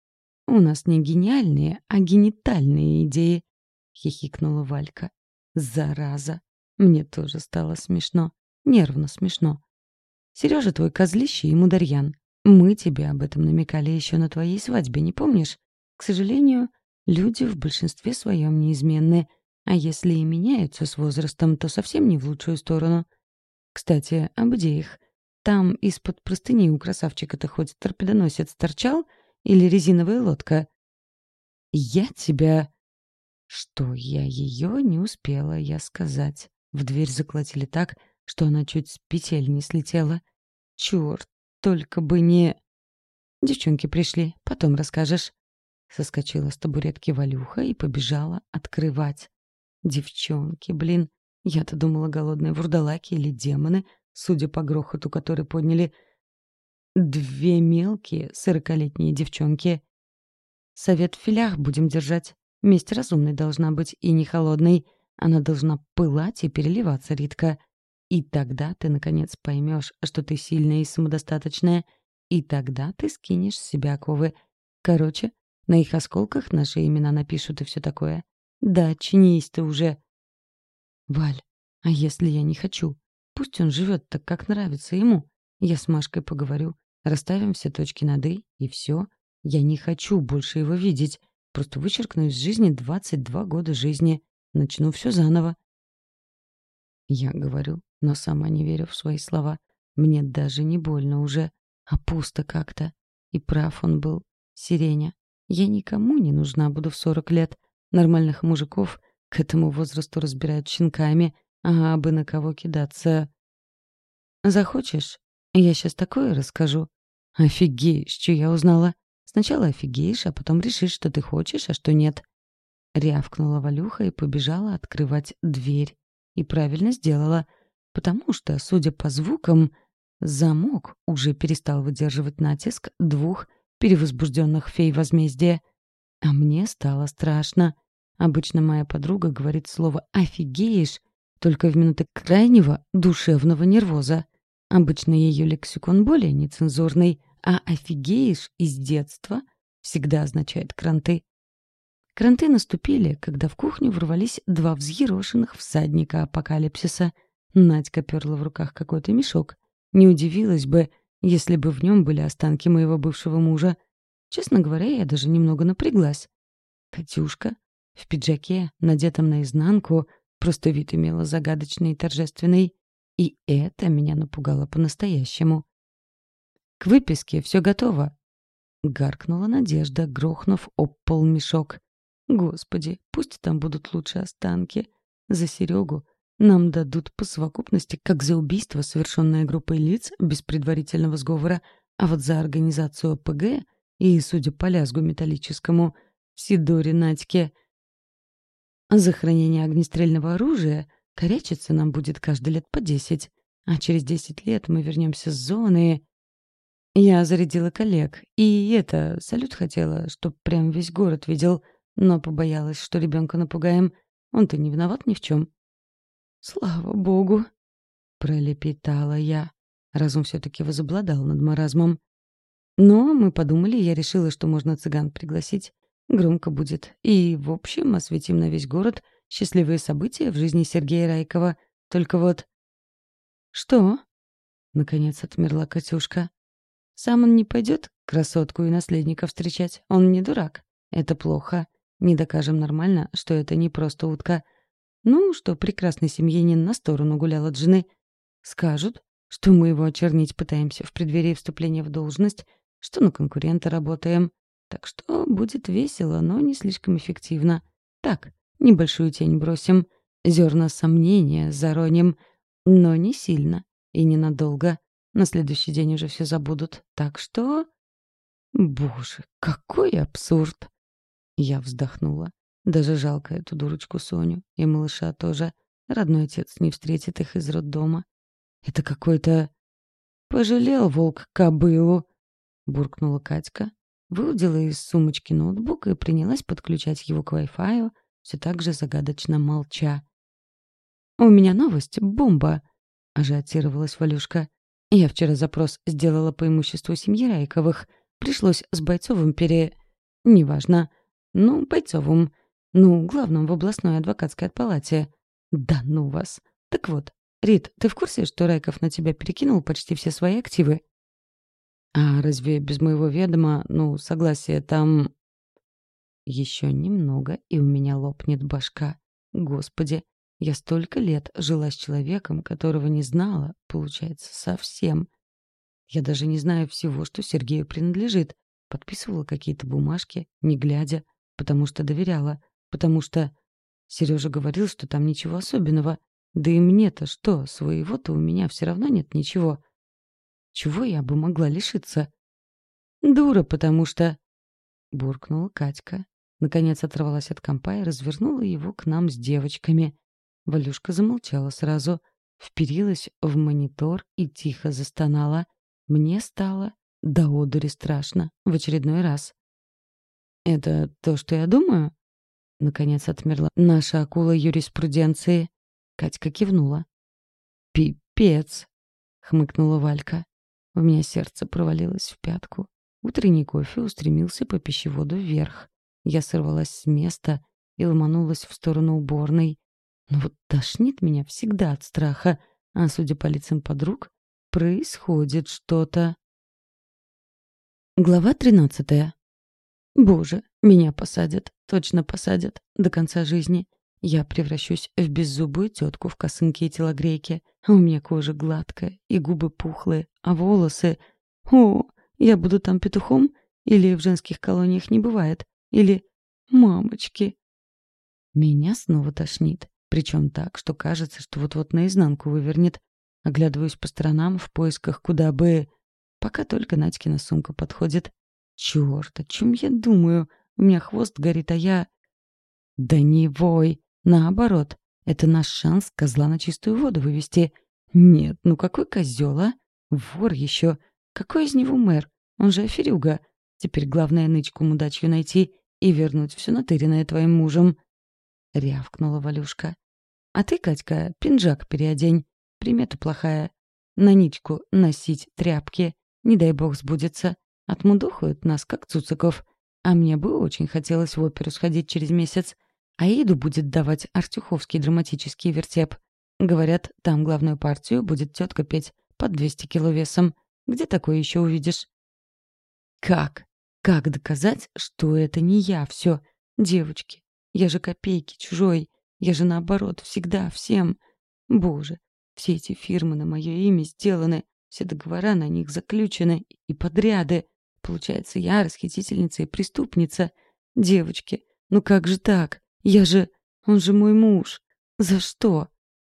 у нас не гениальные, а генитальные идеи», — хихикнула Валька. «Зараза! Мне тоже стало смешно. Нервно смешно. Сережа твой козлище и мударьян. Мы тебе об этом намекали еще на твоей свадьбе, не помнишь? К сожалению, люди в большинстве своем неизменны, а если и меняются с возрастом, то совсем не в лучшую сторону. Кстати, об идеях. Там из-под простыни у красавчика-то хоть торпедоносец торчал или резиновая лодка?» «Я тебя...» Что я ее не успела я сказать. В дверь заколотили так, что она чуть с петель не слетела. Черт, только бы не... «Девчонки пришли, потом расскажешь». Соскочила с табуретки Валюха и побежала открывать. Девчонки, блин. Я-то думала, голодные вурдалаки или демоны, судя по грохоту, который подняли две мелкие сорокалетние девчонки. «Совет в филях будем держать. Месть разумной должна быть и не холодной. Она должна пылать и переливаться, Ритка. И тогда ты, наконец, поймешь, что ты сильная и самодостаточная. И тогда ты скинешь с себя оковы. Короче, на их осколках наши имена напишут и все такое. Да, чинись ты уже». «Валь, а если я не хочу? Пусть он живет так, как нравится ему. Я с Машкой поговорю. Расставим все точки над «и», и все. Я не хочу больше его видеть. Просто вычеркну из жизни двадцать два года жизни. Начну все заново». Я говорю, но сама не верю в свои слова. Мне даже не больно уже, а пусто как-то. И прав он был. Сиреня. Я никому не нужна буду в сорок лет. Нормальных мужиков к этому возрасту разбирают щенками, а бы на кого кидаться. Захочешь? Я сейчас такое расскажу. Офигеешь, что я узнала. Сначала офигеешь, а потом решишь, что ты хочешь, а что нет. Рявкнула Валюха и побежала открывать дверь. И правильно сделала, потому что, судя по звукам, замок уже перестал выдерживать натиск двух перевозбужденных фей возмездия. А мне стало страшно. Обычно моя подруга говорит слово «офигеешь» только в минуты крайнего душевного нервоза. Обычно ее лексикон более нецензурный, а «офигеешь» из детства всегда означает «кранты». Кранты наступили, когда в кухню ворвались два взъерошенных всадника апокалипсиса. Надька перла в руках какой-то мешок. Не удивилась бы, если бы в нем были останки моего бывшего мужа. Честно говоря, я даже немного напряглась. Катюшка в пиджаке, надетом наизнанку, просто вид имела загадочный и торжественный. И это меня напугало по-настоящему. «К выписке все готово», — гаркнула Надежда, грохнув об пол мешок. «Господи, пусть там будут лучше останки. За Серегу нам дадут по совокупности, как за убийство, совершенное группой лиц без предварительного сговора, а вот за организацию ОПГ и, судя по лязгу металлическому, в Сидоре Надьке, за хранение огнестрельного оружия корячиться нам будет каждый лет по десять, а через десять лет мы вернемся с зоны. Я зарядила коллег, и это, салют хотела, чтоб прям весь город видел, но побоялась, что ребенка напугаем. Он-то не виноват ни в чем». «Слава богу!» — пролепетала я. Разум все-таки возобладал над маразмом. Но мы подумали, я решила, что можно цыган пригласить. Громко будет. И, в общем, осветим на весь город счастливые события в жизни Сергея Райкова. Только вот... «Что?» — наконец отмерла Катюшка. «Сам он не пойдет красотку и наследника встречать. Он не дурак. Это плохо. Не докажем нормально, что это не просто утка. Ну, что прекрасный семьянин на сторону гулял от жены. Скажут, что мы его очернить пытаемся в преддверии вступления в должность, что на конкурента работаем. Так что будет весело, но не слишком эффективно. Так, небольшую тень бросим, зерна сомнения зароним, но не сильно и ненадолго. На следующий день уже все забудут. Так что... Боже, какой абсурд!» Я вздохнула. Даже жалко эту дурочку Соню. И малыша тоже. Родной отец не встретит их из роддома. Это какой-то... «Пожалел волк кобылу», — буркнула Катька. Выудила из сумочки ноутбук и принялась подключать его к Wi-Fi, все так же загадочно молча. «У меня новость, бомба», — ажиотировалась Валюшка. «Я вчера запрос сделала по имуществу семьи Райковых. Пришлось с Бойцовым пере... неважно. Ну, Бойцовым. Ну, главным в областной адвокатской палате. Да ну вас. Так вот, Рит, ты в курсе, что Райков на тебя перекинул почти все свои активы? А разве без моего ведома, ну, согласие там... Еще немного, и у меня лопнет башка. Господи, я столько лет жила с человеком, которого не знала, получается, совсем. Я даже не знаю всего, что Сергею принадлежит. Подписывала какие-то бумажки, не глядя, потому что доверяла, потому что... Сережа говорил, что там ничего особенного. Да и мне-то что, своего-то у меня все равно нет ничего. Чего я бы могла лишиться? Дура, потому что... Буркнула Катька. Наконец оторвалась от компа и развернула его к нам с девочками. Валюшка замолчала сразу, вперилась в монитор и тихо застонала. Мне стало до одури страшно в очередной раз. «Это то, что я думаю?» Наконец отмерла наша акула юриспруденции. Катька кивнула. «Пипец!» — хмыкнула Валька. У меня сердце провалилось в пятку. Утренний кофе устремился по пищеводу вверх. Я сорвалась с места и ломанулась в сторону уборной. Но вот тошнит меня всегда от страха, а, судя по лицам подруг, происходит что-то. Глава тринадцатая. Боже, меня посадят, точно посадят, до конца жизни. Я превращусь в беззубую тетку в косынке и телогрейке, а у меня кожа гладкая и губы пухлые, а волосы... О, я буду там петухом? Или в женских колониях не бывает? Или... Мамочки! Меня снова тошнит, причем так, что кажется, что вот-вот наизнанку вывернет. Оглядываюсь по сторонам в поисках, куда бы... Пока только Надькина сумка подходит. Чёрт, о чем я думаю? У меня хвост горит, а я... Да не вой! Наоборот, это наш шанс козла на чистую воду вывести. Нет, ну какой козел, а? Вор еще. Какой из него мэр? Он же аферюга. Теперь главное нычку мудачью найти и вернуть все натыренное твоим мужем. Рявкнула Валюшка. А ты, Катька, пинжак переодень. Примета плохая. На ничку носить тряпки. Не дай бог сбудется. Отмудохают нас, как цуциков. А мне бы очень хотелось в оперу сходить через месяц. Аиду будет давать Артюховский драматический вертеп. Говорят, там главную партию будет тетка петь под двести кило весом. Где такое еще увидишь? Как? Как доказать, что это не я все? Девочки, я же копейки чужой. Я же наоборот всегда всем. Боже, все эти фирмы на мое имя сделаны. Все договора на них заключены и подряды. Получается, я расхитительница и преступница. Девочки, ну как же так? Я же... Он же мой муж. За что?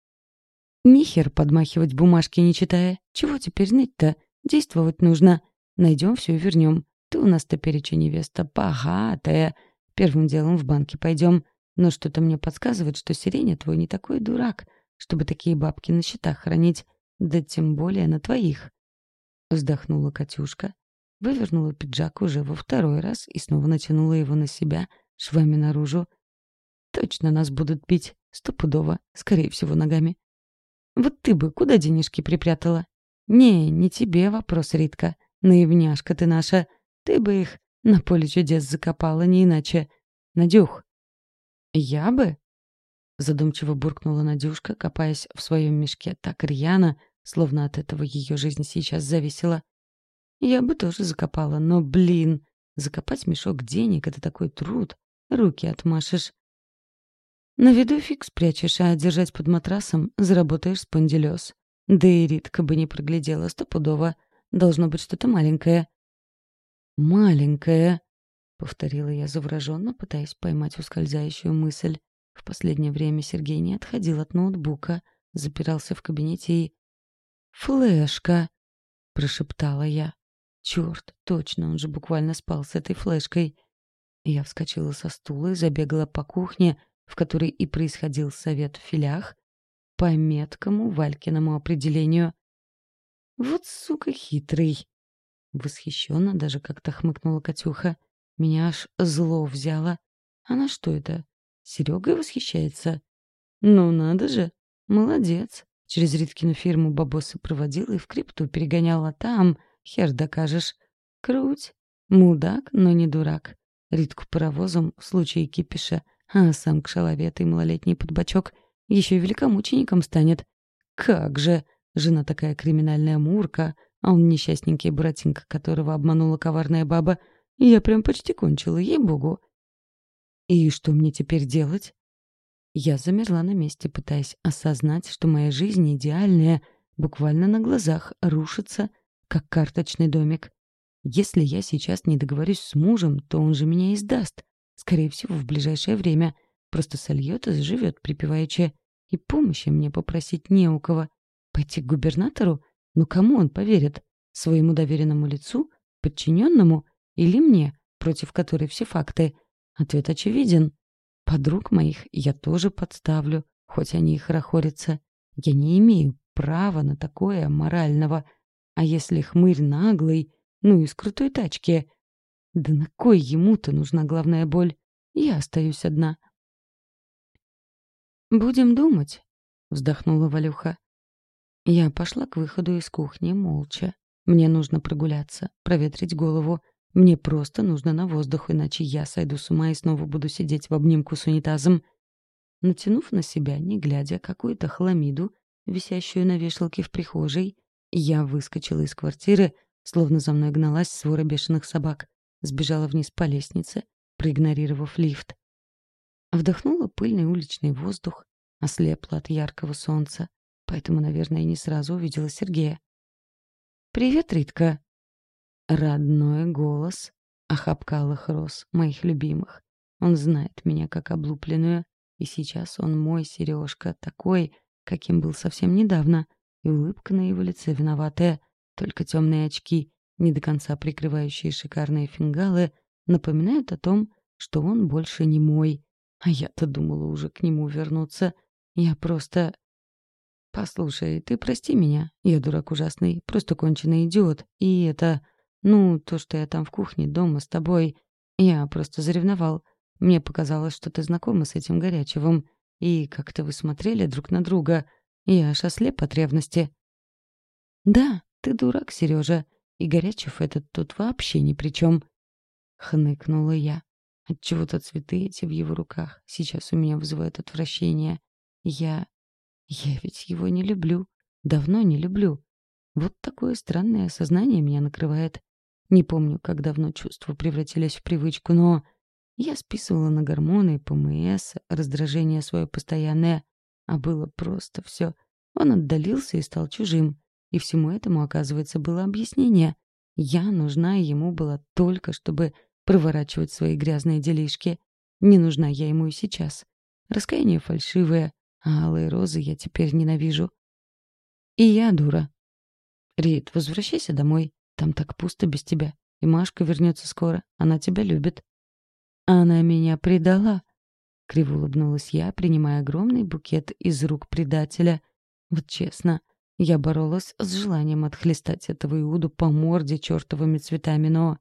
Нихер подмахивать бумажки не читая. Чего теперь ныть-то? Действовать нужно. Найдем все и вернем. Ты у нас топереча невеста богатая. Первым делом в банке пойдем. Но что-то мне подсказывает, что Сиреня твой не такой дурак, чтобы такие бабки на счетах хранить. Да тем более на твоих. Вздохнула Катюшка. Вывернула пиджак уже во второй раз и снова натянула его на себя, швами наружу. Точно нас будут бить. Стопудово. Скорее всего, ногами. Вот ты бы куда денежки припрятала? Не, не тебе вопрос, Ритка. Наивняшка ты наша. Ты бы их на поле чудес закопала, не иначе. Надюх. Я бы? Задумчиво буркнула Надюшка, копаясь в своем мешке так рьяно, словно от этого ее жизнь сейчас зависела. Я бы тоже закопала, но, блин, закопать мешок денег — это такой труд. Руки отмашешь. На виду фиг спрячешь, а держать под матрасом заработаешь спондилёз. Да и Ритка бы не проглядела стопудово. Должно быть что-то маленькое. «Маленькое», — повторила я завраженно, пытаясь поймать ускользающую мысль. В последнее время Сергей не отходил от ноутбука, запирался в кабинете и... «Флешка», — прошептала я. «Чёрт, точно, он же буквально спал с этой флешкой». Я вскочила со стула и забегала по кухне, в которой и происходил совет в филях, по меткому Валькиному определению. «Вот сука хитрый!» Восхищенно даже как-то хмыкнула Катюха. Меня аж зло взяло. Она что это, Серегой восхищается? Ну надо же, молодец. Через Риткину фирму бабосы проводила и в крипту перегоняла. Там, хер докажешь. Круть. Мудак, но не дурак. Ритку паровозом в случае кипиша, а сам к шалаве этой малолетний подбачок еще и великомучеником станет. Как же! Жена такая криминальная мурка, а он несчастненький Буратинка, которого обманула коварная баба. Я прям почти кончила, ей-богу. И что мне теперь делать? Я замерла на месте, пытаясь осознать, что моя жизнь идеальная, буквально на глазах рушится, как карточный домик. Если я сейчас не договорюсь с мужем, то он же меня издаст. Скорее всего, в ближайшее время. Просто сольет и заживет припеваючи. И помощи мне попросить не у кого. Пойти к губернатору? Ну кому он поверит? Своему доверенному лицу? Подчиненному? Или мне, против которой все факты? Ответ очевиден. Подруг моих я тоже подставлю, хоть они и хорохорятся. Я не имею права на такое морального. А если хмырь наглый, ну и с крутой тачки? Да на кой ему-то нужна главная боль? Я остаюсь одна. «Будем думать», — вздохнула Валюха. Я пошла к выходу из кухни молча. Мне нужно прогуляться, проветрить голову. Мне просто нужно на воздух, иначе я сойду с ума и снова буду сидеть в обнимку с унитазом. Натянув на себя, не глядя, какую-то хламиду, висящую на вешалке в прихожей, я выскочила из квартиры, словно за мной гналась свора бешеных собак, сбежала вниз по лестнице, проигнорировав лифт. Вдохнула пыльный уличный воздух, ослепла от яркого солнца, поэтому, наверное, не сразу увидела Сергея. «Привет, Ритка!» Родной голос, охапка алых роз, моих любимых. Он знает меня как облупленную, и сейчас он мой Сережка, такой, каким был совсем недавно, и улыбка на его лице виноватая, только темные очки, не до конца прикрывающие шикарные фингалы, напоминают о том, что он больше не мой. А я-то думала уже к нему вернуться. Я просто... «Послушай, ты прости меня. Я дурак ужасный, просто конченый идиот. И это... Ну, то, что я там в кухне дома с тобой... Я просто заревновал. Мне показалось, что ты знакома с этим Горячевым. И как-то вы смотрели друг на друга. Я аж ослеп от ревности». «Да, ты дурак, Сережа. И Горячев этот тут вообще ни при чем», — хныкнула я. Отчего-то цветы эти в его руках сейчас у меня вызывают отвращение. Я... Я ведь его не люблю. Давно не люблю. Вот такое странное осознание меня накрывает. Не помню, как давно чувства превратились в привычку, но... Я списывала на гормоны, ПМС, раздражение свое постоянное. А было просто все. Он отдалился и стал чужим. И всему этому, оказывается, было объяснение. Я нужна ему была только, чтобы проворачивать свои грязные делишки. Не нужна я ему и сейчас. Раскаяние фальшивое, а алые розы я теперь ненавижу. И я дура. Рит, возвращайся домой. Там так пусто без тебя. И Машка вернется скоро. Она тебя любит. Она меня предала. Криво улыбнулась я, принимая огромный букет из рук предателя. Вот честно, я боролась с желанием отхлестать этого Иуду по морде чертовыми цветами, но...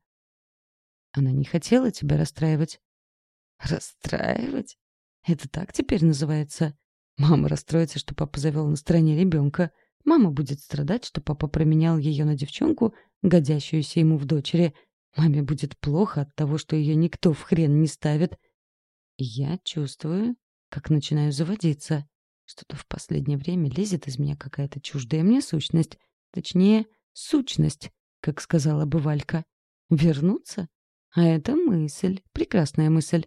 Она не хотела тебя расстраивать. Расстраивать? Это так теперь называется? Мама расстроится, что папа завел на стороне ребенка. Мама будет страдать, что папа променял ее на девчонку, годящуюся ему в дочери. Маме будет плохо от того, что ее никто в хрен не ставит. И я чувствую, как начинаю заводиться. Что-то в последнее время лезет из меня какая-то чуждая мне сущность. Точнее, сущность, как сказала бы Валька. Вернуться? А это мысль, прекрасная мысль.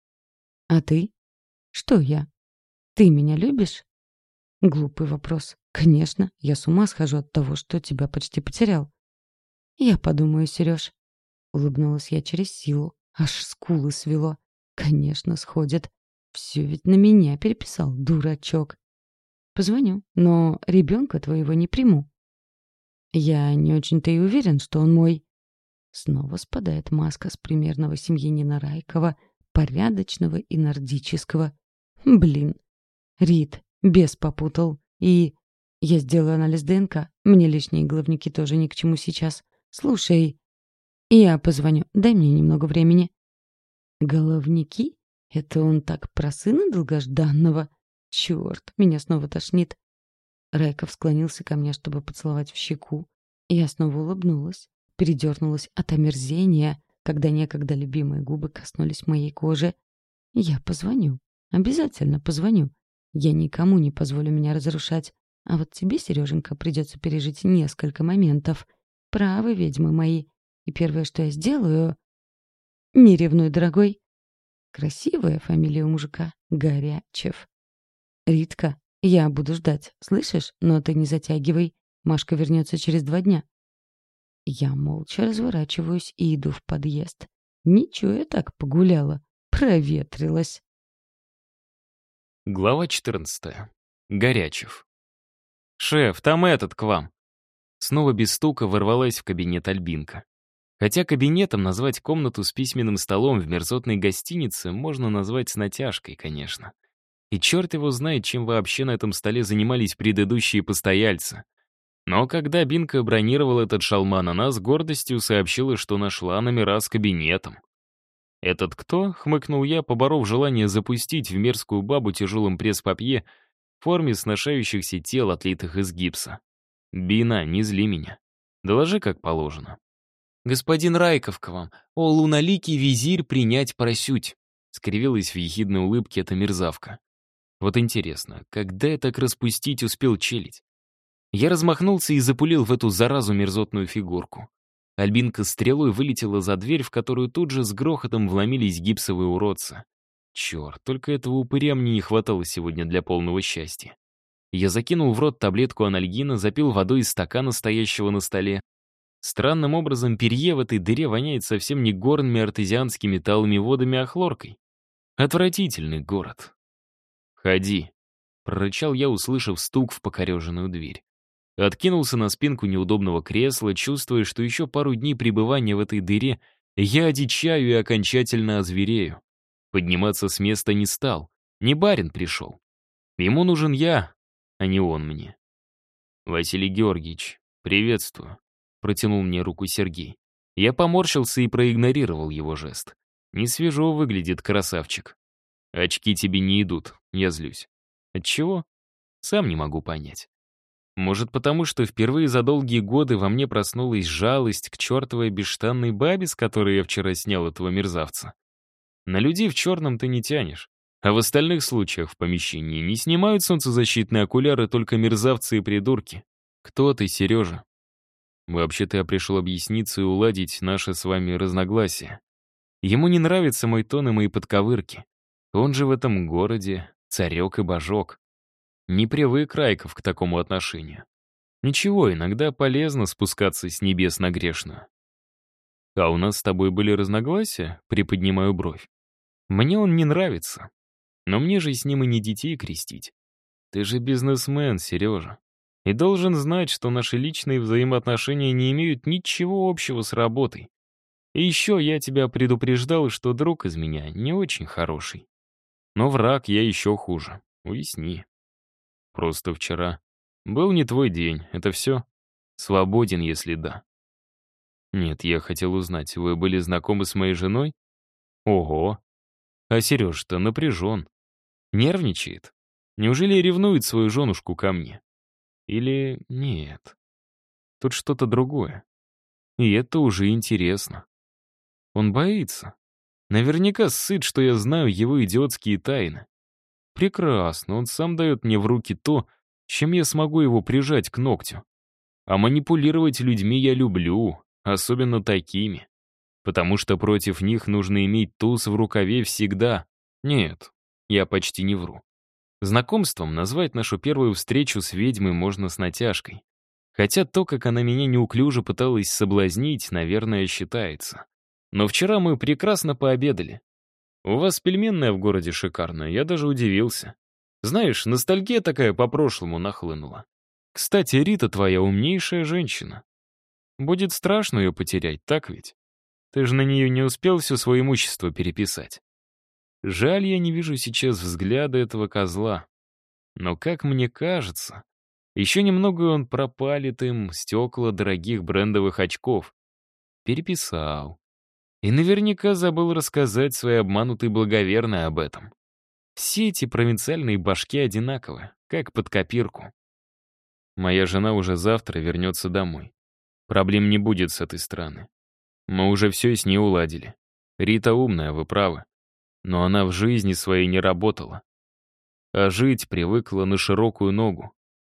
А ты? Что я? Ты меня любишь? Глупый вопрос. Конечно, я с ума схожу от того, что тебя почти потерял. Я подумаю, Сереж. Улыбнулась я через силу. Аж скулы свело. Конечно, сходит. Все ведь на меня переписал, дурачок. Позвоню, но ребенка твоего не приму. Я не очень-то и уверен, что он мой. Снова спадает маска с примерного семьянина Райкова, порядочного и нордического. Блин. Рит, бес попутал. И я сделаю анализ ДНК. Мне лишние головники тоже ни к чему сейчас. Слушай, я позвоню. Дай мне немного времени. Головники? Это он так про сына долгожданного? Черт, меня снова тошнит. Райков склонился ко мне, чтобы поцеловать в щеку. Я снова улыбнулась, передернулась от омерзения, когда некогда любимые губы коснулись моей кожи. Я позвоню. Обязательно позвоню. Я никому не позволю меня разрушать. А вот тебе, Сереженька, придется пережить несколько моментов. Правы, ведьмы мои. И первое, что я сделаю... Не ревнуй, дорогой. Красивая фамилия у мужика. Горячев. Ритка, я буду ждать, слышишь? Но ты не затягивай. Машка вернется через два дня. Я молча разворачиваюсь и иду в подъезд. Ничего, я так погуляла. Проветрилась. Глава четырнадцатая. Горячев. «Шеф, там этот к вам!» Снова без стука ворвалась в кабинет Альбинка. Хотя кабинетом назвать комнату с письменным столом в мерзотной гостинице можно назвать с натяжкой, конечно. И черт его знает, чем вообще на этом столе занимались предыдущие постояльцы. Но когда Бинка бронировала этот шалман, она с гордостью сообщила, что нашла номера с кабинетом. «Этот кто?» — хмыкнул я, поборов желание запустить в мерзкую бабу тяжелым пресс-папье в форме сношающихся тел, отлитых из гипса. «Бина, не зли меня. Доложи, как положено». «Господин Райков к вам, о луналикий визирь принять просють», — скривилась в ехидной улыбке эта мерзавка. Вот интересно, когда я так распустить успел челядь? Я размахнулся и запулил в эту заразу мерзотную фигурку. Альбинка стрелой вылетела за дверь, в которую тут же с грохотом вломились гипсовые уродцы. Черт, только этого упыря мне не хватало сегодня для полного счастья. Я закинул в рот таблетку анальгина, запил водой из стакана, стоящего на столе. Странным образом перье в этой дыре воняет совсем не горными артезианскими талыми водами, а хлоркой. Отвратительный город. «Ходи», — прорычал я, услышав стук в покореженную дверь. Откинулся на спинку неудобного кресла, чувствуя, что еще пару дней пребывания в этой дыре я одичаю и окончательно озверею. Подниматься с места не стал. Не барин пришел. Ему нужен я, а не он мне. «Василий Георгиевич, приветствую», — протянул мне руку Сергей. Я поморщился и проигнорировал его жест. «Не выглядит красавчик». «Очки тебе не идут», — я злюсь. «Отчего?» Сам не могу понять. Может, потому что впервые за долгие годы во мне проснулась жалость к чертовой бесштанной бабе, с которой я вчера снял этого мерзавца. На людей в черном ты не тянешь, а в остальных случаях в помещении не снимают солнцезащитные окуляры только мерзавцы и придурки. Кто ты, Сережа? Вообще-то я пришел объясниться и уладить наши с вами разногласия. Ему не нравится мой тон и мои подковырки. Он же в этом городе царек и божок. Не привык Райков к такому отношению. Ничего, иногда полезно спускаться с небес на грешную. А у нас с тобой были разногласия? Приподнимаю бровь. Мне он не нравится. Но мне же с ним и не детей крестить. Ты же бизнесмен, Сережа. И должен знать, что наши личные взаимоотношения не имеют ничего общего с работой. И еще я тебя предупреждал, что друг из меня не очень хороший. Но враг я еще хуже. Уясни. Просто вчера был не твой день, это все? Свободен, если да. Нет, я хотел узнать, вы были знакомы с моей женой? Ого. А Сереж-то напряжен. Нервничает. Неужели ревнует свою женушку ко мне? Или нет? Тут что-то другое. И это уже интересно. Он боится. Наверняка сыт, что я знаю его идиотские тайны. Прекрасно, он сам дает мне в руки то, чем я смогу его прижать к ногтю. А манипулировать людьми я люблю, особенно такими. Потому что против них нужно иметь туз в рукаве всегда. Нет, я почти не вру. Знакомством назвать нашу первую встречу с ведьмой можно с натяжкой. Хотя то, как она меня неуклюже пыталась соблазнить, наверное, считается. Но вчера мы прекрасно пообедали. У вас пельменная в городе шикарная, я даже удивился. Знаешь, ностальгия такая по прошлому нахлынула. Кстати, Рита твоя умнейшая женщина. Будет страшно ее потерять, так ведь? Ты же на нее не успел все свое имущество переписать. Жаль, я не вижу сейчас взгляда этого козла. Но, как мне кажется, еще немного он пропалит им стекла дорогих брендовых очков. Переписал. И наверняка забыл рассказать своей обманутой благоверной об этом. Все эти провинциальные башки одинаковы, как под копирку. Моя жена уже завтра вернется домой. Проблем не будет с этой стороны. Мы уже все с ней уладили. Рита умная, вы правы. Но она в жизни своей не работала. А жить привыкла на широкую ногу.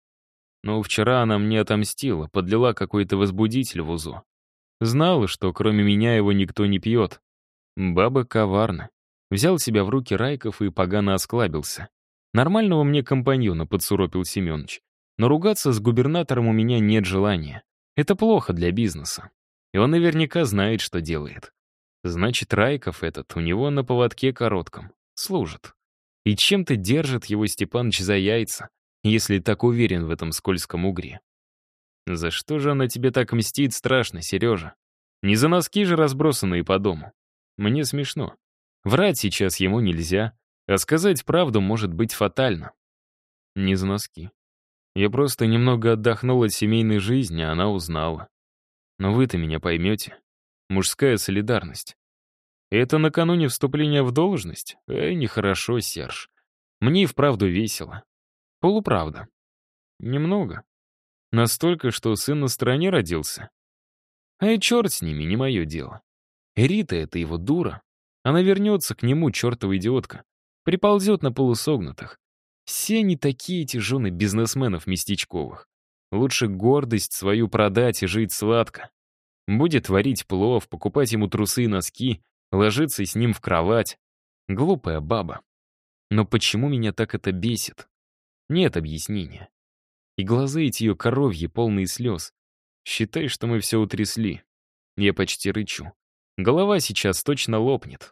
Но вчера она мне отомстила, подлила какой-то возбудитель в УЗО. Знала, что кроме меня его никто не пьет. Баба коварна. Взял себя в руки Райков и погано осклабился. Нормального мне компаньона подсуропил Семёныч. Но ругаться с губернатором у меня нет желания. Это плохо для бизнеса. И он наверняка знает, что делает. Значит, Райков этот у него на поводке коротком. Служит. И чем-то держит его Степаныч за яйца, если так уверен в этом скользком угре. За что же она тебе так мстит, страшно, Сережа? Не за носки же, разбросанные по дому. Мне смешно. Врать сейчас ему нельзя, а сказать правду может быть фатально. Не за носки. Я просто немного отдохнул от семейной жизни, а она узнала. Но вы-то меня поймете. Мужская солидарность. Это накануне вступления в должность? Эй, нехорошо, Серж. Мне и вправду весело. Полуправда. Немного. Настолько, что сын на стороне родился. А и черт с ними, не мое дело. Рита — это его дура. Она вернется к нему, чертова идиотка. Приползет на полусогнутых. Все они такие эти жены бизнесменов местечковых. Лучше гордость свою продать и жить сладко. Будет варить плов, покупать ему трусы и носки, ложиться с ним в кровать. Глупая баба. Но почему меня так это бесит? Нет объяснения. И глаза эти ее коровьи, полные слез. Считай, что мы все утрясли. Я почти рычу. Голова сейчас точно лопнет.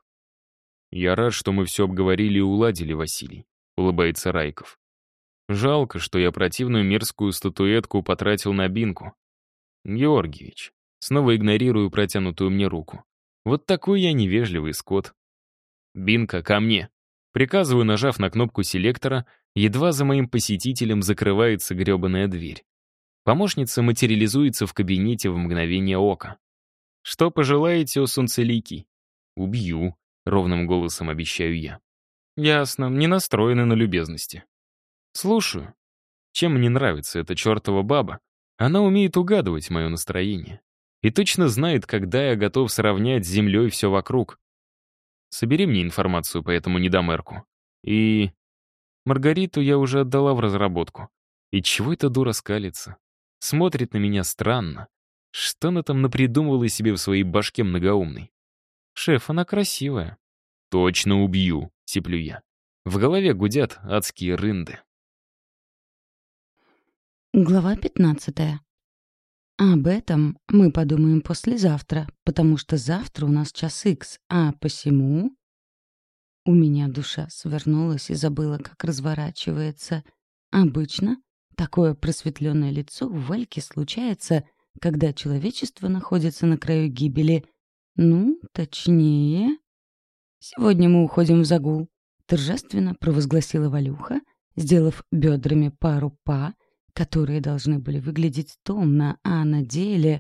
Я рад, что мы все обговорили и уладили, Василий, улыбается Райков. Жалко, что я противную мерзкую статуэтку потратил на Бинку. Георгиевич, снова игнорирую протянутую мне руку. Вот такой я невежливый скот. Бинка, ко мне. Приказываю, нажав на кнопку селектора, едва за моим посетителем закрывается гребаная дверь. Помощница материализуется в кабинете в мгновение ока. «Что пожелаете, о солнцеликий?» «Убью», — ровным голосом обещаю я. «Ясно, не настроены на любезности». «Слушаю. Чем мне нравится эта чертова баба? Она умеет угадывать мое настроение. И точно знает, когда я готов сравнять с землей все вокруг. Собери мне информацию по этому недомерку. И... Маргариту я уже отдала в разработку. И чего эта дура скалится? Смотрит на меня странно. Что она там напридумывала себе в своей башке многоумной? Шеф, она красивая. Точно убью, сиплю я. В голове гудят адские рынды. Глава пятнадцатая. Об этом мы подумаем послезавтра, потому что завтра у нас час икс, а посему... У меня душа свернулась и забыла, как разворачивается. Обычно такое просветленное лицо у Вальки случается, когда человечество находится на краю гибели. Ну, точнее... «Сегодня мы уходим в загул», — торжественно провозгласила Валюха, сделав бедрами пару па, которые должны были выглядеть томно, а на деле...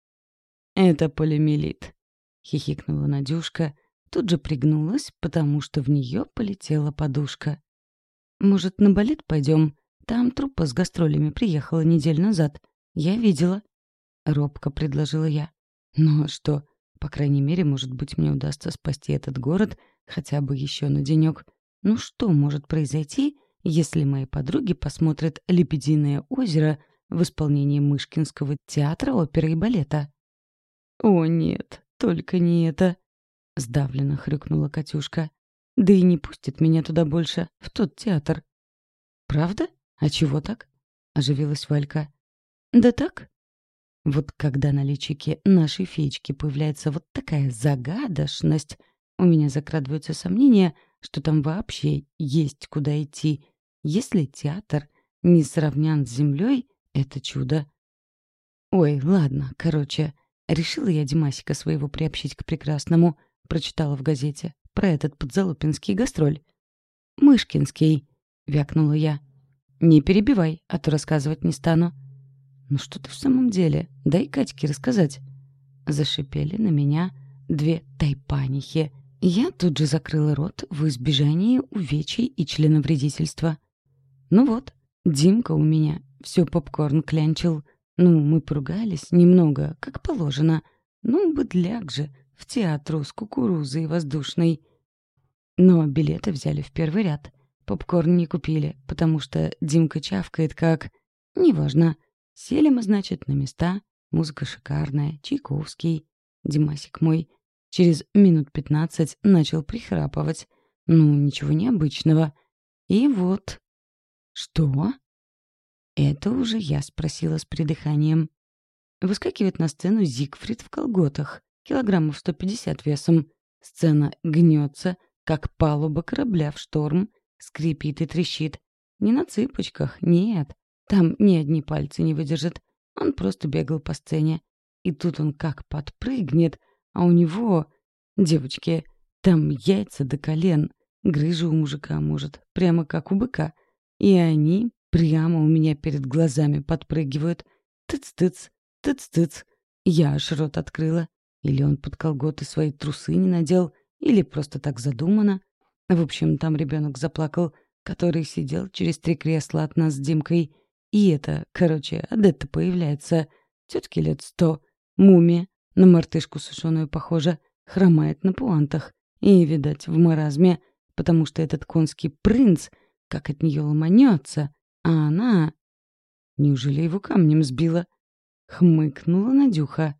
«Это полиомиелит», — хихикнула Надюшка, тут же пригнулась, потому что в нее полетела подушка. «Может, на балет пойдем? Там труппа с гастролями приехала неделю назад. Я видела». Робко предложила я. «Ну а что? По крайней мере, может быть, мне удастся спасти этот город хотя бы еще на денек. Ну что может произойти, если мои подруги посмотрят «Лебединое озеро» в исполнении Мышкинского театра оперы и балета?» «О нет, только не это!» — сдавленно хрюкнула Катюшка. «Да и не пустит меня туда больше, в тот театр». «Правда? А чего так?» — оживилась Валька. «Да так». Вот когда на личике нашей феечки появляется вот такая загадочность, у меня закрадываются сомнения, что там вообще есть куда идти. Если театр не сравнян с землей, это чудо. Ой, ладно, короче, решила я Димасика своего приобщить к прекрасному, прочитала в газете про этот подзалупинский гастроль. «Мышкинский», — вякнула я. «Не перебивай, а то рассказывать не стану». «Ну что ты в самом деле? Дай Катьке рассказать». Зашипели на меня две тайпанихи. Я тут же закрыла рот в избежании увечий и членовредительства. Ну вот, Димка у меня все попкорн клянчил. Ну, мы поругались немного, как положено. Ну, быдляк же, в театру с кукурузой воздушной. Но билеты взяли в первый ряд. Попкорн не купили, потому что Димка чавкает как... Неважно. Сели мы, значит, на места. Музыка шикарная, Чайковский. Димасик мой через минут пятнадцать начал прихрапывать. Ну, ничего необычного. И вот... Что? Это уже я спросила с придыханием. Выскакивает на сцену Зигфрид в колготах, килограммов сто пятьдесят весом. Сцена гнется, как палуба корабля в шторм, скрипит и трещит. Не на цыпочках, нет. Там ни одни пальцы не выдержат. Он просто бегал по сцене. И тут он как подпрыгнет, а у него... Девочки, там яйца до колен. Грыжа у мужика, может, прямо как у быка. И они прямо у меня перед глазами подпрыгивают. Тыц-тыц, тыц-тыц. Я аж рот открыла. Или он под колготы свои трусы не надел, или просто так задумано. В общем, там ребенок заплакал, который сидел через три кресла от нас с Димкой. И это, короче, Адетта появляется. Тетке лет сто. Мумия. На мартышку сушеную похожа. Хромает на пуантах. И, видать, в маразме. Потому что этот конский принц, как от нее ломанется. А она... Неужели его камнем сбила? Хмыкнула Надюха.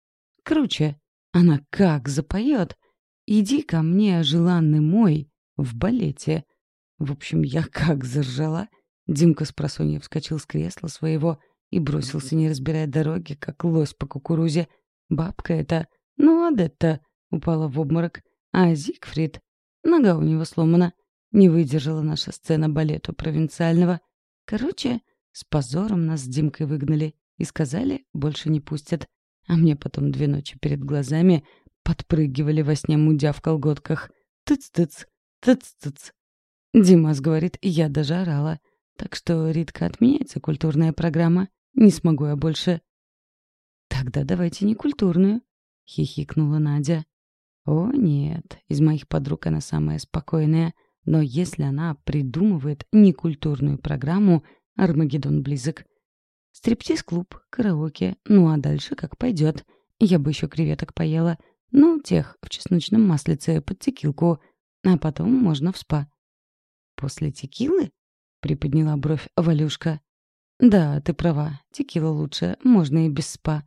Круче. Она как запоет. «Иди ко мне, желанный мой», в балете. В общем, я как заржала. Димка с просонья вскочил с кресла своего и бросился, не разбирая дороги, как лось по кукурузе. Бабка эта, ну, Адетта, упала в обморок, а Зигфрид, нога у него сломана, не выдержала наша сцена балету провинциального. Короче, с позором нас с Димкой выгнали и сказали, больше не пустят. А мне потом две ночи перед глазами подпрыгивали во сне мудя в колготках. Тыц-тыц, тыц-тыц. Димас говорит, я даже орала. Так что, Ритка, отменяется культурная программа. Не смогу я больше. Тогда давайте не культурную, хихикнула Надя. О, нет, из моих подруг она самая спокойная. Но если она придумывает некультурную программу, Армагеддон близок. Стриптиз-клуб, караоке, ну а дальше как пойдет. Я бы еще креветок поела. Ну, тех в чесночном маслице под текилку. А потом можно в спа. «После текилы?» — приподняла бровь Валюшка. «Да, ты права. Текила лучше. Можно и без спа».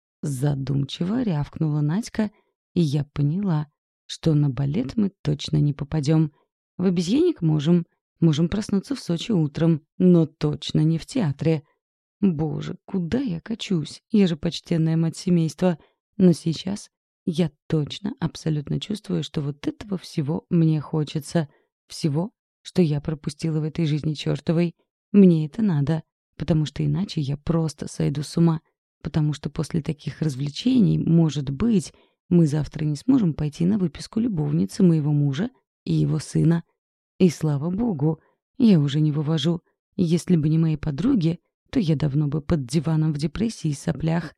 Задумчиво рявкнула Надька, и я поняла, что на балет мы точно не попадем. В обезьянник можем. Можем проснуться в Сочи утром, но точно не в театре. Боже, куда я качусь? Я же почтенная мать семейства. Но сейчас... Я точно, абсолютно чувствую, что вот этого всего мне хочется. Всего, что я пропустила в этой жизни чертовой. Мне это надо, потому что иначе я просто сойду с ума. Потому что после таких развлечений, может быть, мы завтра не сможем пойти на выписку любовницы моего мужа и его сына. И слава богу, я уже не вывожу. Если бы не мои подруги, то я давно бы под диваном в депрессии и соплях.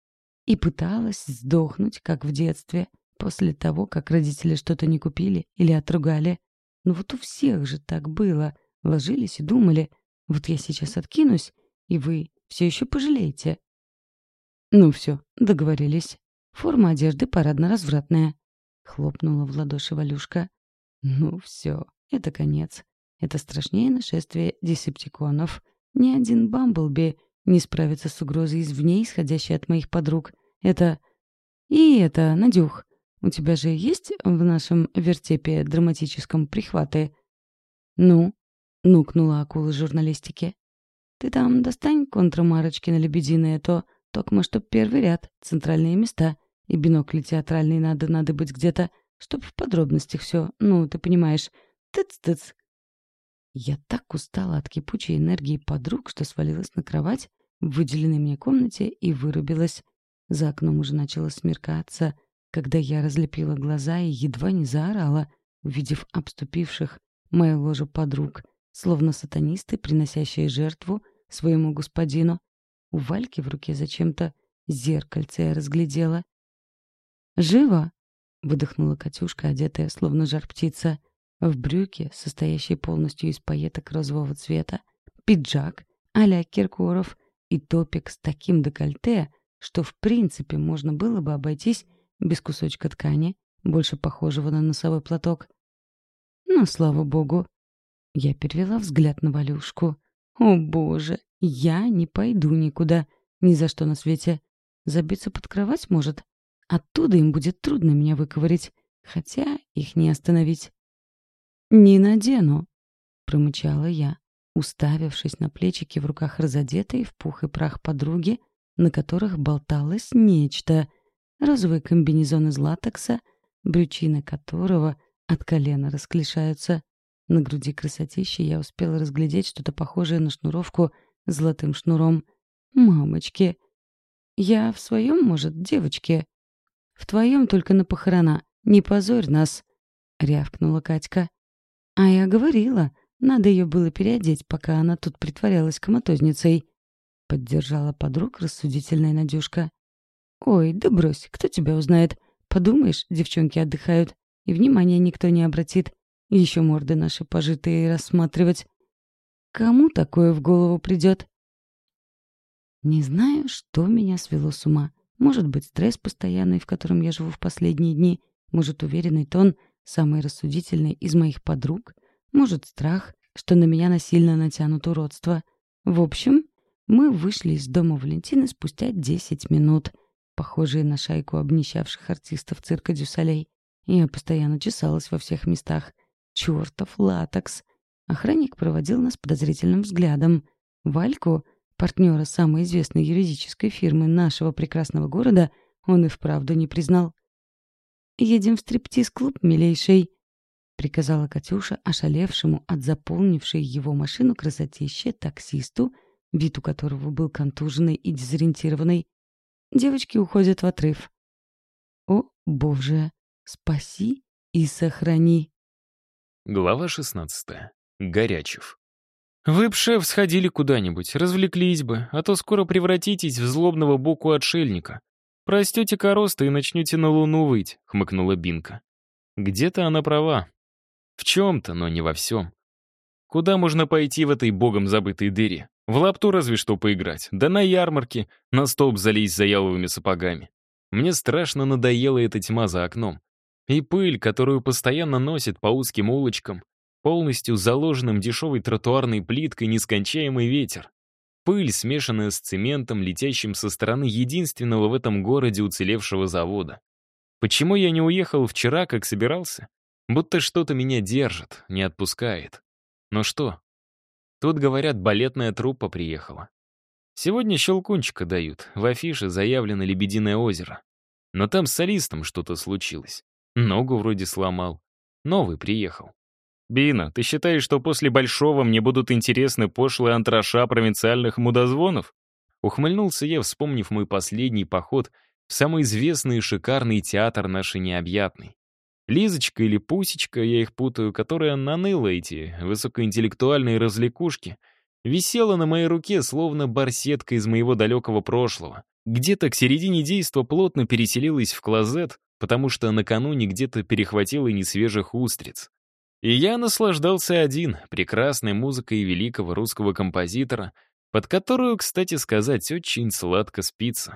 И пыталась сдохнуть, как в детстве, после того, как родители что-то не купили или отругали. Но вот у всех же так было. Ложились и думали, вот я сейчас откинусь, и вы все еще пожалеете. Ну все, договорились. Форма одежды парадно-развратная. Хлопнула в ладоши Валюшка. Ну все, это конец. Это страшнее нашествие десептиконов. Ни один Бамблби не справится с угрозой извне, исходящей от моих подруг. Это... И это, Надюх, у тебя же есть в нашем вертепе драматическом прихваты? Ну, нукнула акула журналистики. Ты там достань контрамарочки на лебединое, то токмо чтоб первый ряд, центральные места, и бинокли театральные надо, надо быть где-то, чтоб в подробностях все, ну, ты понимаешь, тыц-тыц. Я так устала от кипучей энергии подруг, что свалилась на кровать в выделенной мне комнате и вырубилась. За окном уже начало смеркаться, когда я разлепила глаза и едва не заорала, увидев обступивших мою ложу подруг, словно сатанисты, приносящие жертву своему господину. У Вальки в руке зачем-то зеркальце я разглядела. «Живо!» — выдохнула Катюшка, одетая словно жар-птица, в брюки, состоящие полностью из пайеток розового цвета, пиджак а-ля Киркоров и топик с таким декольте, что в принципе можно было бы обойтись без кусочка ткани, больше похожего на носовой платок. Но, слава богу, я перевела взгляд на Валюшку. О, боже, я не пойду никуда, ни за что на свете. Забиться под кровать может. Оттуда им будет трудно меня выковырять, хотя их не остановить. «Не надену», — промычала я, уставившись на плечики в руках разодетой в пух и прах подруги, на которых болталось нечто. Розовый комбинезон из латекса, брючины которого от колена расклешаются. На груди красотища я успела разглядеть что-то похожее на шнуровку с золотым шнуром. «Мамочки! Я в своем, может, девочки?» «В твоем только на похорона. Не позорь нас!» — рявкнула Катька. «А я говорила, надо ее было переодеть, пока она тут притворялась коматозницей», — поддержала подруг рассудительная Надюшка. «Ой, да брось, кто тебя узнает? Подумаешь, девчонки отдыхают, и внимания никто не обратит. Еще морды наши пожитые рассматривать. Кому такое в голову придет?» Не знаю, что меня свело с ума. Может быть, стресс постоянный, в котором я живу в последние дни. Может, уверенный тон, самый рассудительный из моих подруг. Может, страх, что на меня насильно натянут уродство. В общем, мы вышли из дома Валентины спустя десять минут, похожие на шайку обнищавших артистов цирка Дю Солей. Я постоянно чесалась во всех местах. Чёртов латекс. Охранник проводил нас подозрительным взглядом. Вальку, партнера самой известной юридической фирмы нашего прекрасного города, он и вправду не признал. «Едем в стриптиз-клуб, милейший», — приказала Катюша ошалевшему от заполнившей его машину красотище таксисту, вид у которого был контуженный и дезориентированный. «Девочки уходят в отрыв». «О, Боже, спаси и сохрани». Глава шестнадцатая. Горячев. «Вы б, шеф, сходили куда-нибудь, развлеклись бы, а то скоро превратитесь в злобного боку отшельника. Простете короста и начнете на луну выть», — хмыкнула Бинка. Где-то она права. В чем-то, но не во всем. Куда можно пойти в этой богом забытой дыре? В лапту разве что поиграть, да на ярмарке, на столб залезть за яловыми сапогами. Мне страшно надоела эта тьма за окном. И пыль, которую постоянно носит по узким улочкам, полностью заложенным дешевой тротуарной плиткой нескончаемый ветер. Пыль, смешанная с цементом, летящим со стороны единственного в этом городе уцелевшего завода. Почему я не уехал вчера, как собирался? Будто что-то меня держит, не отпускает. Но что? Тут, говорят, балетная труппа приехала. Сегодня щелкунчика дают, в афише заявлено «Лебединое озеро». Но там с солистом что-то случилось. Ногу вроде сломал. Новый приехал. «Бина, ты считаешь, что после Большого мне будут интересны пошлые антраша провинциальных мудозвонов?» Ухмыльнулся я, вспомнив мой последний поход в самый известный и шикарный театр нашей необъятной. Лизочка или Пусечка, я их путаю, которая наныла эти высокоинтеллектуальные развлекушки, висела на моей руке, словно барсетка из моего далекого прошлого. Где-то к середине действа плотно переселилась в клозет, потому что накануне где-то перехватила несвежих устриц. И я наслаждался один, прекрасной музыкой великого русского композитора, под которую, кстати сказать, очень сладко спится.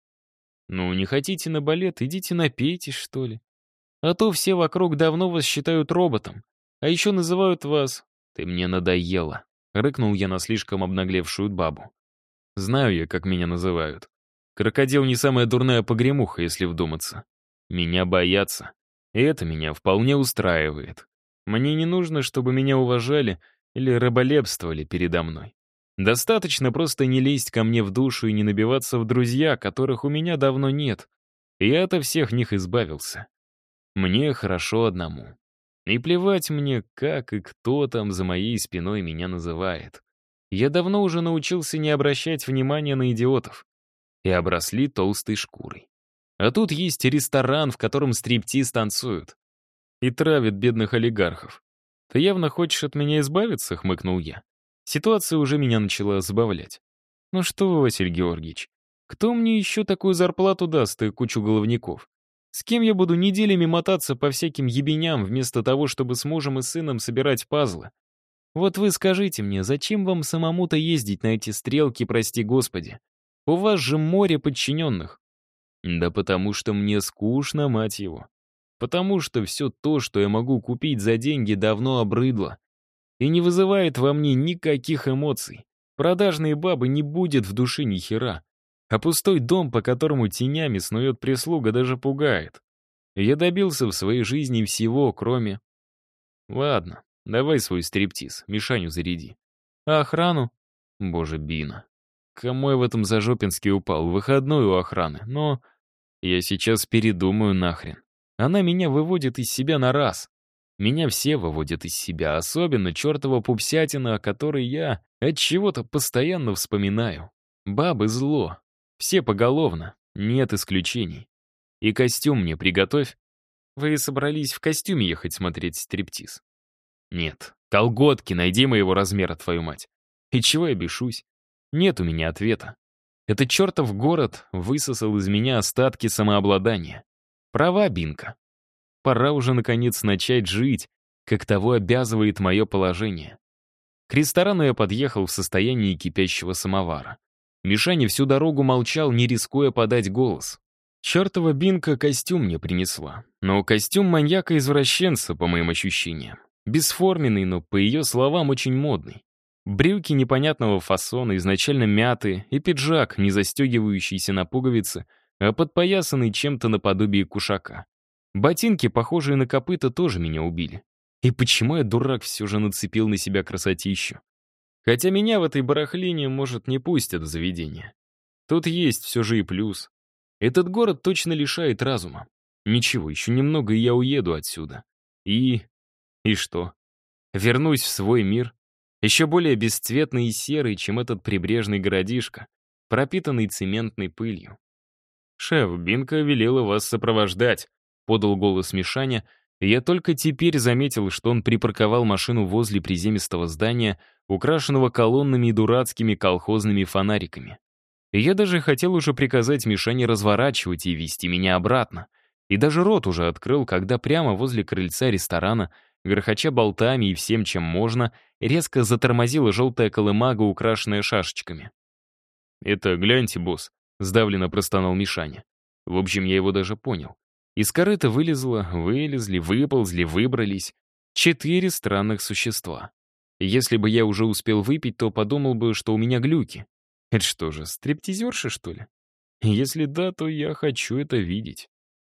Ну, не хотите на балет, идите напейтесь, что ли. А то все вокруг давно вас считают роботом, а еще называют вас «ты мне надоела», — рыкнул я на слишком обнаглевшую бабу. Знаю я, как меня называют. Крокодил не самая дурная погремуха, если вдуматься. Меня боятся, и это меня вполне устраивает. Мне не нужно, чтобы меня уважали или раболепствовали передо мной. Достаточно просто не лезть ко мне в душу и не набиваться в друзья, которых у меня давно нет. Я от всех них избавился. Мне хорошо одному. И плевать мне, как и кто там за моей спиной меня называет. Я давно уже научился не обращать внимания на идиотов. И обросли толстой шкурой. А тут есть ресторан, в котором стриптиз танцуют. И травят бедных олигархов. «Ты явно хочешь от меня избавиться?» — хмыкнул я. Ситуация уже меня начала забавлять. «Ну что вы, Василий Георгиевич, кто мне еще такую зарплату даст и кучу головников? С кем я буду неделями мотаться по всяким ебеням, вместо того, чтобы с мужем и сыном собирать пазлы? Вот вы скажите мне, зачем вам самому-то ездить на эти стрелки, прости господи? У вас же море подчиненных. Да потому что мне скучно, мать его. Потому что все то, что я могу купить за деньги, давно обрыдло. И не вызывает во мне никаких эмоций. Продажные бабы не будет в душе ни хера. А пустой дом, по которому тенями снует прислуга, даже пугает. Я добился в своей жизни всего, кроме... Ладно, давай свой стриптиз, Мишаню заряди. А охрану? Боже, Бина. Кому я в этом зажопинске упал? Выходной у охраны. Но я сейчас передумаю нахрен. Она меня выводит из себя на раз. Меня все выводят из себя, особенно чертова пупсятина, о которой я от чего-то постоянно вспоминаю. Бабы зло. Все поголовно. Нет исключений. И костюм мне приготовь. Вы собрались в костюме ехать смотреть стриптиз? Нет. Колготки, найди моего размера, твою мать. И чего я бешусь? Нет у меня ответа. Этот чертов город высосал из меня остатки самообладания. Права, Бинка. Пора уже, наконец, начать жить, как того обязывает мое положение. К ресторану я подъехал в состоянии кипящего самовара. Мишаня всю дорогу молчал, не рискуя подать голос. Чертова Бинка костюм мне принесла. Но костюм маньяка-извращенца, по моим ощущениям. Бесформенный, но, по ее словам, очень модный. Брюки непонятного фасона, изначально мятые, и пиджак, не застегивающийся на пуговицы, а подпоясанный чем-то наподобие кушака. Ботинки, похожие на копыта, тоже меня убили. И почему я, дурак, все же нацепил на себя красотищу? Хотя меня в этой барахлине, может, не пустят в заведение. Тут есть все же и плюс. Этот город точно лишает разума. Ничего, еще немного, и я уеду отсюда. И... и что? Вернусь в свой мир, еще более бесцветный и серый, чем этот прибрежный городишко, пропитанный цементной пылью. «Шеф, Бинка велела вас сопровождать», — подал голос Мишаня, и я только теперь заметил, что он припарковал машину возле приземистого здания, украшенного колоннами и дурацкими колхозными фонариками. И я даже хотел уже приказать Мишане разворачивать и вести меня обратно. И даже рот уже открыл, когда прямо возле крыльца ресторана, грохоча болтами и всем, чем можно, резко затормозила желтая колымага, украшенная шашечками. «Это, гляньте, босс», — сдавленно простонал Мишаня. В общем, я его даже понял. Из корыта вылезло, вылезли, выползли, выбрались четыре странных существа. Если бы я уже успел выпить, то подумал бы, что у меня глюки. Это что же, стриптизерши, что ли? Если да, то я хочу это видеть.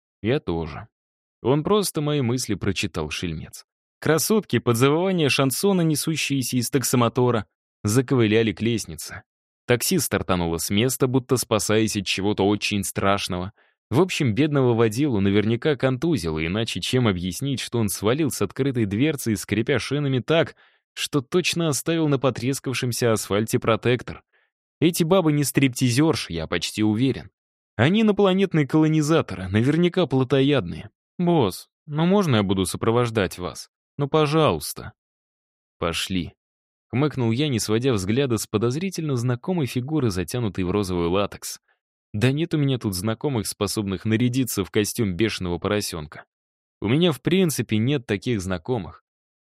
Я тоже. Он просто мои мысли прочитал, шельмец. Красотки, под завывание шансона, несущиеся из таксомотора, заковыляли к лестнице. Такси стартануло с места, будто спасаясь от чего-то очень страшного. В общем, бедного водилу наверняка контузило, иначе чем объяснить, что он свалил с открытой дверцей, скрипя шинами так, что точно оставил на потрескавшемся асфальте протектор. Эти бабы не стриптизерши, я почти уверен. Они инопланетные колонизаторы, наверняка плотоядные. «Босс, ну можно я буду сопровождать вас? Ну, пожалуйста». «Пошли», — хмыкнул я, не сводя взгляда с подозрительно знакомой фигуры, затянутой в розовый латекс. «Да нет у меня тут знакомых, способных нарядиться в костюм бешеного поросенка. У меня в принципе нет таких знакомых».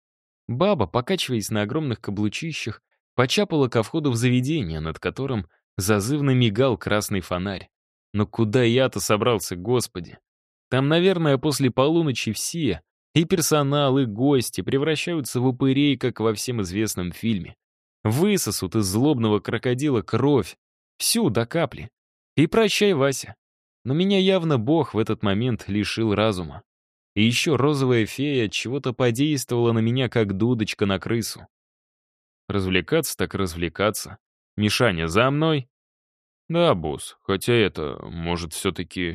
Баба, покачиваясь на огромных каблучищах, почапала ко входу в заведение, над которым зазывно мигал красный фонарь. Но куда я-то собрался, господи? Там, наверное, после полуночи все, и персонал, и гости, превращаются в упырей, как во всем известном фильме. Высосут из злобного крокодила кровь, всю до капли. И прощай, Вася. Но меня явно Бог в этот момент лишил разума. И еще розовая фея чего-то подействовала на меня, как дудочка на крысу. Развлекаться так развлекаться. Мишаня, за мной? Да, босс, хотя это, может, все-таки...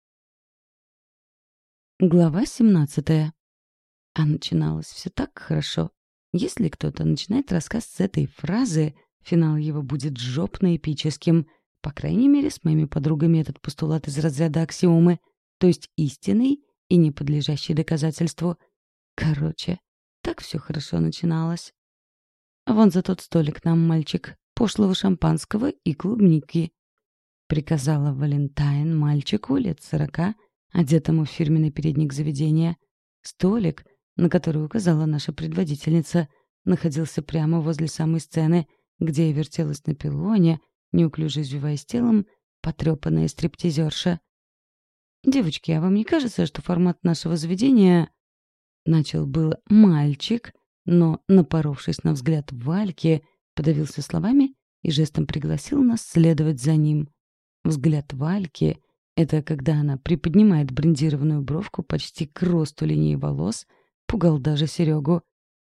Глава семнадцатая. А начиналось все так хорошо. Если кто-то начинает рассказ с этой фразы, финал его будет жопно-эпическим. По крайней мере, с моими подругами этот постулат из разряда аксиомы, то есть истинный и не подлежащий доказательству. Короче, так все хорошо начиналось. «Вон за тот столик нам, мальчик, пошлого шампанского и клубники», — приказала Валентайн мальчику лет сорока, одетому в фирменный передник заведения. Столик, на который указала наша предводительница, находился прямо возле самой сцены, где я вертелась на пилоне, неуклюже извиваясь телом, потрепанная стриптизерша. «Девочки, а вам не кажется, что формат нашего заведения...» Начал был мальчик, но, напоровшись на взгляд Вальки, подавился словами и жестом пригласил нас следовать за ним. Взгляд Вальки — это когда она приподнимает брендированную бровку почти к росту линии волос, пугал даже Серегу.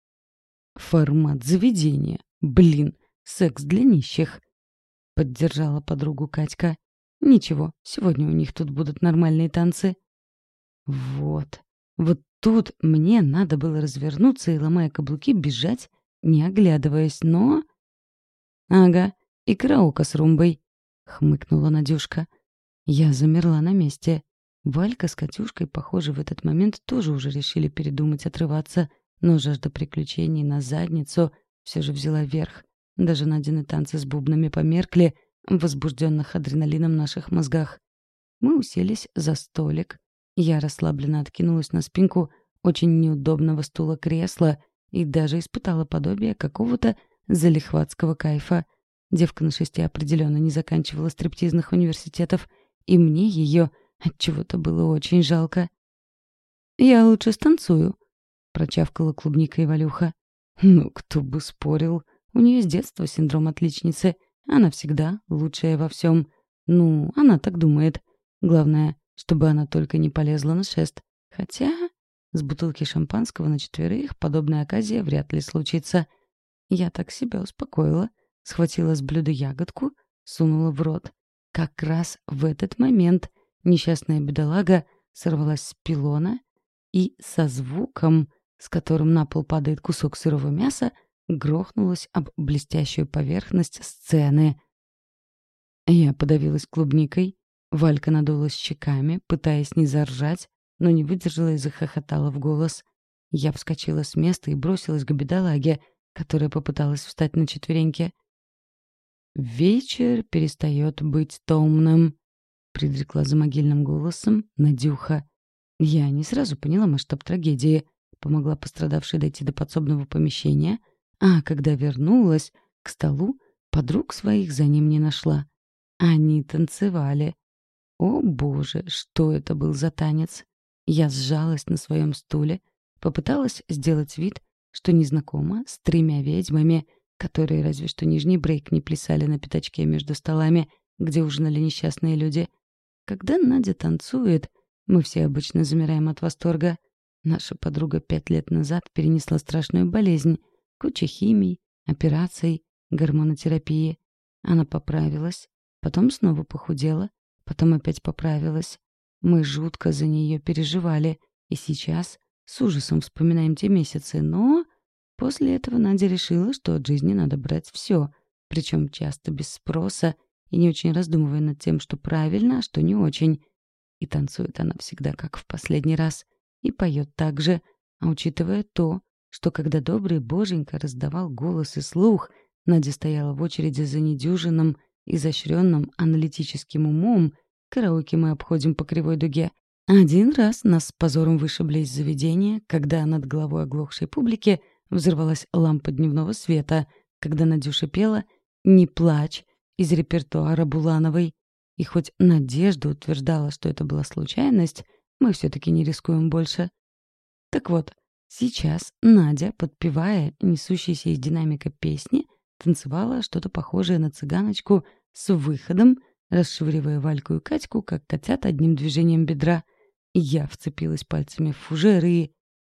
«Формат заведения. Блин, секс для нищих», — поддержала подругу Катька. «Ничего, сегодня у них тут будут нормальные танцы». Вот, вот тут мне надо было развернуться и, ломая каблуки, бежать, не оглядываясь, но... «Ага, и караоке с румбой», — хмыкнула Надюшка. Я замерла на месте. Валька с Катюшкой, похоже, в этот момент тоже уже решили передумать отрываться, но жажда приключений на задницу все же взяла верх. Даже Надины танцы с бубнами померкли в возбужденных адреналином наших мозгах. Мы уселись за столик. Я расслабленно откинулась на спинку очень неудобного стула кресла и даже испытала подобие какого-то залихватского кайфа. Девка на шесте определенно не заканчивала стриптизных университетов, и мне ее отчего-то было очень жалко. «Я лучше станцую», — прочавкала клубника Валюха. Ну, кто бы спорил. У нее с детства синдром отличницы. Она всегда лучшая во всем. Ну, она так думает. Главное, чтобы она только не полезла на шест. Хотя с бутылки шампанского на четверых подобная оказия вряд ли случится. Я так себя успокоила. Схватила с блюда ягодку, сунула в рот. Как раз в этот момент несчастная бедолага сорвалась с пилона и со звуком, с которым на пол падает кусок сырого мяса, грохнулась об блестящую поверхность сцены. Я подавилась клубникой. Валька надулась щеками, пытаясь не заржать, но не выдержала и захохотала в голос. Я вскочила с места и бросилась к бедолаге, которая попыталась встать на четвереньки. «Вечер перестает быть томным», — предрекла за могильным голосом Надюха. Я не сразу поняла масштаб трагедии, помогла пострадавшей дойти до подсобного помещения, а когда вернулась к столу, подруг своих за ним не нашла. Они танцевали. О боже, что это был за танец! Я сжалась на своем стуле, попыталась сделать вид, что незнакома с тремя ведьмами, которые разве что нижний брейк не плясали на пятачке между столами, где ужинали несчастные люди. Когда Надя танцует, мы все обычно замираем от восторга. Наша подруга пять лет назад перенесла страшную болезнь, куча химий, операций, гормонотерапии. Она поправилась, потом снова похудела, потом опять поправилась. Мы жутко за нее переживали, и сейчас с ужасом вспоминаем те месяцы, но... После этого Надя решила, что от жизни надо брать все, причем часто без спроса и не очень раздумывая над тем, что правильно, а что не очень. И танцует она всегда как в последний раз, и поет так же, а учитывая то, что когда добрый боженька раздавал голос и слух, Надя стояла в очереди за недюжинным, изощренным аналитическим умом, караоке мы обходим по кривой дуге. Один раз нас с позором вышибли из заведения, когда над головой оглохшей публики взорвалась лампа дневного света, когда Надюша пела «Не плачь» из репертуара Булановой. И хоть Надежда утверждала, что это была случайность, мы все-таки не рискуем больше. Так вот, сейчас Надя, подпевая несущейся из динамика песни, танцевала что-то похожее на цыганочку с выходом, расшвыривая Вальку и Катьку, как котят одним движением бедра. Я вцепилась пальцами в фужер и...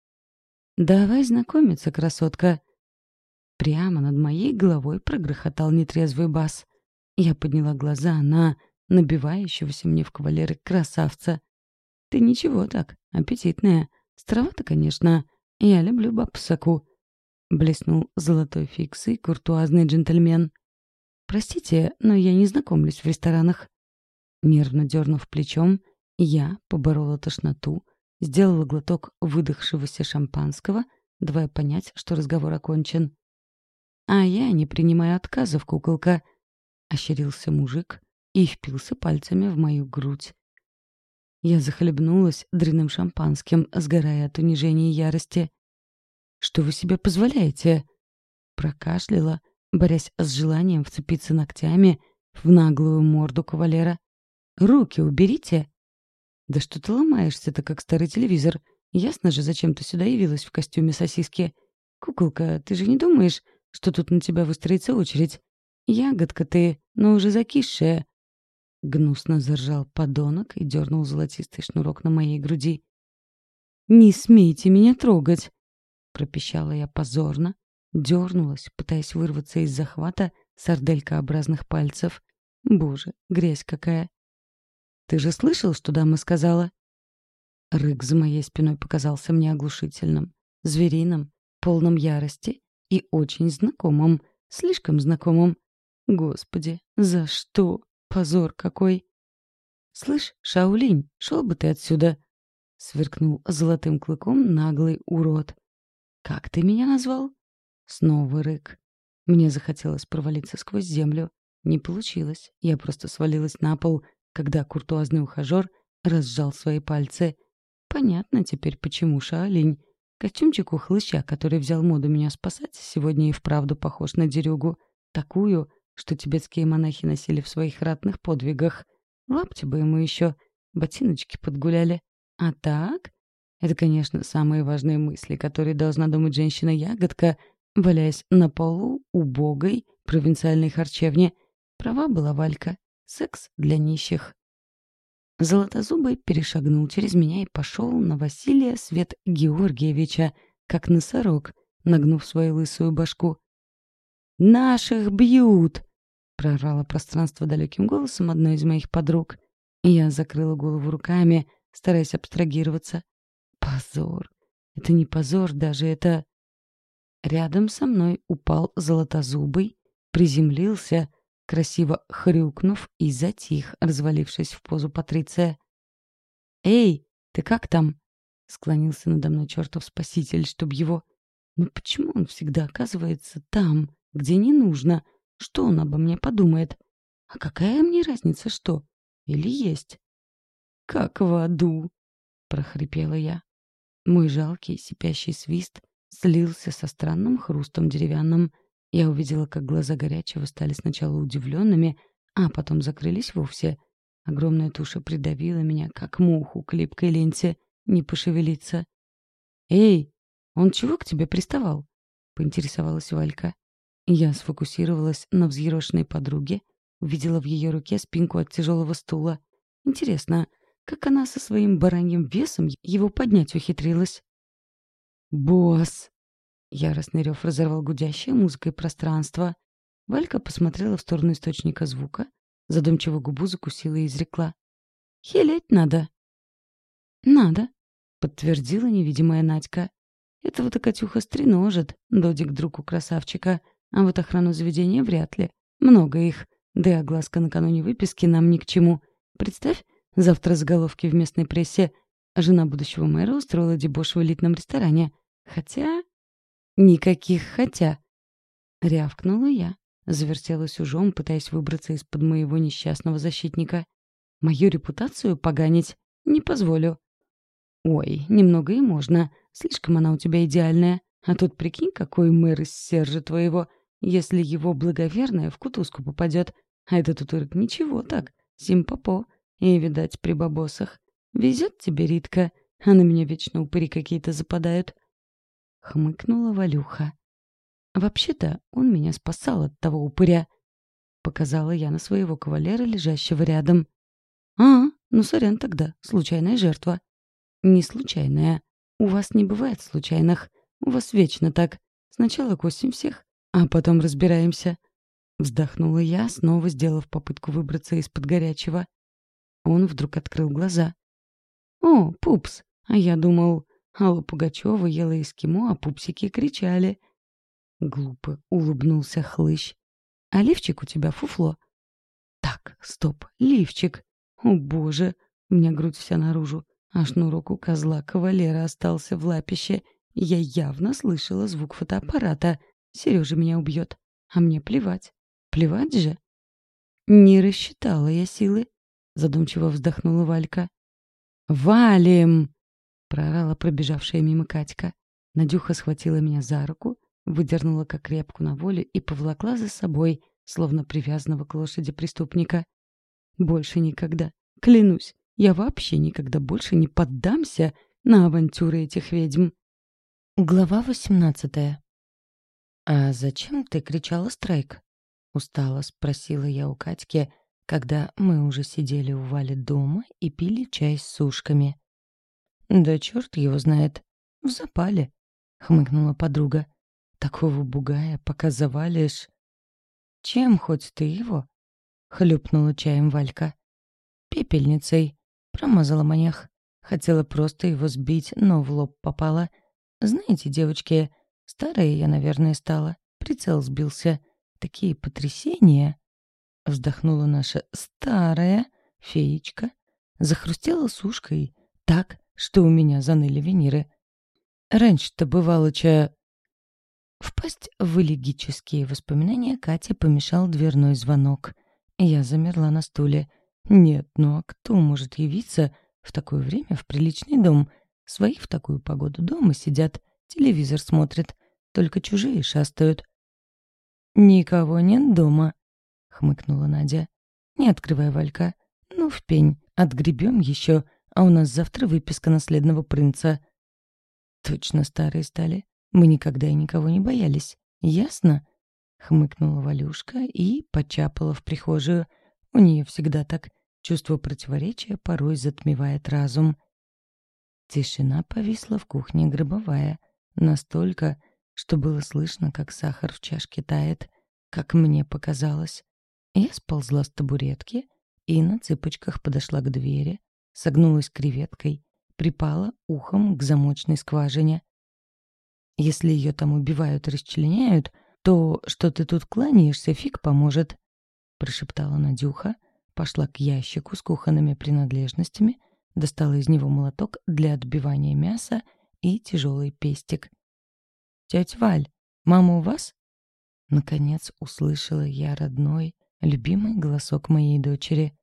«Давай знакомиться, красотка!» Прямо над моей головой прогрохотал нетрезвый бас. Я подняла глаза на набивающегося мне в кавалеры красавца. «Ты ничего так, аппетитная. Старовато, конечно. Я люблю баб соку», — блеснул золотой фиксой куртуазный джентльмен. «Простите, но я не знакомлюсь в ресторанах». Нервно дернув плечом, я поборола тошноту, сделала глоток выдохшегося шампанского, давая понять, что разговор окончен. «А я не принимаю отказов, куколка», — ощерился мужик и впился пальцами в мою грудь. Я захлебнулась дрянным шампанским, сгорая от унижения и ярости. «Что вы себе позволяете?» Прокашляла, борясь с желанием вцепиться ногтями в наглую морду кавалера. «Руки уберите!» «Да что ты ломаешься-то, как старый телевизор? Ясно же, зачем ты сюда явилась в костюме сосиски. Куколка, ты же не думаешь, что тут на тебя выстроится очередь? Ягодка ты, но уже закисшая!» Гнусно заржал подонок и дернул золотистый шнурок на моей груди. «Не смейте меня трогать!» Пропищала я позорно, дернулась, пытаясь вырваться из захвата сарделькообразных пальцев. Боже, грязь какая! «Ты же слышал, что дама сказала?» Рык за моей спиной показался мне оглушительным, звериным, полным ярости и очень знакомым, слишком знакомым. Господи, за что? Позор какой! «Слышь, Шаолинь, шел бы ты отсюда!» — сверкнул золотым клыком наглый урод. «Как ты меня назвал?» Снова рык. Мне захотелось провалиться сквозь землю. Не получилось. Я просто свалилась на пол, когда куртуазный ухажер разжал свои пальцы. Понятно теперь, почему Шаолинь. Костюмчик у хлыща, который взял моду меня спасать, сегодня и вправду похож на дерюгу. Такую, что тибетские монахи носили в своих ратных подвигах. Лапти бы ему еще, ботиночки подгуляли. А так? Это, конечно, самые важные мысли, которые должна думать женщина-ягодка, валяясь на полу убогой провинциальной харчевни. Права была Валька. Секс для нищих. Золотозубый перешагнул через меня и пошел на Василия Свет Георгиевича, как носорог, нагнув свою лысую башку. «Наших бьют!» — прорвало пространство далеким голосом одной из моих подруг. Я закрыла голову руками, стараясь абстрагироваться. Позор. Это не позор даже, это... Рядом со мной упал золотозубый, приземлился, красиво хрюкнув и затих, развалившись в позу Патриция. «Эй, ты как там?» — склонился надо мной чертов спаситель, чтоб его... Ну почему он всегда оказывается там, где не нужно? Что он обо мне подумает? А какая мне разница, что? Или есть? «Как в аду!» — прохрипела я. Мой жалкий сипящий свист слился со странным хрустом деревянным. Я увидела, как глаза горячего стали сначала удивленными, а потом закрылись вовсе. Огромная туша придавила меня, как муху к липкой ленте, не пошевелиться. «Эй, он чего к тебе приставал?» — поинтересовалась Валька. Я сфокусировалась на взъерошенной подруге, увидела в ее руке спинку от тяжелого стула. Интересно, как она со своим бараньим весом его поднять ухитрилась? «Босс!» — яростный рев разорвал гудящее музыкой пространство. Валька посмотрела в сторону источника звука, задумчиво губу закусила и изрекла. «Хилеть надо!» «Надо!» — подтвердила невидимая Надька. «Этого-то Катюха стреножит, Додик друг у красавчика, а вот охрану заведения вряд ли. Много их, да и огласка накануне выписки нам ни к чему. Представь, завтра заголовки в местной прессе. Жена будущего мэра устроила дебош в элитном ресторане. Хотя... Никаких «хотя». Рявкнула я. Завертелась ужом, пытаясь выбраться из-под моего несчастного защитника. Мою репутацию поганить не позволю. Ой, немного и можно. Слишком она у тебя идеальная. А тут прикинь, какой мэр из Сержа твоего, если его благоверная в кутузку попадет. А этот утырок ничего так, симпопо. И, видать, при бабосах. Везет тебе, Ритка, а на меня вечно упыри какие-то западают. Хмыкнула Валюха. Вообще-то он меня спасал от того упыря. Показала я на своего кавалера, лежащего рядом. А, ну сорян тогда, случайная жертва. Не случайная. У вас не бывает случайных. У вас вечно так. Сначала косим всех, а потом разбираемся. Вздохнула я, снова сделав попытку выбраться из-под горячего. Он вдруг открыл глаза. «О, пупс! А я думал, Алла Пугачева ела эскимо, а пупсики кричали». Глупо улыбнулся хлыщ. «А лифчик у тебя фуфло?» «Так, стоп, лифчик! О, боже! У меня грудь вся наружу, а шнурок у козла кавалера остался в лапище. Я явно слышала звук фотоаппарата. Сережа меня убьет. А мне плевать. Плевать же!» «Не рассчитала я силы», — задумчиво вздохнула Валька. «Валим!» — проорала пробежавшая мимо Катька. Надюха схватила меня за руку, выдернула как репку на волю и поволокла за собой, словно привязанного к лошади преступника. Больше никогда, клянусь, я вообще никогда больше не поддамся на авантюры этих ведьм. Глава восемнадцатая. «А зачем ты кричала страйк?» — устало спросила я у Катьки, когда мы уже сидели у Вали дома и пили чай с сушками. «Да черт его знает. В запале», — хмыкнула подруга. «Такого бугая пока завалишь». «Чем хоть ты его?» — хлюпнула чаем Валька. «Пепельницей», — промазала маньях. Хотела просто его сбить, но в лоб попала. «Знаете, девочки, старая я, наверное, стала. Прицел сбился. Такие потрясения!» Вздохнула наша старая феечка. Захрустела сушкой так, что у меня заныли виниры. Раньше-то бывало, ча... Впасть в элегические воспоминания Кате помешал дверной звонок. Я замерла на стуле. Нет, ну а кто может явиться в такое время в приличный дом? Свои в такую погоду дома сидят, телевизор смотрят, только чужие шастают. «Никого нет дома», — хмыкнула Надя. «Не открывай, Валька. Ну, в пень. Отгребем еще, а у нас завтра выписка наследного принца». «Точно старые стали. Мы никогда и никого не боялись. Ясно?» — хмыкнула Валюшка и почапала в прихожую. У нее всегда так. Чувство противоречия порой затмевает разум. Тишина повисла в кухне гробовая. Настолько, что было слышно, как сахар в чашке тает, как мне показалось. Я сползла с табуретки и на цыпочках подошла к двери, согнулась креветкой, припала ухом к замочной скважине. «Если ее там убивают и расчленяют, то, что ты тут кланяешься, фиг поможет», — прошептала Надюха, пошла к ящику с кухонными принадлежностями, достала из него молоток для отбивания мяса и тяжелый пестик. «Тетя Валь, мама у вас?» Наконец услышала я родной, любимый голосок моей дочери.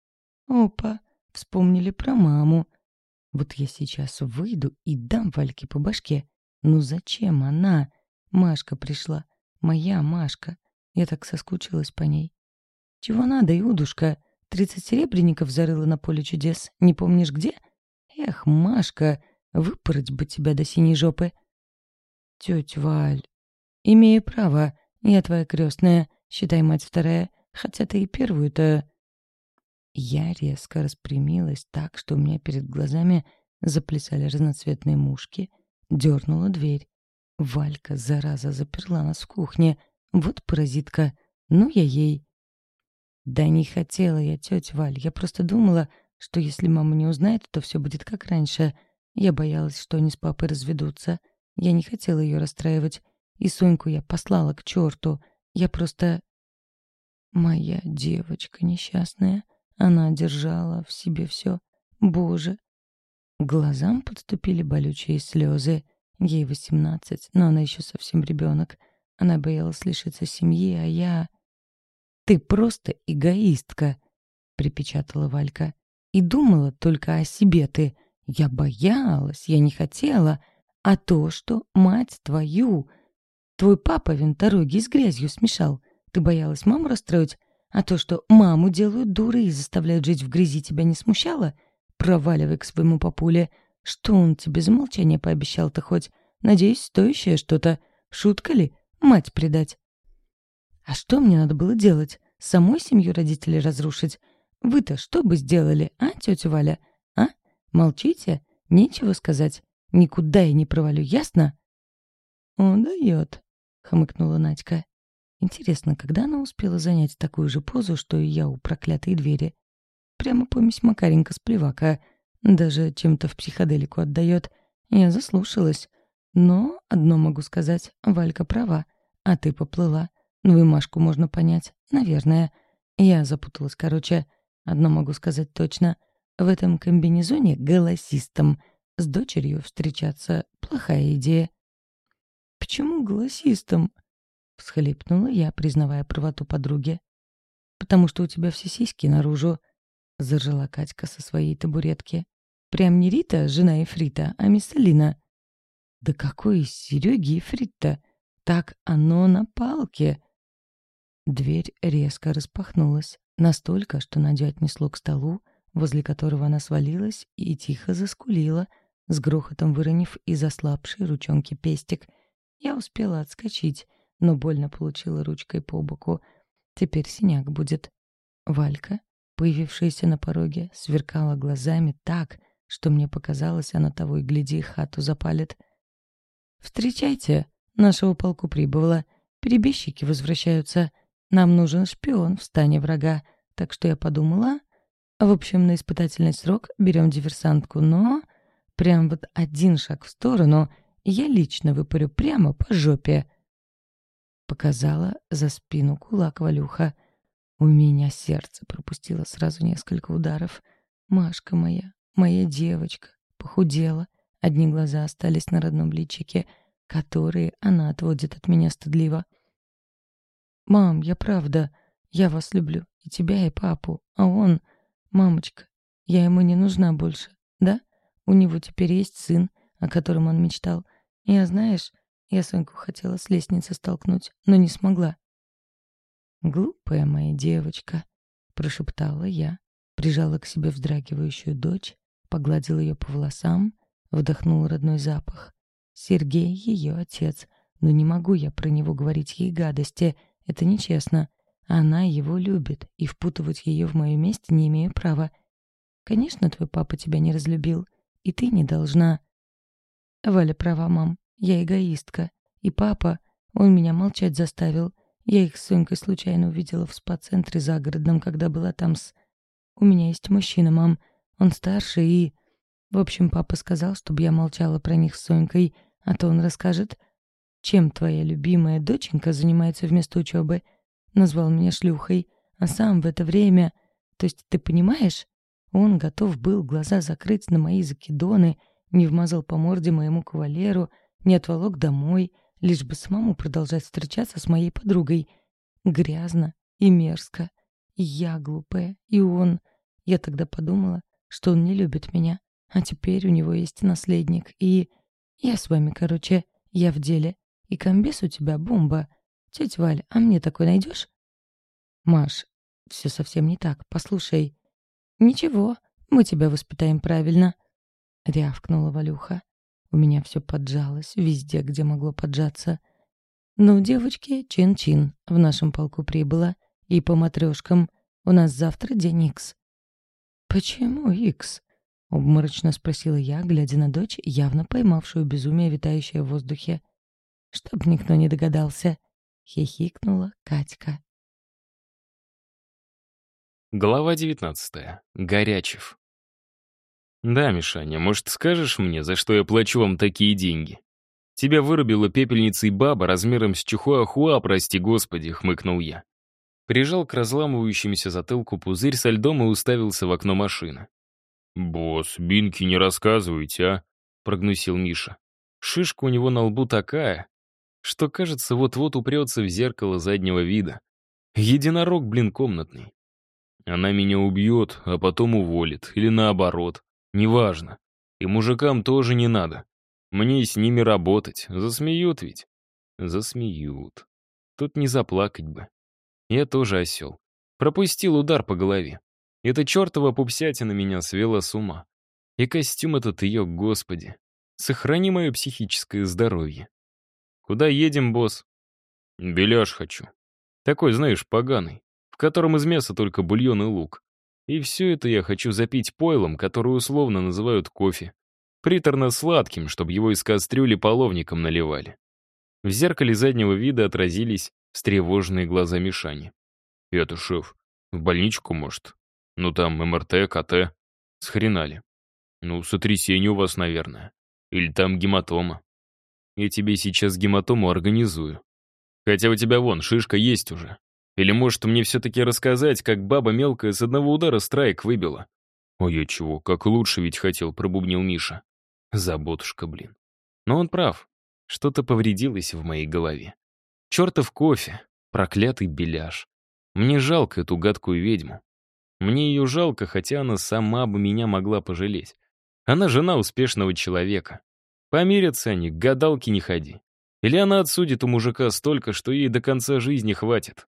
«Опа, вспомнили про маму. Вот я сейчас выйду и дам Вальке по башке. Ну зачем она? Машка пришла. Моя Машка. Я так соскучилась по ней. Чего надо, Иудушка? Тридцать серебряников зарыла на поле чудес. Не помнишь где? Эх, Машка, выпороть бы тебя до синей жопы». «Тетя Валь, имею право. Я твоя крестная. Считай, мать вторая. Хотя ты и первую-то...» Я резко распрямилась так, что у меня перед глазами заплясали разноцветные мушки, дернула дверь. Валька, зараза, заперла нас в кухне. Вот паразитка. Ну я ей. «Да не хотела я, тетя Валь. Я просто думала, что если мама не узнает, то все будет как раньше. Я боялась, что они с папой разведутся. Я не хотела ее расстраивать. И Соньку я послала к черту. Я просто...» Моя девочка несчастная. Она держала в себе все. Боже. Глазам подступили болючие слезы. Ей восемнадцать, но она еще совсем ребенок. Она боялась лишиться семьи, а я... «Ты просто эгоистка», — припечатала Валька. «И думала только о себе ты. Я боялась, я не хотела. А то, что мать твою... Твой папа винторогий с грязью смешал. Ты боялась маму расстроить? А то, что маму делают дурой и заставляют жить в грязи, тебя не смущало? Проваливай к своему папуле. Что он тебе за молчание пообещал-то хоть? Надеюсь, стоящее что-то. Шутка ли? Мать предать». «А что мне надо было делать? Самой семью родителей разрушить? Вы-то что бы сделали, а, тетя Валя? А? Молчите? Нечего сказать? Никуда я не провалю, ясно?» «Он дает», — хмыкнула Надька. «Интересно, когда она успела занять такую же позу, что и я у проклятой двери? Прямо помесь Макаренко с Плевака. Даже чем-то в психоделику отдает. Я заслушалась. Но одно могу сказать, Валька права. А ты поплыла. Ну и Машку можно понять, наверное. Я запуталась, короче. Одно могу сказать точно. В этом комбинезоне голосистом с дочерью встречаться плохая идея». «Почему голосистом?» — всхлипнула я, признавая правоту подруги. «Потому что у тебя все сиськи наружу», — заржала Катька со своей табуретки. «Прям не Рита, жена Ефрита, а мисс Алина». «Да какой из Сереги Ефрит-то? Так оно на палке». Дверь резко распахнулась, настолько, что Надю отнесло к столу, возле которого она свалилась и тихо заскулила, с грохотом выронив из ослабшей ручонки пестик. Я успела отскочить, но больно получила ручкой по боку. Теперь синяк будет. Валька, появившаяся на пороге, сверкала глазами так, что мне показалось, она того и гляди, хату запалит. «Встречайте, нашего полку прибыло. Перебежчики возвращаются. Нам нужен шпион в стане врага. Так что я подумала... В общем, на испытательный срок берем диверсантку, но... Прям вот один шаг в сторону, и я лично выпарю прямо по жопе». Показала за спину кулак Валюха. У меня сердце пропустило сразу несколько ударов. Машка моя, моя девочка, похудела. Одни глаза остались на родном личике, которые она отводит от меня стыдливо. «Мам, я правда, я вас люблю, и тебя, и папу, а он... Мамочка, я ему не нужна больше, да? У него теперь есть сын, о котором он мечтал. Я, знаешь, я Соньку хотела с лестницы столкнуть, но не смогла». «Глупая моя девочка», — прошептала я, прижала к себе вздрагивающую дочь, погладила ее по волосам, вдохнула родной запах. Сергей — ее отец, но не могу я про него говорить ей гадости, это нечестно. Она его любит, и впутывать ее в мою месть не имею права. Конечно, твой папа тебя не разлюбил, и ты не должна. Валя права, мам, я эгоистка. И папа, он меня молчать заставил. Я их с Сонькой случайно увидела в спа-центре загородном, когда была там с... У меня есть мужчина, мам, он старше и... В общем, папа сказал, чтобы я молчала про них с Сонькой, а то он расскажет, чем твоя любимая доченька занимается вместо учебы. Назвал меня шлюхой, а сам в это время... То есть ты понимаешь? Он готов был глаза закрыть на мои закидоны, не вмазал по морде моему кавалеру, не отволок домой, лишь бы самому продолжать встречаться с моей подругой. Грязно и мерзко. И я глупая, и он. Я тогда подумала, что он не любит меня, а теперь у него есть наследник, и... Я с вами, короче, я в деле. И комбез у тебя бомба. Тетя Валь, а мне такой найдешь? Маш, все совсем не так, послушай. Ничего, мы тебя воспитаем правильно. Рявкнула Валюха. У меня все поджалось, везде, где могло поджаться. Ну, девочки, чин-чин, в нашем полку прибыло. И по матрешкам. У нас завтра день Икс. Почему Икс? Обморочно спросила я, глядя на дочь, явно поймавшую безумие, витающее в воздухе. Чтоб никто не догадался. Хихикнула Катька. Глава девятнадцатая. Горячев. «Да, Мишаня, может, скажешь мне, за что я плачу вам такие деньги? Тебя вырубила пепельницей баба размером с чихуахуа, прости господи», — хмыкнул я. Прижал к разламывающемуся затылку пузырь со льдом и уставился в окно машины. «Босс, бинки не рассказывайте, а?» — прогнусил Миша. Шишка у него на лбу такая, что, кажется, вот-вот упрется в зеркало заднего вида. Единорог, блин, комнатный. Она меня убьет, а потом уволит, или наоборот. Неважно. И мужикам тоже не надо. Мне с ними работать. Засмеют ведь. Засмеют. Тут не заплакать бы. Я тоже осел. Пропустил удар по голове. Эта чертова пупсятина меня свела с ума. И костюм этот ее, господи. Сохрани мое психическое здоровье. Куда едем, босс? Беляш хочу. Такой, знаешь, поганый, в котором из мяса только бульон и лук. И все это я хочу запить пойлом, которое условно называют кофе. Приторно-сладким, чтобы его из кастрюли половником наливали. В зеркале заднего вида отразились встревоженные глаза Мишани. «Это, шеф, в больничку, может? Ну там эм эр тэ, ка тэ. Схренали. Ну, сотрясение у вас, наверное. Или там гематома. Я тебе сейчас гематому организую. Хотя у тебя вон шишка есть уже. Или, может, мне все-таки рассказать, как баба мелкая с одного удара страйк выбила?» «Ой, я чего, как лучше ведь хотел», — пробубнил Миша. Заботушка, блин. Но он прав. Что-то повредилось в моей голове. Чертов кофе, проклятый беляш. Мне жалко эту гадкую ведьму. Мне ее жалко, хотя она сама бы меня могла пожалеть. Она жена успешного человека. Помирятся они, к гадалке не ходи. Или она отсудит у мужика столько, что ей до конца жизни хватит.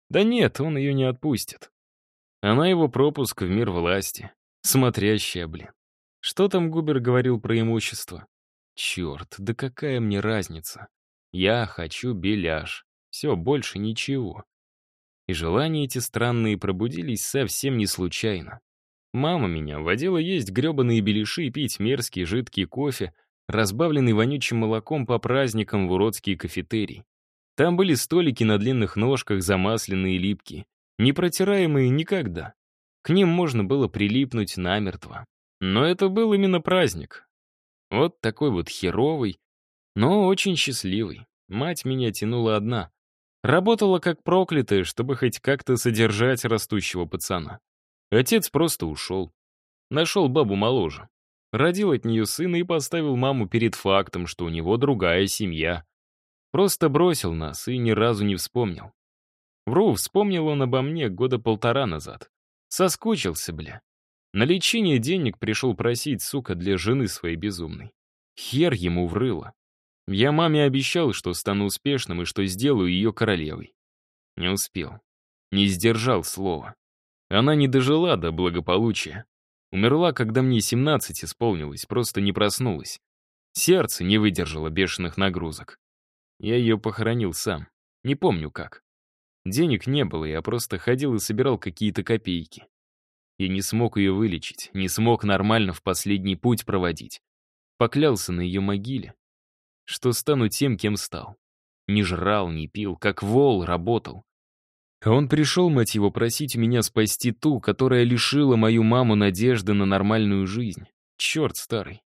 Да нет, он ее не отпустит. Она его пропуск в мир власти. Смотрящая, блин. Что там Губер говорил про имущество? Черт, да какая мне разница? Я хочу беляш. Все, больше ничего. И желания эти странные пробудились совсем не случайно. Мама меня водила есть гребаные беляши и пить мерзкий жидкий кофе, разбавленный вонючим молоком по праздникам в уродский кафетерий. Там были столики на длинных ножках, замасленные и липкие, не протираемые никогда. К ним можно было прилипнуть намертво. Но это был именно праздник. Вот такой вот херовый, но очень счастливый. Мать меня тянула одна. Работала как проклятая, чтобы хоть как-то содержать растущего пацана. Отец просто ушел. Нашел бабу моложе. Родил от нее сына и поставил маму перед фактом, что у него другая семья. Просто бросил нас и ни разу не вспомнил. Вру, вспомнил он обо мне года полтора назад. Соскучился, бля. На лечение денег пришел просить, сука, для жены своей безумной. Хер ему врыло. Я маме обещал, что стану успешным и что сделаю ее королевой. Не успел. Не сдержал слова. Она не дожила до благополучия. Умерла, когда мне семнадцать исполнилось, просто не проснулась. Сердце не выдержало бешеных нагрузок. Я ее похоронил сам. Не помню как. Денег не было, я просто ходил и собирал какие-то копейки. Я не смог ее вылечить, не смог нормально в последний путь проводить. Поклялся на ее могиле, что стану тем, кем стал. Не жрал, не пил, как вол работал. А он пришел, мать его, просить меня спасти ту, которая лишила мою маму надежды на нормальную жизнь. Черт старый.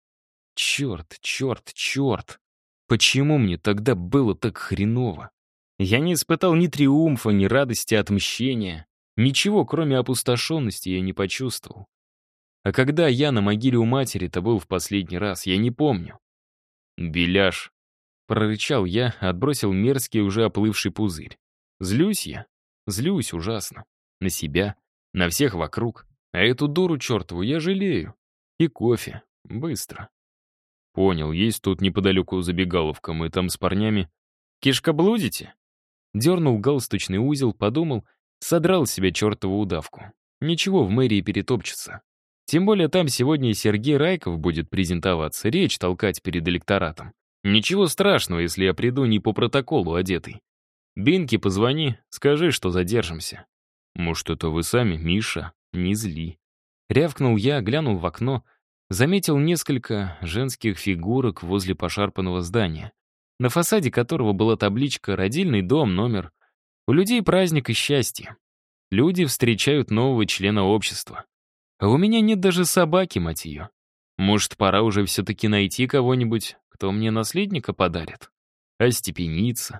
Черт, черт, черт. Почему мне тогда было так хреново? Я не испытал ни триумфа, ни радости от мщения. Ничего, кроме опустошенности, я не почувствовал. А когда я на могиле у матери-то был в последний раз, я не помню. «Беляш», — прорычал я, отбросил мерзкий уже оплывший пузырь. Злюсь я? Злюсь ужасно. На себя, на всех вокруг. А эту дуру чертову я жалею. И кофе. Быстро. Понял, есть тут неподалеку забегаловка, мы там с парнями. Кишка блудите? Дернул галстучный узел, подумал, содрал с себя чертову удавку. Ничего, в мэрии перетопчется. Тем более там сегодня Сергей Райков будет презентоваться, речь толкать перед электоратом. Ничего страшного, если я приду не по протоколу одетый. Бинки, позвони, скажи, что задержимся. Может, это вы сами, Миша? Не зли. Рявкнул я, глянул в окно, заметил несколько женских фигурок возле пошарпанного здания, на фасаде которого была табличка «Родильный дом, номер». У людей праздник и счастье. Люди встречают нового члена общества. А у меня нет даже собаки, мать ее. Может, пора уже все-таки найти кого-нибудь, кто мне наследника подарит? Остепениться.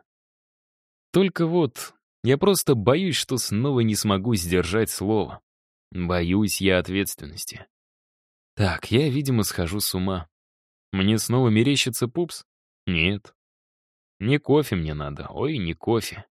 Только вот, я просто боюсь, что снова не смогу сдержать слово. Боюсь я ответственности. Так, я, видимо, схожу с ума. Мне снова мерещится пупс? Нет. Не кофе мне надо, ой, не кофе.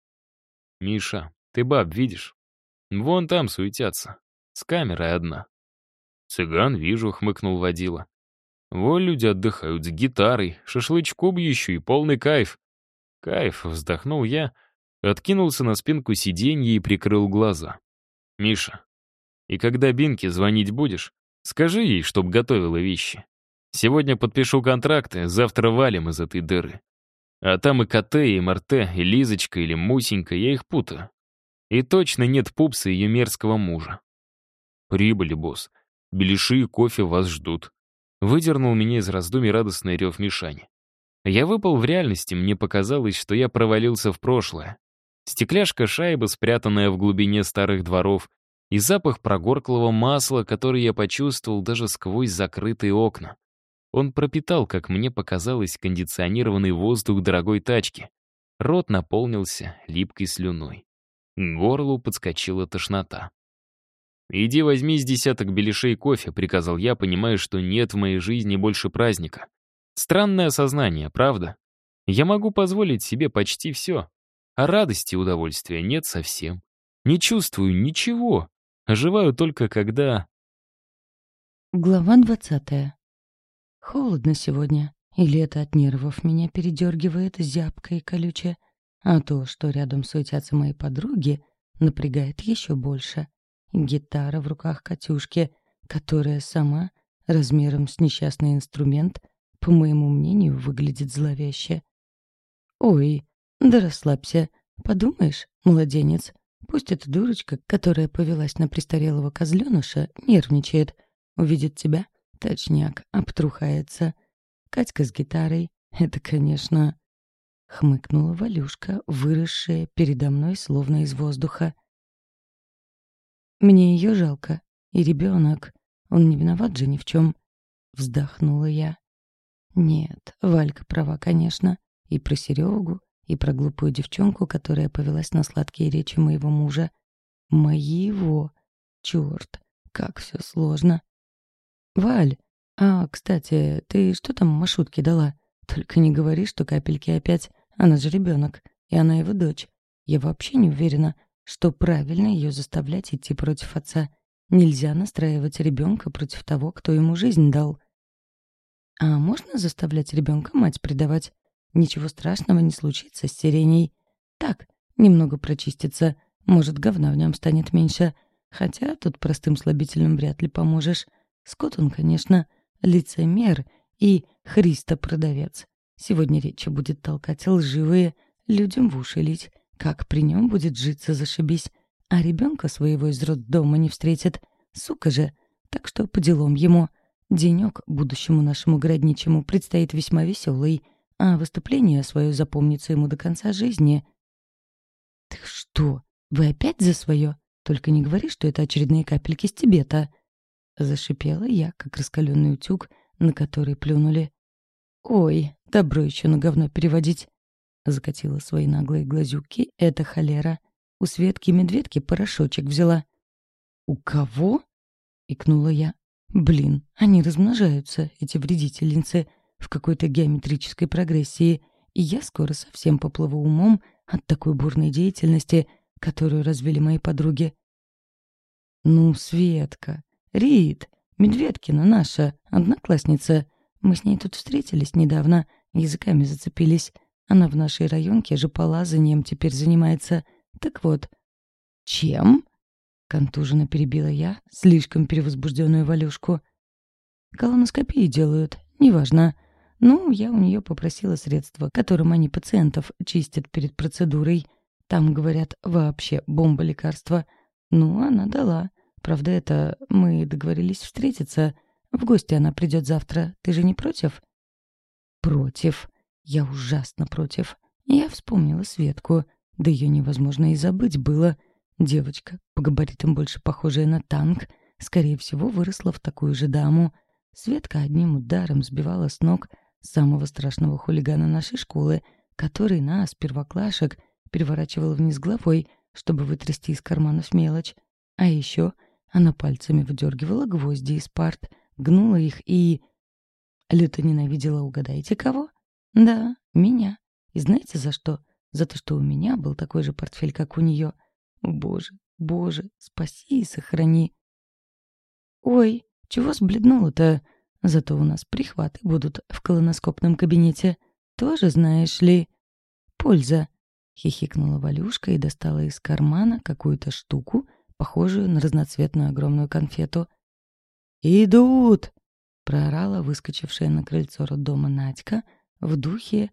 Миша, ты баб видишь? Вон там суетятся. С камерой одна. Цыган вижу, хмыкнул водила. Вон люди отдыхают с гитарой, шашлычку бьющу и полный кайф. Кайф, вздохнул я, откинулся на спинку сиденья и прикрыл глаза. Миша, и когда Бинке звонить будешь, скажи ей, чтоб готовила вещи. Сегодня подпишу контракты, завтра валим из этой дыры. А там и КТ, и МРТ, и Лизочка, или Мусенька, я их путаю. И точно нет пупса ее мерзкого мужа. Прибыли, босс. Беляши и кофе вас ждут. Выдернул меня из раздумий радостный рев Мишани. Я выпал в реальности, мне показалось, что я провалился в прошлое. Стекляшка-шайба, спрятанная в глубине старых дворов, и запах прогорклого масла, который я почувствовал даже сквозь закрытые окна. Он пропитал, как мне показалось, кондиционированный воздух дорогой тачки. Рот наполнился липкой слюной. К горлу подскочила тошнота. «Иди возьми с десяток беляшей кофе», — приказал я, понимая, что нет в моей жизни больше праздника. Странное осознание, правда? Я могу позволить себе почти все, а радости и удовольствия нет совсем. Не чувствую ничего, оживаю только когда... Глава двадцатая. Холодно сегодня, или это от нервов меня передергивает, зябко и колючее. А то, что рядом суетятся мои подруги, напрягает еще больше. Гитара в руках Катюшки, которая сама, размером с несчастный инструмент, по моему мнению, выглядит зловеще. «Ой, да расслабься. Подумаешь, младенец. Пусть эта дурочка, которая повелась на престарелого козленыша, нервничает. Увидит тебя, точняк, обтрухается. Катька с гитарой. Это, конечно...» Хмыкнула Валюшка, выросшая передо мной словно из воздуха. «Мне ее жалко. И ребенок. Он не виноват же ни в чем. Вздохнула я. Нет, Валька права, конечно. И про Серегу, и про глупую девчонку, которая повелась на сладкие речи моего мужа. Моего. Черт, как все сложно. Валь, а, кстати, ты что там Машутке дала? Только не говори, что капельки опять. Она же ребенок, и она его дочь. Я вообще не уверена, что правильно ее заставлять идти против отца. Нельзя настраивать ребенка против того, кто ему жизнь дал. А можно заставлять ребенка мать предавать? Ничего страшного не случится с сиреней. Так, немного прочистится. Может, говна в нем станет меньше. Хотя тут простым слабительным вряд ли поможешь. Скот он, конечно, лицемер и Христа-продавец. Сегодня речи будет толкать лживые, людям в уши лить, как при нем будет житься зашибись, а ребенка своего из роддома не встретит. Сука же, так что по делам ему. Денек будущему нашему городничему предстоит весьма веселый, а выступление свое запомнится ему до конца жизни. «Ты что, вы опять за свое? Только не говори, что это очередные капельки с Тибета!» Зашипела я, как раскаленный утюг, на который плюнули. «Ой, добро еще на говно переводить!» Закатила свои наглые глазюки эта холера. У Светки-медведки порошочек взяла. «У кого?» — икнула я. «Блин, они размножаются, эти вредительницы, в какой-то геометрической прогрессии, и я скоро совсем поплыву умом от такой бурной деятельности, которую развили мои подруги». «Ну, Светка, Рит, Медведкина наша, одноклассница. Мы с ней тут встретились недавно, языками зацепились. Она в нашей районке же полазанием теперь занимается. Так вот». «Чем?» — контуженно перебила я, слишком перевозбужденную Валюшку. «Колоноскопии делают, неважно. Ну, я у нее попросила средства, которым они пациентов чистят перед процедурой. Там, говорят, вообще бомба лекарства. Ну, она дала. Правда, это мы договорились встретиться. В гости она придет завтра. Ты же не против?» «Против. Я ужасно против. Я вспомнила Светку. Да ее невозможно и забыть было. Девочка, по габаритам больше похожая на танк, скорее всего, выросла в такую же даму. Светка одним ударом сбивала с ног самого страшного хулигана нашей школы, который нас, первоклашек, переворачивал вниз головой, чтобы вытрясти из карманов мелочь. А еще она пальцами выдергивала гвозди из парт, гнула их и... люто ненавидела, угадайте кого? Да, меня. И знаете за что? За то, что у меня был такой же портфель, как у нее. О, Боже, Боже, спаси и сохрани. Ой, чего сбледнула-то? Зато у нас прихваты будут в колоноскопном кабинете. Тоже, знаешь ли, польза. Хихикнула Валюшка и достала из кармана какую-то штуку, похожую на разноцветную огромную конфету. «Идут!» — проорала выскочившая на крыльцо роддома Надька в духе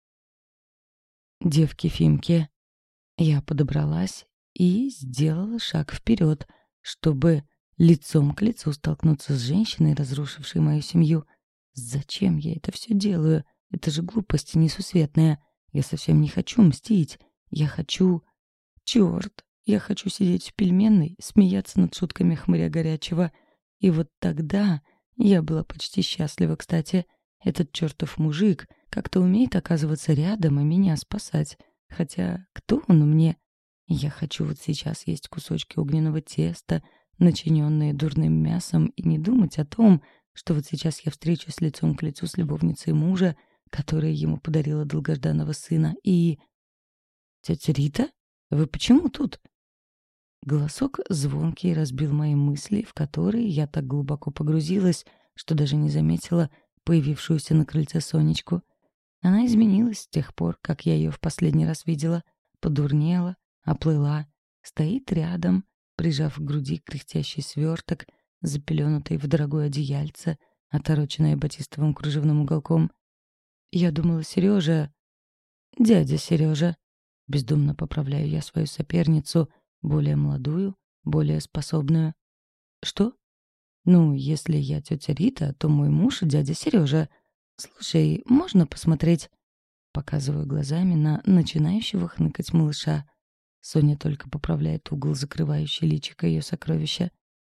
девки Фимки. Я подобралась и сделала шаг вперед, чтобы лицом к лицу столкнуться с женщиной, разрушившей мою семью. Зачем я это все делаю? Это же глупость несусветная. Я совсем не хочу мстить. Я хочу... Черт! Я хочу сидеть в пельменной, смеяться над шутками хмыря горячего. И вот тогда я была почти счастлива, кстати. Этот чертов мужик как-то умеет оказываться рядом и меня спасать. Хотя кто он мне? Я хочу вот сейчас есть кусочки огненного теста, начиненные дурным мясом, и не думать о том, что вот сейчас я встречусь лицом к лицу с любовницей мужа, которая ему подарила долгожданного сына, и... «Тетя Рита? Вы почему тут?» Голосок звонкий разбил мои мысли, в которые я так глубоко погрузилась, что даже не заметила появившуюся на крыльце Сонечку. Она изменилась с тех пор, как я ее в последний раз видела. Подурнела, оплыла, стоит рядом, прижав к груди кряхтящий сверток, запеленутый в дорогое одеяльце, отороченное батистовым кружевным уголком. Я думала, Сережа... Дядя Сережа. Бездумно поправляю я свою соперницу, более молодую, более способную. Что? Ну, если я тетя Рита, то мой муж — дядя Сережа. Слушай, можно посмотреть? Показываю глазами на начинающего хныкать малыша. Соня только поправляет угол, закрывающий личико ее сокровища.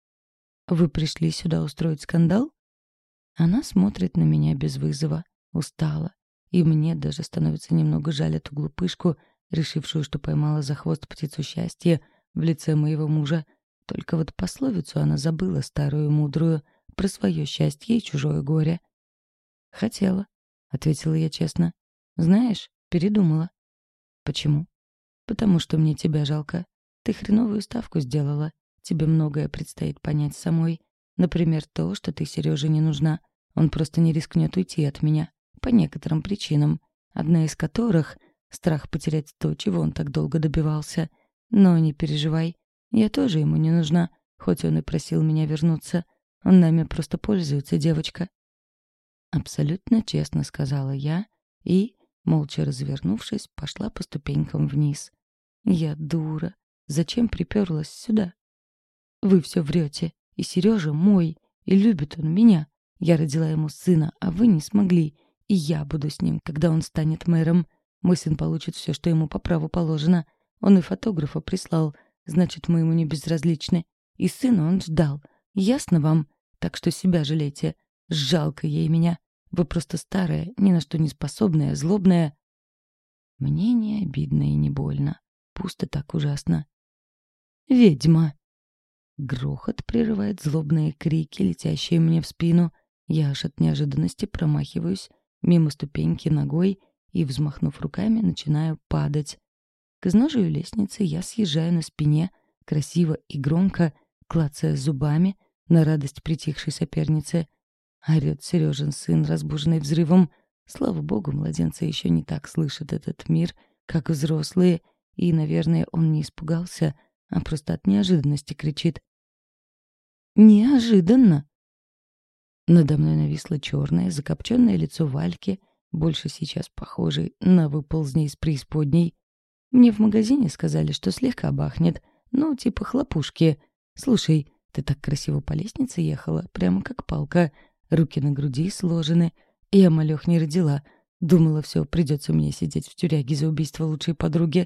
«Вы пришли сюда устроить скандал?» Она смотрит на меня без вызова, устала. И мне даже становится немного жаль эту глупышку, решившую, что поймала за хвост птицу счастья в лице моего мужа. Только вот пословицу она забыла, старую мудрую, про свое счастье и чужое горе. «Хотела», — ответила я честно. «Знаешь, передумала». «Почему?» «Потому что мне тебя жалко. Ты хреновую ставку сделала. Тебе многое предстоит понять самой. Например, то, что ты Сереже не нужна. Он просто не рискнет уйти от меня. По некоторым причинам. Одна из которых — страх потерять то, чего он так долго добивался. Но не переживай. Я тоже ему не нужна, хоть он и просил меня вернуться. Он нами просто пользуется, девочка». Абсолютно честно сказала я и, молча развернувшись, пошла по ступенькам вниз. Я дура. Зачем приперлась сюда? Вы все врете. И Сережа мой, и любит он меня. Я родила ему сына, а вы не смогли. И я буду с ним, когда он станет мэром. Мой сын получит все, что ему по праву положено. Он и фотографа прислал, значит, мы ему не безразличны. И сына он ждал. Ясно вам? Так что себя жалейте. Жалко ей меня. Вы просто старая, ни на что не способная, злобная. Мне не обидно и не больно. Пусто так ужасно. «Ведьма!» Грохот прерывает злобные крики, летящие мне в спину. Я аж от неожиданности промахиваюсь мимо ступеньки ногой и, взмахнув руками, начинаю падать. К изножию лестницы я съезжаю на спине, красиво и громко, клацая зубами, на радость притихшей соперницы. Орёт Сережин сын, разбуженный взрывом. Слава богу, младенцы еще не так слышат этот мир, как взрослые, и, наверное, он не испугался, а просто от неожиданности кричит. «Неожиданно!» Надо мной нависло черное, закопченное лицо Вальки, больше сейчас похожей на выползни из преисподней. Мне в магазине сказали, что слегка бахнет, ну, типа хлопушки. Слушай, ты так красиво по лестнице ехала, прямо как палка, руки на груди сложены. Я малёх не родила. Думала, все, придется мне сидеть в тюряге за убийство лучшей подруги.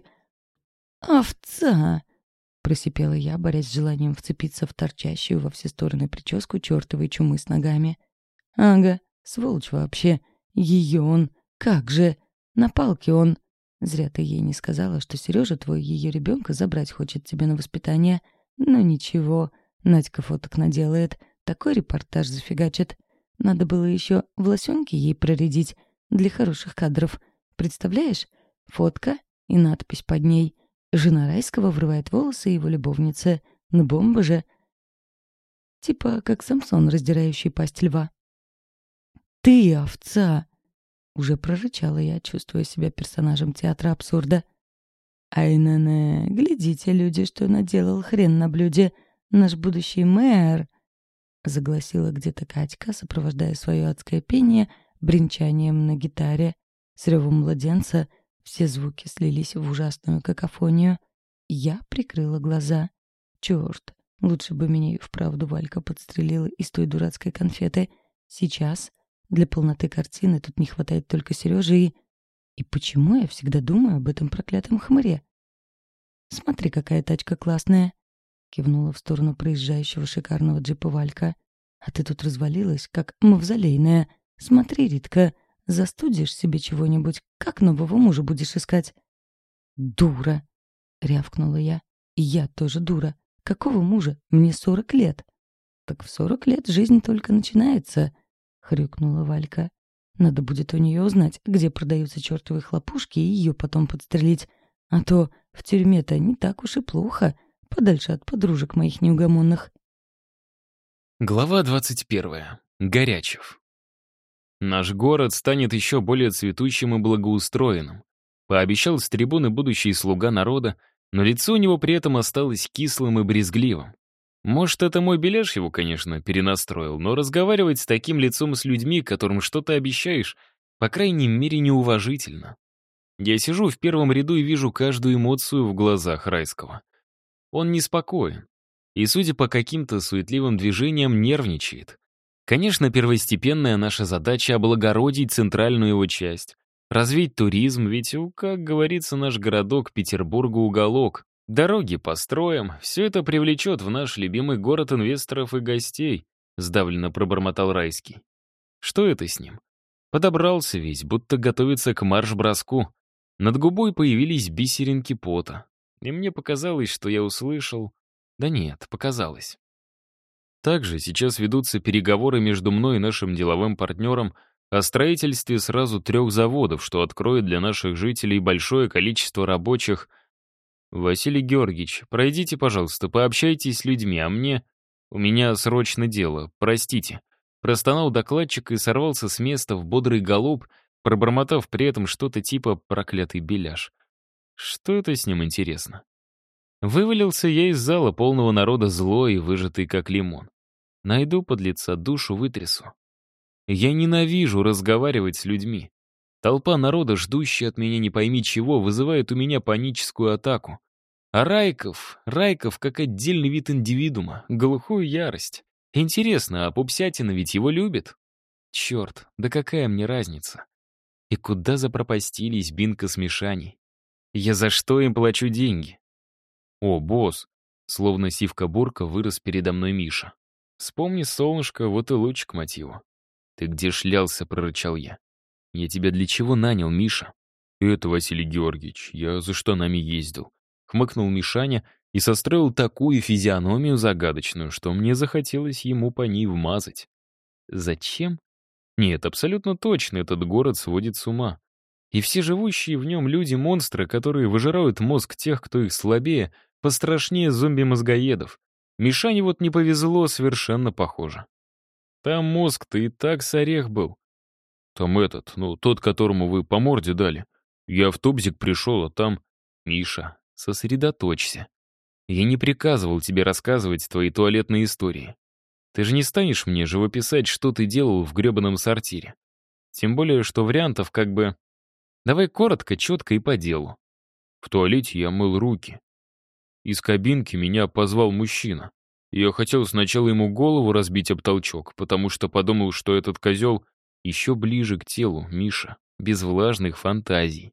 «Овца!» — просипела я, борясь с желанием вцепиться в торчащую во все стороны прическу чёртовой чумы с ногами. «Ага, сволочь вообще. Ее он. Как же? На палке он. Зря ты ей не сказала, что Сережа твой ее ребенка забрать хочет тебе на воспитание. Но ничего, Надька фоток наделает. Такой репортаж зафигачит. Надо было еще в лосенке ей проредить для хороших кадров. Представляешь? Фотка и надпись под ней. Жена Райского врывает волосы его любовнице. Ну бомба же. Типа как Самсон, раздирающий пасть льва. «Ты овца!» — уже прорычала я, чувствуя себя персонажем театра абсурда. «Ай-на-на, глядите, люди, что наделал хрен на блюде. Наш будущий мэр!» — загласила где-то Катька, сопровождая свое адское пение бренчанием на гитаре. С ревом младенца все звуки слились в ужасную какофонию. Я прикрыла глаза. Черт, лучше бы меня и вправду Валька подстрелила из той дурацкой конфеты. Сейчас для полноты картины тут не хватает только Сережи и... И почему я всегда думаю об этом проклятом хмыре? «Смотри, какая тачка классная!» — кивнула в сторону проезжающего шикарного джипа Валька. «А ты тут развалилась, как мавзолейная. Смотри, Ритка, застудишь себе чего-нибудь, как нового мужа будешь искать?» «Дура!» — рявкнула я. «И я тоже дура. Какого мужа? Мне сорок лет». «Так в сорок лет жизнь только начинается», — хрюкнула Валька. «Надо будет у нее узнать, где продаются чертовы хлопушки, и ее потом подстрелить. А то в тюрьме-то не так уж и плохо, подальше от подружек моих неугомонных». Глава двадцать первая. Горячев. Наш город станет еще более цветущим и благоустроенным. Пообещал с трибуны будущий слуга народа, но лицо у него при этом осталось кислым и брезгливым. Может, это мой беляш его, конечно, перенастроил, но разговаривать с таким лицом с людьми, которым что-то обещаешь, по крайней мере, неуважительно. Я сижу в первом ряду и вижу каждую эмоцию в глазах Райского. Он неспокоен и, судя по каким-то суетливым движениям, нервничает. Конечно, первостепенная наша задача — облагородить центральную его часть, развить туризм, ведь, у, как говорится, наш городок Петербурга уголок. Дороги построим, все это привлечет в наш любимый город инвесторов и гостей, сдавленно пробормотал Райский. Что это с ним? Подобрался весь, будто готовится к марш-броску. Над губой появились бисеринки пота. И мне показалось, что я услышал... Да нет, показалось. Также сейчас ведутся переговоры между мной и нашим деловым партнером о строительстве сразу трех заводов, что откроет для наших жителей большое количество рабочих. Василий Георгиевич, пройдите, пожалуйста, пообщайтесь с людьми, а мне... У меня срочно дело, простите. Простонал докладчик и сорвался с места в бодрый галоп, пробормотав при этом что-то типа «проклятый беляш». Что это с ним, интересно? Вывалился я из зала, полного народа, злой и выжатый как лимон. Найду подлеца, душу вытрясу. Я ненавижу разговаривать с людьми. Толпа народа, ждущая от меня не пойми чего, вызывает у меня паническую атаку. А Райков, Райков как отдельный вид индивидуума, глухую ярость. Интересно, а Пупсятина ведь его любит? Черт, да какая мне разница? И куда запропастились Бинка с Мишаней? Я за что им плачу деньги? О, босс, словно сивка-бурка вырос передо мной Миша. Вспомни, солнышко, вот и лучик мотива. Ты где шлялся, прорычал я. Я тебя для чего нанял, Миша? Это, Василий Георгиевич, я за штанами ездил. Хмыкнул Мишаня и состроил такую физиономию загадочную, что мне захотелось ему по ней вмазать. Зачем? Нет, абсолютно точно, этот город сводит с ума. И все живущие в нем люди-монстры, которые выжирают мозг тех, кто их слабее, пострашнее зомби-мозгоедов. Мишане вот не повезло, совершенно похоже. Там мозг-то и так с орех был. Там этот, ну, тот, которому вы по морде дали. Я в тубзик пришел, а там... Миша, сосредоточься. Я не приказывал тебе рассказывать твои туалетные истории. Ты же не станешь мне живописать, что ты делал в гребаном сортире. Тем более, что вариантов как бы... Давай коротко, четко и по делу. В туалете я мыл руки. Из кабинки меня позвал мужчина. Я хотел сначала ему голову разбить об толчок, потому что подумал, что этот козел еще ближе к телу, Миша, без влажных фантазий.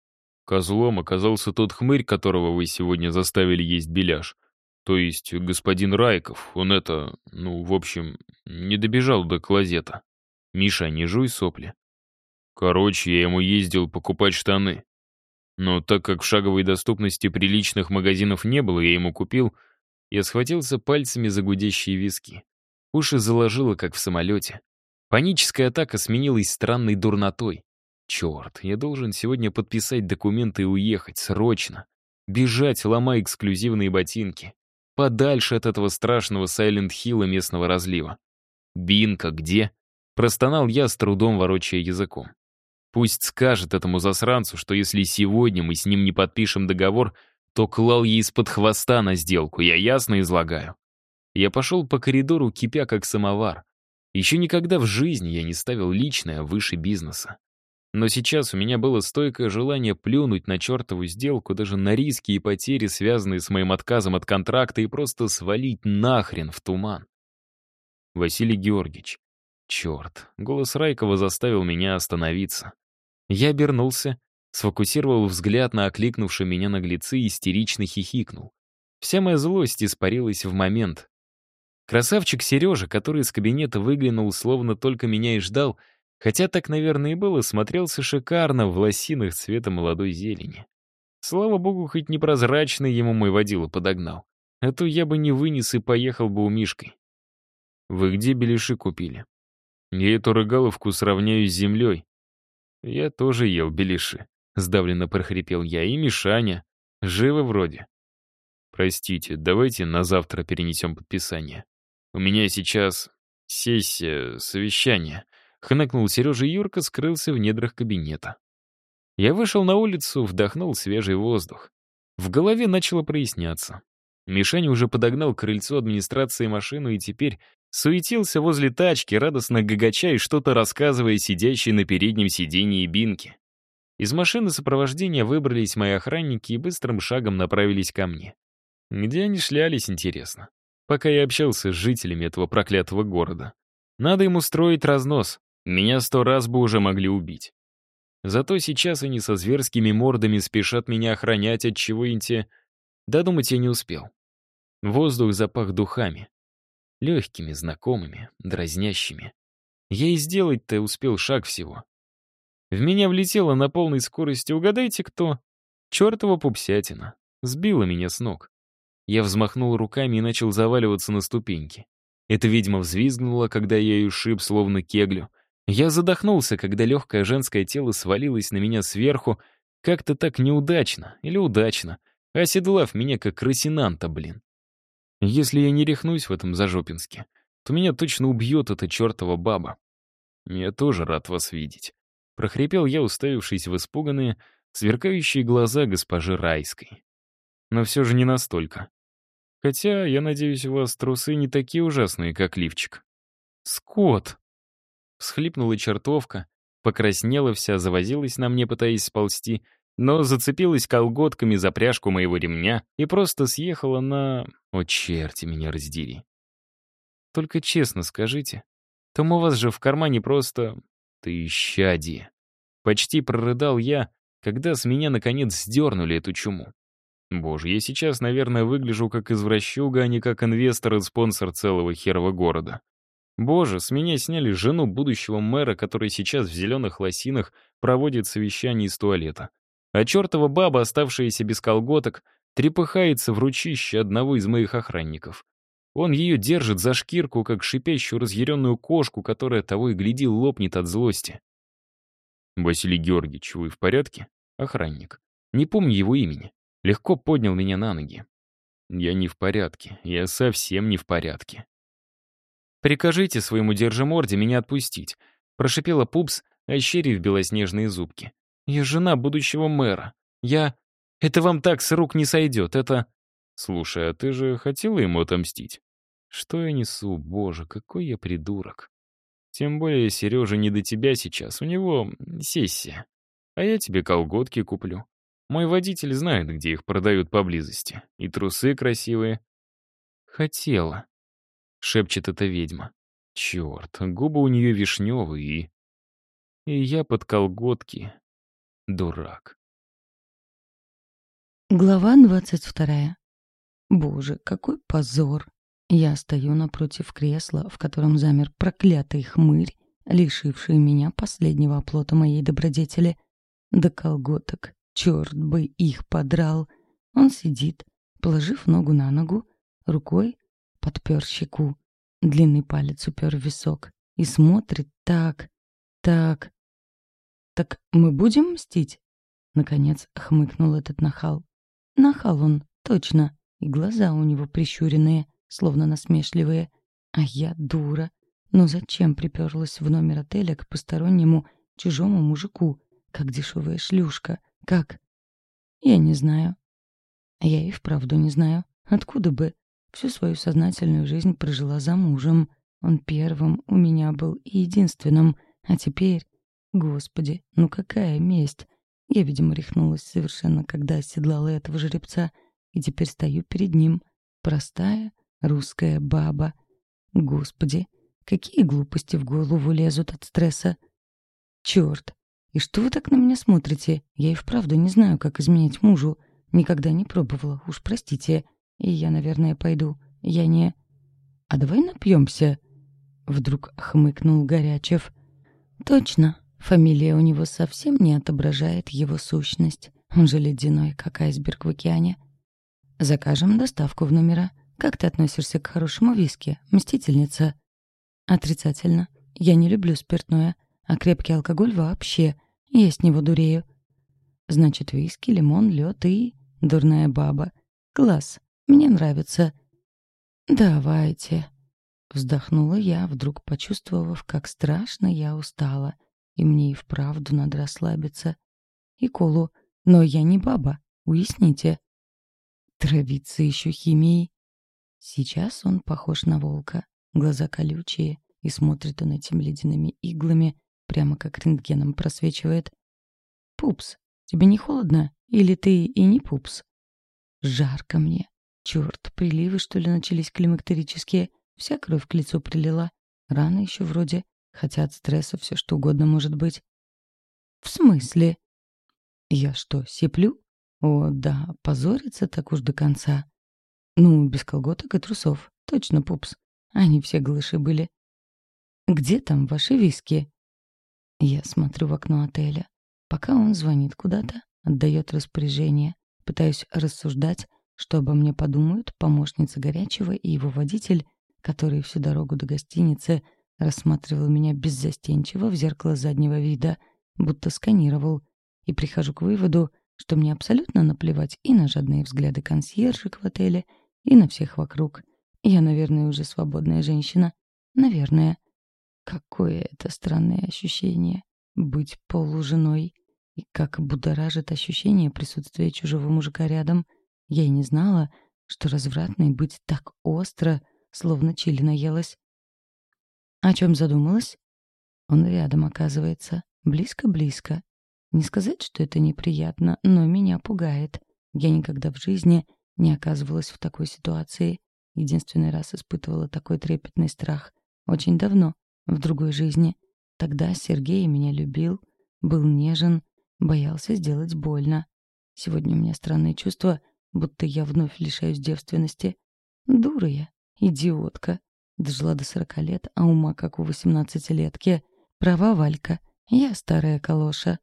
Козлом оказался тот хмырь, которого вы сегодня заставили есть беляш. То есть господин Райков, он это, ну, в общем, не добежал до клозета. Миша, не жуй сопли. Короче, я ему ездил покупать штаны. Но так как в шаговой доступности приличных магазинов не было, я ему купил, я схватился пальцами за гудящие виски. Уши заложило, как в самолете. Паническая атака сменилась странной дурнотой. Черт, я должен сегодня подписать документы и уехать, срочно. Бежать, ломая эксклюзивные ботинки. Подальше от этого страшного Сайлент-Хилла местного разлива. Бинка где? Простонал я, с трудом ворочая языком. Пусть скажет этому засранцу, что если сегодня мы с ним не подпишем договор, то клал ей из-под хвоста на сделку, я ясно излагаю. Я пошел по коридору, кипя как самовар. Еще никогда в жизни я не ставил личное выше бизнеса. Но сейчас у меня было стойкое желание плюнуть на чертову сделку, даже на риски и потери, связанные с моим отказом от контракта, и просто свалить нахрен в туман. Василий Георгиевич. Черт, голос Райкова заставил меня остановиться. Я обернулся, сфокусировал взгляд на окликнувшем меня наглецы и истерично хихикнул. Вся моя злость испарилась в момент. Красавчик Сережа, который из кабинета выглянул, словно только меня и ждал, хотя так, наверное, и было, смотрелся шикарно в лосинах цвета молодой зелени. Слава богу, хоть непрозрачный ему мой водила подогнал. А то я бы не вынес и поехал бы у Мишкой. Вы где беляши купили? Я эту рыгаловку сравняю с землей. Я тоже ел беляши. Сдавленно прохрипел я, и Мишаня. Живы вроде. Простите, давайте на завтра перенесем подписание. У меня сейчас сессия, совещание. — хныкнул Сережа, и Юрка скрылся в недрах кабинета. Я вышел на улицу, вдохнул свежий воздух. В голове начало проясняться. Мишаня уже подогнал к крыльцу администрации машину и теперь суетился возле тачки, радостно гагача и что-то рассказывая сидящей на переднем сиденье Бинке. Из машины сопровождения выбрались мои охранники и быстрым шагом направились ко мне. Где они шлялись, интересно? Пока я общался с жителями этого проклятого города. Надо им устроить разнос. Меня сто раз бы уже могли убить. Зато сейчас они со зверскими мордами спешат меня охранять, от чего инте... Додумать я не успел. Воздух запах духами. Легкими, знакомыми, дразнящими. Я и сделать-то успел шаг всего. В меня влетело на полной скорости, угадайте кто? Чёртова пупсятина. Сбила меня с ног. Я взмахнул руками и начал заваливаться на ступеньки. Эта ведьма взвизгнула, когда я ее шиб, словно кеглю. Я задохнулся, когда легкое женское тело свалилось на меня сверху, как-то так неудачно или удачно, оседлав меня как крысинанта, блин. Если я не рехнусь в этом Зажопинске, то меня точно убьет эта чертова баба. Я тоже рад вас видеть. Прохрипел я, уставившись в испуганные, сверкающие глаза госпожи Райской. Но все же не настолько. Хотя, я надеюсь, у вас трусы не такие ужасные, как лифчик. Скот! Всхлипнула чертовка, покраснела вся, завозилась на мне, пытаясь сползти, но зацепилась колготками за пряжку моего ремня и просто съехала на... О, черти меня раздери. Только честно скажите, там у вас же в кармане просто... Ты исчадие. Почти прорыдал я, когда с меня наконец сдернули эту чуму. Боже, я сейчас, наверное, выгляжу как извращуга, а не как инвестор и спонсор целого херова города. Боже, с меня сняли жену будущего мэра, который сейчас в зеленых лосинах проводит совещание из туалета. А чертова баба, оставшаяся без колготок, трепыхается в ручище одного из моих охранников. Он ее держит за шкирку, как шипящую разъяренную кошку, которая того и гляди лопнет от злости. «Василий Георгиевич, вы в порядке?» Охранник. Не помню его имени. Легко поднял меня на ноги. «Я не в порядке. Я совсем не в порядке». «Прикажите своему держиморде меня отпустить», — прошипела Пупс, ощерив белоснежные зубки. «Я жена будущего мэра. Я... Это вам так с рук не сойдет, это...» «Слушай, а ты же хотела ему отомстить?» «Что я несу? Боже, какой я придурок!» «Тем более, Сережа, не до тебя сейчас, у него сессия. А я тебе колготки куплю. Мой водитель знает, где их продают поблизости. И трусы красивые». «Хотела», — шепчет эта ведьма. «Черт, губы у нее вишневые и...» «И я под колготки. Дурак». Глава двадцать вторая. Боже, какой позор. Я стою напротив кресла, в котором замер проклятый хмырь, лишивший меня последнего оплота моей добродетели. До колготок, черт бы их подрал. Он сидит, положив ногу на ногу, рукой подпер щеку, длинный палец упер в висок и смотрит так, так. «Так мы будем мстить?» Наконец хмыкнул этот нахал. Нахал он, точно, и глаза у него прищуренные, словно насмешливые. А я дура. Но зачем приперлась в номер отеля к постороннему чужому мужику, как дешевая шлюшка? Как? Я не знаю. Я и вправду не знаю. Откуда бы? Всю свою сознательную жизнь прожила за мужем. Он первым у меня был и единственным. А теперь... Господи, ну какая месть! Я, видимо, рехнулась совершенно, когда оседлала этого жеребца, и теперь стою перед ним. Простая русская баба. Господи, какие глупости в голову лезут от стресса. Черт! И что вы так на меня смотрите? Я и вправду не знаю, как изменять мужу. Никогда не пробовала, уж простите. И я, наверное, пойду. Я не... А давай напьемся? Вдруг хмыкнул Горячев. Точно. Фамилия у него совсем не отображает его сущность. Он же ледяной, как айсберг в океане. Закажем доставку в номера. Как ты относишься к хорошему виски, мстительница? Отрицательно. Я не люблю спиртное, а крепкий алкоголь вообще. Я с него дурею. Значит, виски, лимон, лед и... Дурная баба. Класс. Мне нравится. Давайте. Вздохнула я, вдруг почувствовав, как страшно я устала, и мне и вправду надо расслабиться. И колу, но я не баба, уясните. Травиться еще химией. Сейчас он похож на волка, глаза колючие, и смотрит он этими ледяными иглами, прямо как рентгеном просвечивает. «Пупс, тебе не холодно? Или ты и не пупс?» «Жарко мне. Черт, приливы, что ли, начались климактерические? Вся кровь к лицу прилила. Рано еще вроде, хотя от стресса все что угодно может быть». «В смысле?» «Я что, сиплю? О, да, позориться так уж до конца. Ну, без колготок и трусов. Точно, пупс. Они все глыши были. Где там ваши виски?» Я смотрю в окно отеля. Пока он звонит куда-то, отдает распоряжение. Пытаюсь рассуждать, что обо мне подумают помощница Горячего и его водитель, который всю дорогу до гостиницы рассматривал меня беззастенчиво в зеркало заднего вида, будто сканировал, и прихожу к выводу, что мне абсолютно наплевать и на жадные взгляды консьержек в отеле, и на всех вокруг. Я, наверное, уже свободная женщина. Наверное. Какое это странное ощущение — быть полуженой. И как будоражит ощущение присутствия чужого мужика рядом. Я и не знала, что развратной быть так остро, словно чили наелась. О чем задумалась? Он рядом, оказывается. Близко-близко. Не сказать, что это неприятно, но меня пугает. Я никогда в жизни не оказывалась в такой ситуации. Единственный раз испытывала такой трепетный страх. Очень давно, в другой жизни. Тогда Сергей меня любил, был нежен, боялся сделать больно. Сегодня у меня странное чувство, будто я вновь лишаюсь девственности. Дура я, идиотка. Дожила до сорока лет, а ума как у восемнадцатилетки. Права Валька, я старая калоша.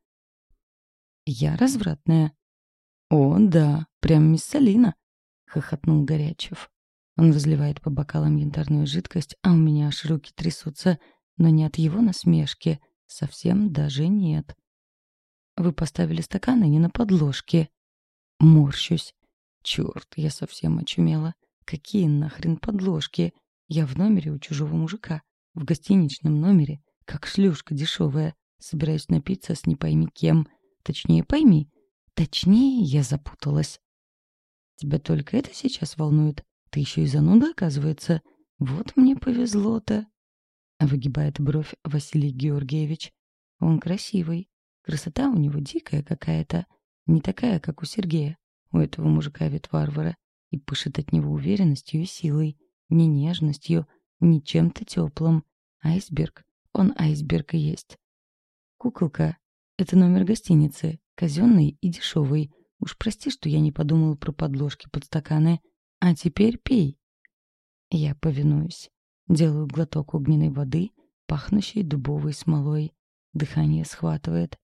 Я развратная. О, да, прям мисс Салина, хохотнул Горячев. Он разливает по бокалам янтарную жидкость, а у меня аж руки трясутся, но не от его насмешки, совсем даже нет. Вы поставили стаканы не на подложке. Морщусь. Черт, я совсем очумела. Какие нахрен подложки? Я в номере у чужого мужика, в гостиничном номере, как шлюшка дешевая, собираюсь напиться с не пойми кем. Точнее, пойми. Точнее, я запуталась. Тебя только это сейчас волнует? Ты еще и зануда, оказывается. Вот мне повезло-то. Выгибает бровь Василий Георгиевич. Он красивый. Красота у него дикая какая-то. Не такая, как у Сергея. У этого мужика вид варвара. И пышет от него уверенностью и силой. Не нежностью, не чем-то теплым. Айсберг. Он айсберг и есть. Куколка. Это номер гостиницы. Казенный и дешевый. Уж прости, что я не подумала про подложки под стаканы. А теперь пей. Я повинуюсь. Делаю глоток огненной воды, пахнущей дубовой смолой. Дыхание схватывает.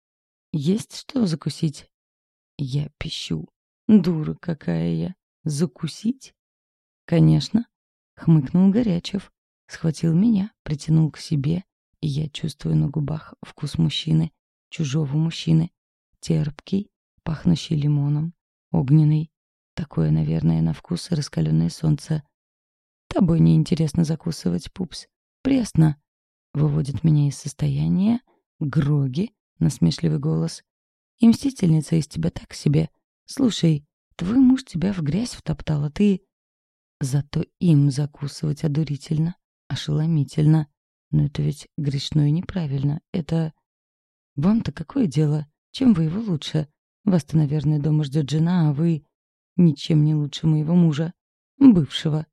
Есть что закусить? Я пищу. Дура какая я. Закусить? Конечно. Хмыкнул Горячев. Схватил меня, притянул к себе, и я чувствую на губах вкус мужчины, чужого мужчины. Терпкий, пахнущий лимоном, огненный. Такое, наверное, на вкус раскаленное солнце. Тобой неинтересно закусывать, пупс. Пресно. Выводит меня из состояния. Гроги, насмешливый голос. И мстительница из тебя так себе. Слушай, твой муж тебя в грязь втоптал, а ты... Зато им закусывать одурительно, ошеломительно. Но это ведь грешно и неправильно. Это... Вам-то какое дело? Чем вы его лучше? Вас-то, наверное, дома ждет жена, а вы... Ничем не лучше моего мужа. Бывшего.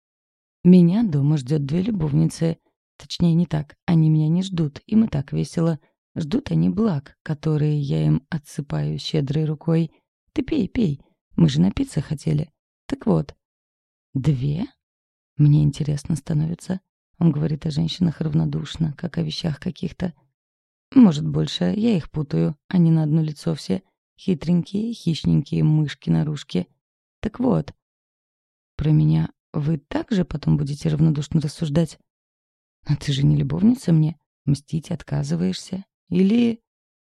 Меня дома ждет две любовницы. Точнее, не так. Они меня не ждут. Им и так весело. Ждут они благ, которые я им отсыпаю щедрой рукой. Ты пей, пей. Мы же напиться хотели. Так вот. Две? Мне интересно становится. Он говорит о женщинах равнодушно, как о вещах каких-то. Может, больше я их путаю. Они на одно лицо все. Хитренькие, хищненькие мышки-нарушки. Так вот. Про меня вы также потом будете равнодушно рассуждать? А ты же не любовница мне? Мстить отказываешься? Или...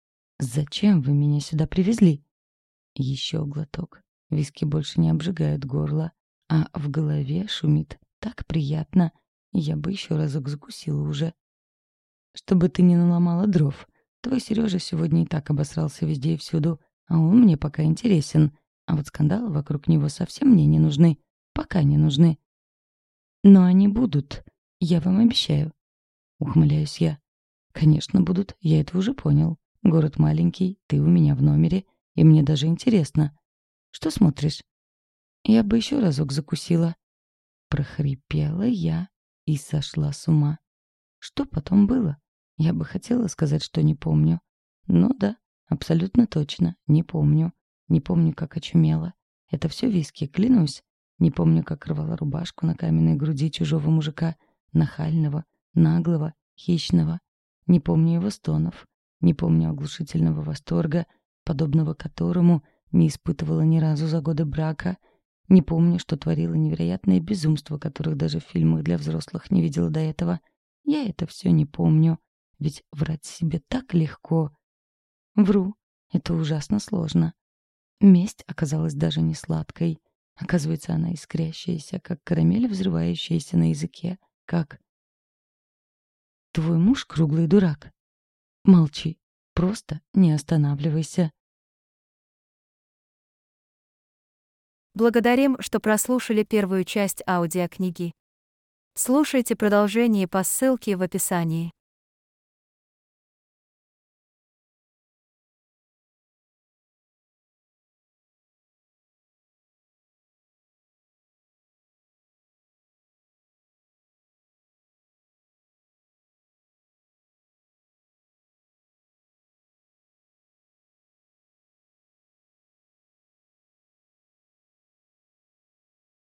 Зачем вы меня сюда привезли? Еще глоток. Виски больше не обжигают горло, а в голове шумит так приятно, я бы еще разок закусила уже. Чтобы ты не наломала дров. Твой Сережа сегодня и так обосрался везде и всюду, а он мне пока интересен. А вот скандалы вокруг него совсем мне не нужны. Пока не нужны. Но они будут. Я вам обещаю. Ухмыляюсь я. Конечно, будут. Я это уже понял. Город маленький, ты у меня в номере, и мне даже интересно. Что смотришь? Я бы еще разок закусила. Прохрипела я и сошла с ума. Что потом было? Я бы хотела сказать, что не помню. Ну да, абсолютно точно, не помню. Не помню, как очумела. Это все виски, клянусь. Не помню, как рвала рубашку на каменной груди чужого мужика, нахального, наглого, хищного. Не помню его стонов. Не помню оглушительного восторга, подобного которому не испытывала ни разу за годы брака. Не помню, что творила невероятные безумства, которых даже в фильмах для взрослых не видела до этого. Я это все не помню. Ведь врать себе так легко. Вру. Это ужасно сложно. Месть оказалась даже не сладкой. Оказывается, она искрящаяся, как карамель, взрывающаяся на языке. Как «Твой муж круглый дурак». Молчи. Просто не останавливайся. Благодарим, что прослушали первую часть аудиокниги. Слушайте продолжение по ссылке в описании.